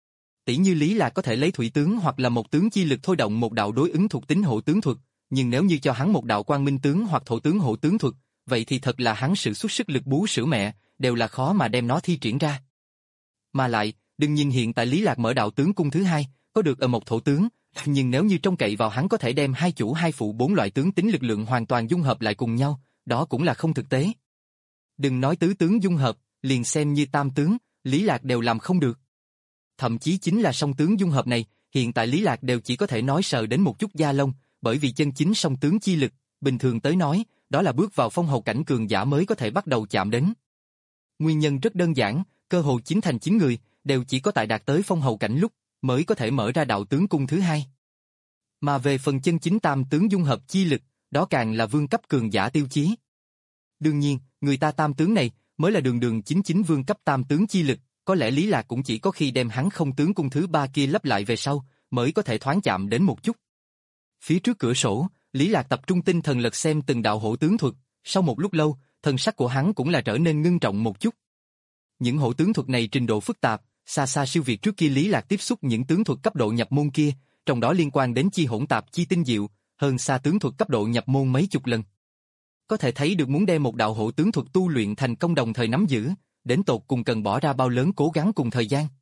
Tỷ như Lý Lạc có thể lấy thủy tướng hoặc là một tướng chi lực thôi động một đạo đối ứng thuộc tính hổ tướng thuật, nhưng nếu như cho hắn một đạo quang minh tướng hoặc thổ tướng hổ tướng thuật, vậy thì thật là hắn sự xuất sức lực bú sữa mẹ, đều là khó mà đem nó thi triển ra. Mà lại, đừng nhìn hiện tại Lý Lạc mở đạo tướng cung thứ hai, có được ở một thổ tướng, nhưng nếu như trông cậy vào hắn có thể đem hai chủ hai phụ bốn loại tướng tính lực lượng hoàn toàn dung hợp lại cùng nhau, đó cũng là không thực tế. Đừng nói tứ tướng dung hợp, liền xem như tam tướng, Lý Lạc đều làm không được. Thậm chí chính là song tướng dung hợp này, hiện tại Lý Lạc đều chỉ có thể nói sờ đến một chút da lông, bởi vì chân chính song tướng chi lực, bình thường tới nói, đó là bước vào phong hầu cảnh cường giả mới có thể bắt đầu chạm đến. Nguyên nhân rất đơn giản, cơ hồ chín thành chín người, đều chỉ có tại đạt tới phong hầu cảnh lúc, mới có thể mở ra đạo tướng cung thứ hai. Mà về phần chân chính tam tướng dung hợp chi lực, đó càng là vương cấp cường giả tiêu chí. Đương nhiên, người ta tam tướng này, mới là đường đường chính chính vương cấp tam tướng chi lực, có lẽ Lý Lạc cũng chỉ có khi đem hắn không tướng cung thứ ba kia lấp lại về sau, mới có thể thoáng chạm đến một chút. Phía trước cửa sổ, Lý Lạc tập trung tinh thần lật xem từng đạo hổ tướng thuật, sau một lúc lâu, thần sắc của hắn cũng là trở nên ngưng trọng một chút. Những hổ tướng thuật này trình độ phức tạp, xa xa siêu việt trước kia Lý Lạc tiếp xúc những tướng thuật cấp độ nhập môn kia, trong đó liên quan đến chi hỗn tạp chi tinh diệu, hơn xa tướng thuật cấp độ nhập môn mấy chục lần. Có thể thấy được muốn đem một đạo hổ tướng thuật tu luyện thành công đồng thời nắm giữ, đến tột cùng cần bỏ ra bao lớn cố gắng cùng thời gian.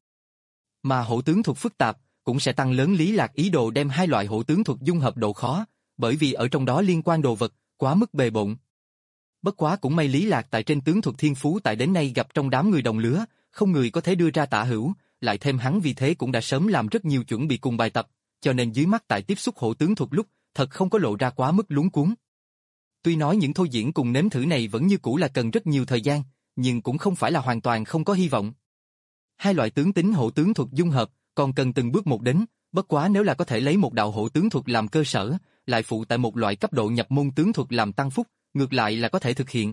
Mà hổ tướng thuật phức tạp, cũng sẽ tăng lớn Lý Lạc ý đồ đem hai loại hổ tướng thuật dung hợp độ khó, bởi vì ở trong đó liên quan đồ vật, quá mức bề bộn. Bất quá cũng may Lý Lạc tại trên tướng thuật thiên phú tại đến nay gặp trong đám người đồng lứa, không người có thể đưa ra tả hữu, lại thêm hắn vì thế cũng đã sớm làm rất nhiều chuẩn bị cùng bài tập, cho nên dưới mắt tại tiếp xúc hổ tướng thuật lúc, thật không có lộ ra quá mức luống cuống. Tuy nói những thôi diễn cùng nếm thử này vẫn như cũ là cần rất nhiều thời gian, nhưng cũng không phải là hoàn toàn không có hy vọng. Hai loại tướng tính hổ tướng thuật dung hợp, còn cần từng bước một đến, bất quá nếu là có thể lấy một đạo hổ tướng thuật làm cơ sở, lại phụ tại một loại cấp độ nhập môn tướng thuật làm tăng phúc, ngược lại là có thể thực hiện.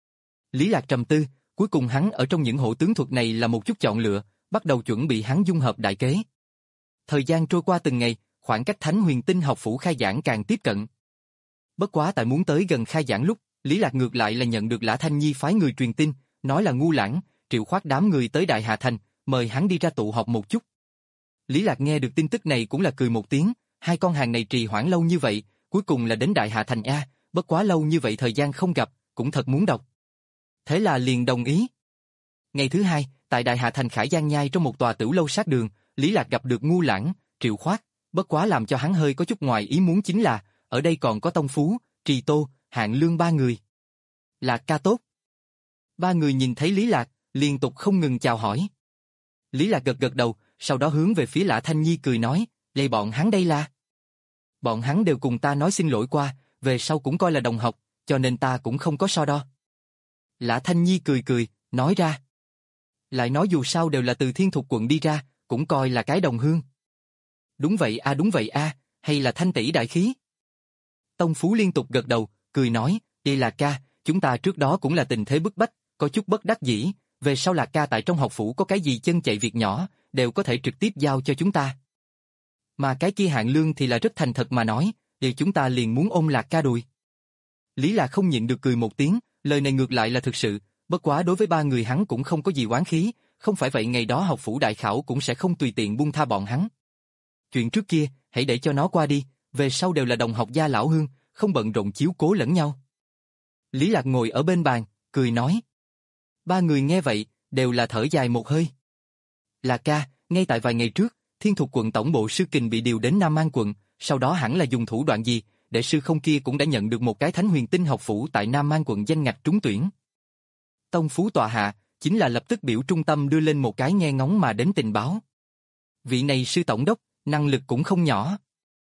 Lý Lạc trầm tư, cuối cùng hắn ở trong những hổ tướng thuật này là một chút chọn lựa, bắt đầu chuẩn bị hắn dung hợp đại kế. Thời gian trôi qua từng ngày, khoảng cách Thánh Huyền Tinh học phủ khai giảng càng tiếp cận. Bất quá tại muốn tới gần khai giảng lúc, Lý Lạc ngược lại là nhận được Lã Thanh Nhi phái người truyền tin, nói là Ngu Lãng, Triệu Khoát đám người tới Đại Hà Thành, mời hắn đi ra tụ họp một chút. Lý Lạc nghe được tin tức này cũng là cười một tiếng, hai con hàng này trì hoãn lâu như vậy, cuối cùng là đến Đại Hà Thành a, bất quá lâu như vậy thời gian không gặp, cũng thật muốn đọc. Thế là liền đồng ý. Ngày thứ hai, tại Đại Hà Thành Khải Giang Nhai trong một tòa tửu lâu sát đường, Lý Lạc gặp được Ngu Lãng, Triệu Khoát, bất quá làm cho hắn hơi có chút ngoài ý muốn chính là, ở đây còn có Tông Phú, Trì Tô, Hạng Lương ba người. Lạc ca tốt. Ba người nhìn thấy Lý Lạc, liên tục không ngừng chào hỏi. Lý Lạc gật gật đầu, sau đó hướng về phía Lã Thanh Nhi cười nói, "Lê bọn hắn đây là?" Bọn hắn đều cùng ta nói xin lỗi qua, về sau cũng coi là đồng học, cho nên ta cũng không có so đo. Lã Thanh Nhi cười cười, nói ra. Lại nói dù sao đều là từ Thiên Thục quận đi ra, cũng coi là cái đồng hương. Đúng vậy a đúng vậy a, hay là Thanh tỷ đại khí. Tông Phú liên tục gật đầu, cười nói, đây là ca, chúng ta trước đó cũng là tình thế bức bách, có chút bất đắc dĩ, về sau Lạc ca tại trong học phủ có cái gì chân chạy việc nhỏ, đều có thể trực tiếp giao cho chúng ta. Mà cái kia Hạng Lương thì là rất thành thật mà nói, thì chúng ta liền muốn ôm Lạc ca đùi. Lý Lạc không nhịn được cười một tiếng, lời này ngược lại là thực sự, bất quá đối với ba người hắn cũng không có gì oán khí, không phải vậy ngày đó học phủ đại khảo cũng sẽ không tùy tiện buông tha bọn hắn. Chuyện trước kia, hãy để cho nó qua đi, về sau đều là đồng học gia lão hương, không bận rộn chiếu cố lẫn nhau. Lý Lạc ngồi ở bên bàn, cười nói. Ba người nghe vậy, đều là thở dài một hơi. Lạc ca, ngay tại vài ngày trước, Thiên Thục quận tổng bộ sư kình bị điều đến Nam An quận, sau đó hẳn là dùng thủ đoạn gì, để sư không kia cũng đã nhận được một cái Thánh Huyền Tinh học phủ tại Nam An quận danh ngạch trúng tuyển. Tông Phú tọa hạ, chính là lập tức biểu trung tâm đưa lên một cái nghe ngóng mà đến tình báo. Vị này sư tổng đốc, năng lực cũng không nhỏ.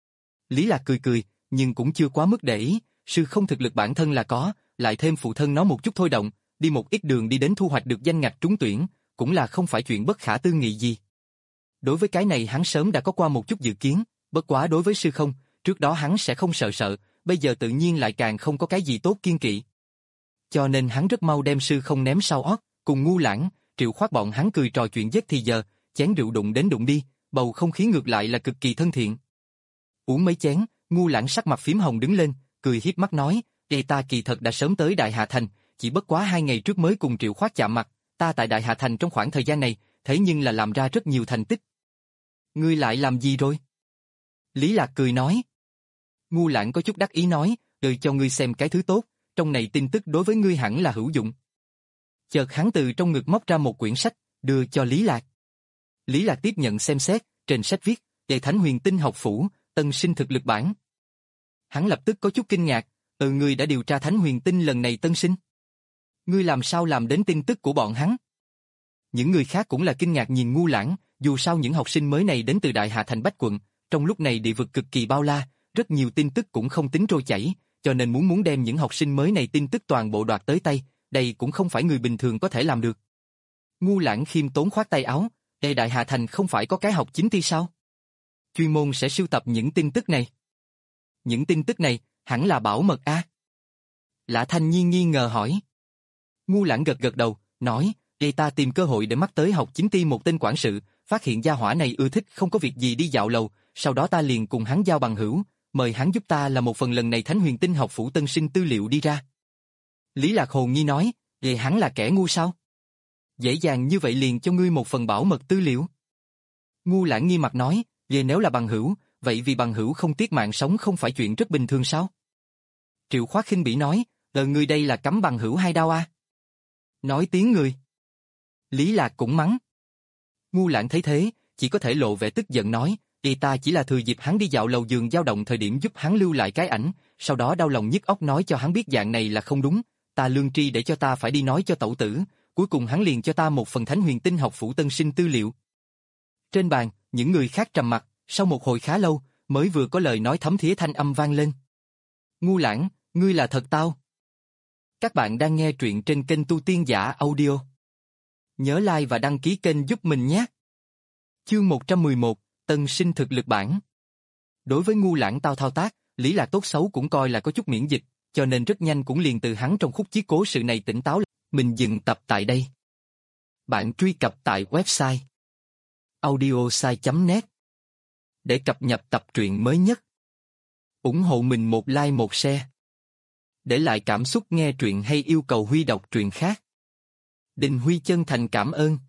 Lý Lạc cười cười, nhưng cũng chưa quá mức để ý, sư không thực lực bản thân là có, lại thêm phụ thân nó một chút thôi động, đi một ít đường đi đến thu hoạch được danh ngạch trúng tuyển, cũng là không phải chuyện bất khả tư nghị gì. Đối với cái này hắn sớm đã có qua một chút dự kiến, bất quá đối với sư không, trước đó hắn sẽ không sợ sợ, bây giờ tự nhiên lại càng không có cái gì tốt kiên kỵ. Cho nên hắn rất mau đem sư không ném sau ót, cùng Ngu Lãng, Triệu Khoát bọn hắn cười trò chuyện giết thì giờ, chén rượu đụng đến đụng đi, bầu không khí ngược lại là cực kỳ thân thiện. Uống mấy chén, Ngu Lãng sắc mặt phím hồng đứng lên, cười hiếp mắt nói, "Đây ta kỳ thật đã sớm tới Đại Hà Thành, chỉ bất quá hai ngày trước mới cùng Triệu Khoát chạm mặt, ta tại Đại Hà Thành trong khoảng thời gian này, thế nhưng là làm ra rất nhiều thành tích." "Ngươi lại làm gì rồi?" Lý Lạc cười nói. Ngu Lãng có chút đắc ý nói, "Đợi cho ngươi xem cái thứ tốt, trong này tin tức đối với ngươi hẳn là hữu dụng." Chợt hắn từ trong ngực móc ra một quyển sách, đưa cho Lý Lạc. Lý Lạc tiếp nhận xem xét, trên sách viết, "Đệ Thánh Huyền Tinh học phủ, tân sinh thực lực bảng." Hắn lập tức có chút kinh ngạc, "Ừ, ngươi đã điều tra Thánh Huyền Tinh lần này tân sinh? Ngươi làm sao làm đến tin tức của bọn hắn?" Những người khác cũng là kinh ngạc nhìn Ngu Lãng, dù sao những học sinh mới này đến từ Đại Hà Thành Bách quận, trong lúc này địa vực cực kỳ bao la, rất nhiều tin tức cũng không tính trôi chảy, cho nên muốn muốn đem những học sinh mới này tin tức toàn bộ đoạt tới tay, đây cũng không phải người bình thường có thể làm được. Ngu Lãng khiêm tốn khoát tay áo, "Đây Đại Hà Thành không phải có cái học chính thi sao? Chuyên môn sẽ sưu tập những tin tức này." "Những tin tức này, hẳn là bảo mật a?" Lã Thanh Nhi nghi ngờ hỏi. Ngu Lãng gật gật đầu, nói, "Đây ta tìm cơ hội để mắt tới học chính ti một tên quản sự, phát hiện gia hỏa này ưa thích không có việc gì đi dạo lầu, sau đó ta liền cùng hắn giao bằng hữu, mời hắn giúp ta là một phần lần này Thánh Huyền Tinh học phủ tân sinh tư liệu đi ra." Lý Lạc hồ nghi nói, "Vậy hắn là kẻ ngu sao? Dễ dàng như vậy liền cho ngươi một phần bảo mật tư liệu?" Ngu Lãng nghi mặt nói, "Vậy nếu là bằng hữu, vậy vì bằng hữu không tiếc mạng sống không phải chuyện rất bình thường sao?" Triệu Khoát khinh bỉ nói, "Ờ ngươi đây là cắm bằng hữu hai đao a?" Nói tiếng người. Lý Lạc cũng mắng. Ngu Lãng thấy thế, chỉ có thể lộ vẻ tức giận nói, "Thì ta chỉ là thừa dịp hắn đi dạo lầu giường dao động thời điểm giúp hắn lưu lại cái ảnh, sau đó đau lòng nhức óc nói cho hắn biết dạng này là không đúng, ta lương tri để cho ta phải đi nói cho tẩu tử, cuối cùng hắn liền cho ta một phần Thánh Huyền Tinh học phủ tân sinh tư liệu." Trên bàn, những người khác trầm mặc, sau một hồi khá lâu, mới vừa có lời nói thấm thía thanh âm vang lên. "Ngu Lãng, ngươi là thật tao." Các bạn đang nghe truyện trên kênh Tu Tiên Giả Audio. Nhớ like và đăng ký kênh giúp mình nhé. Chương một trăm mười một, tân sinh thực lực bảng. Đối với Ngu Lãng tao thao tác, Lý Lạc tốt xấu cũng coi là có chút miễn dịch, cho nên rất nhanh cũng liền từ hắn trong khúc chiết cố sự này tỉnh táo. Mình dừng tập tại đây. Bạn truy cập tại website audiosai chấm net để cập nhật tập truyện mới nhất. Ủng hộ mình một like một share. Để lại cảm xúc nghe truyện hay yêu cầu Huy đọc truyện khác. Đình Huy chân thành cảm ơn.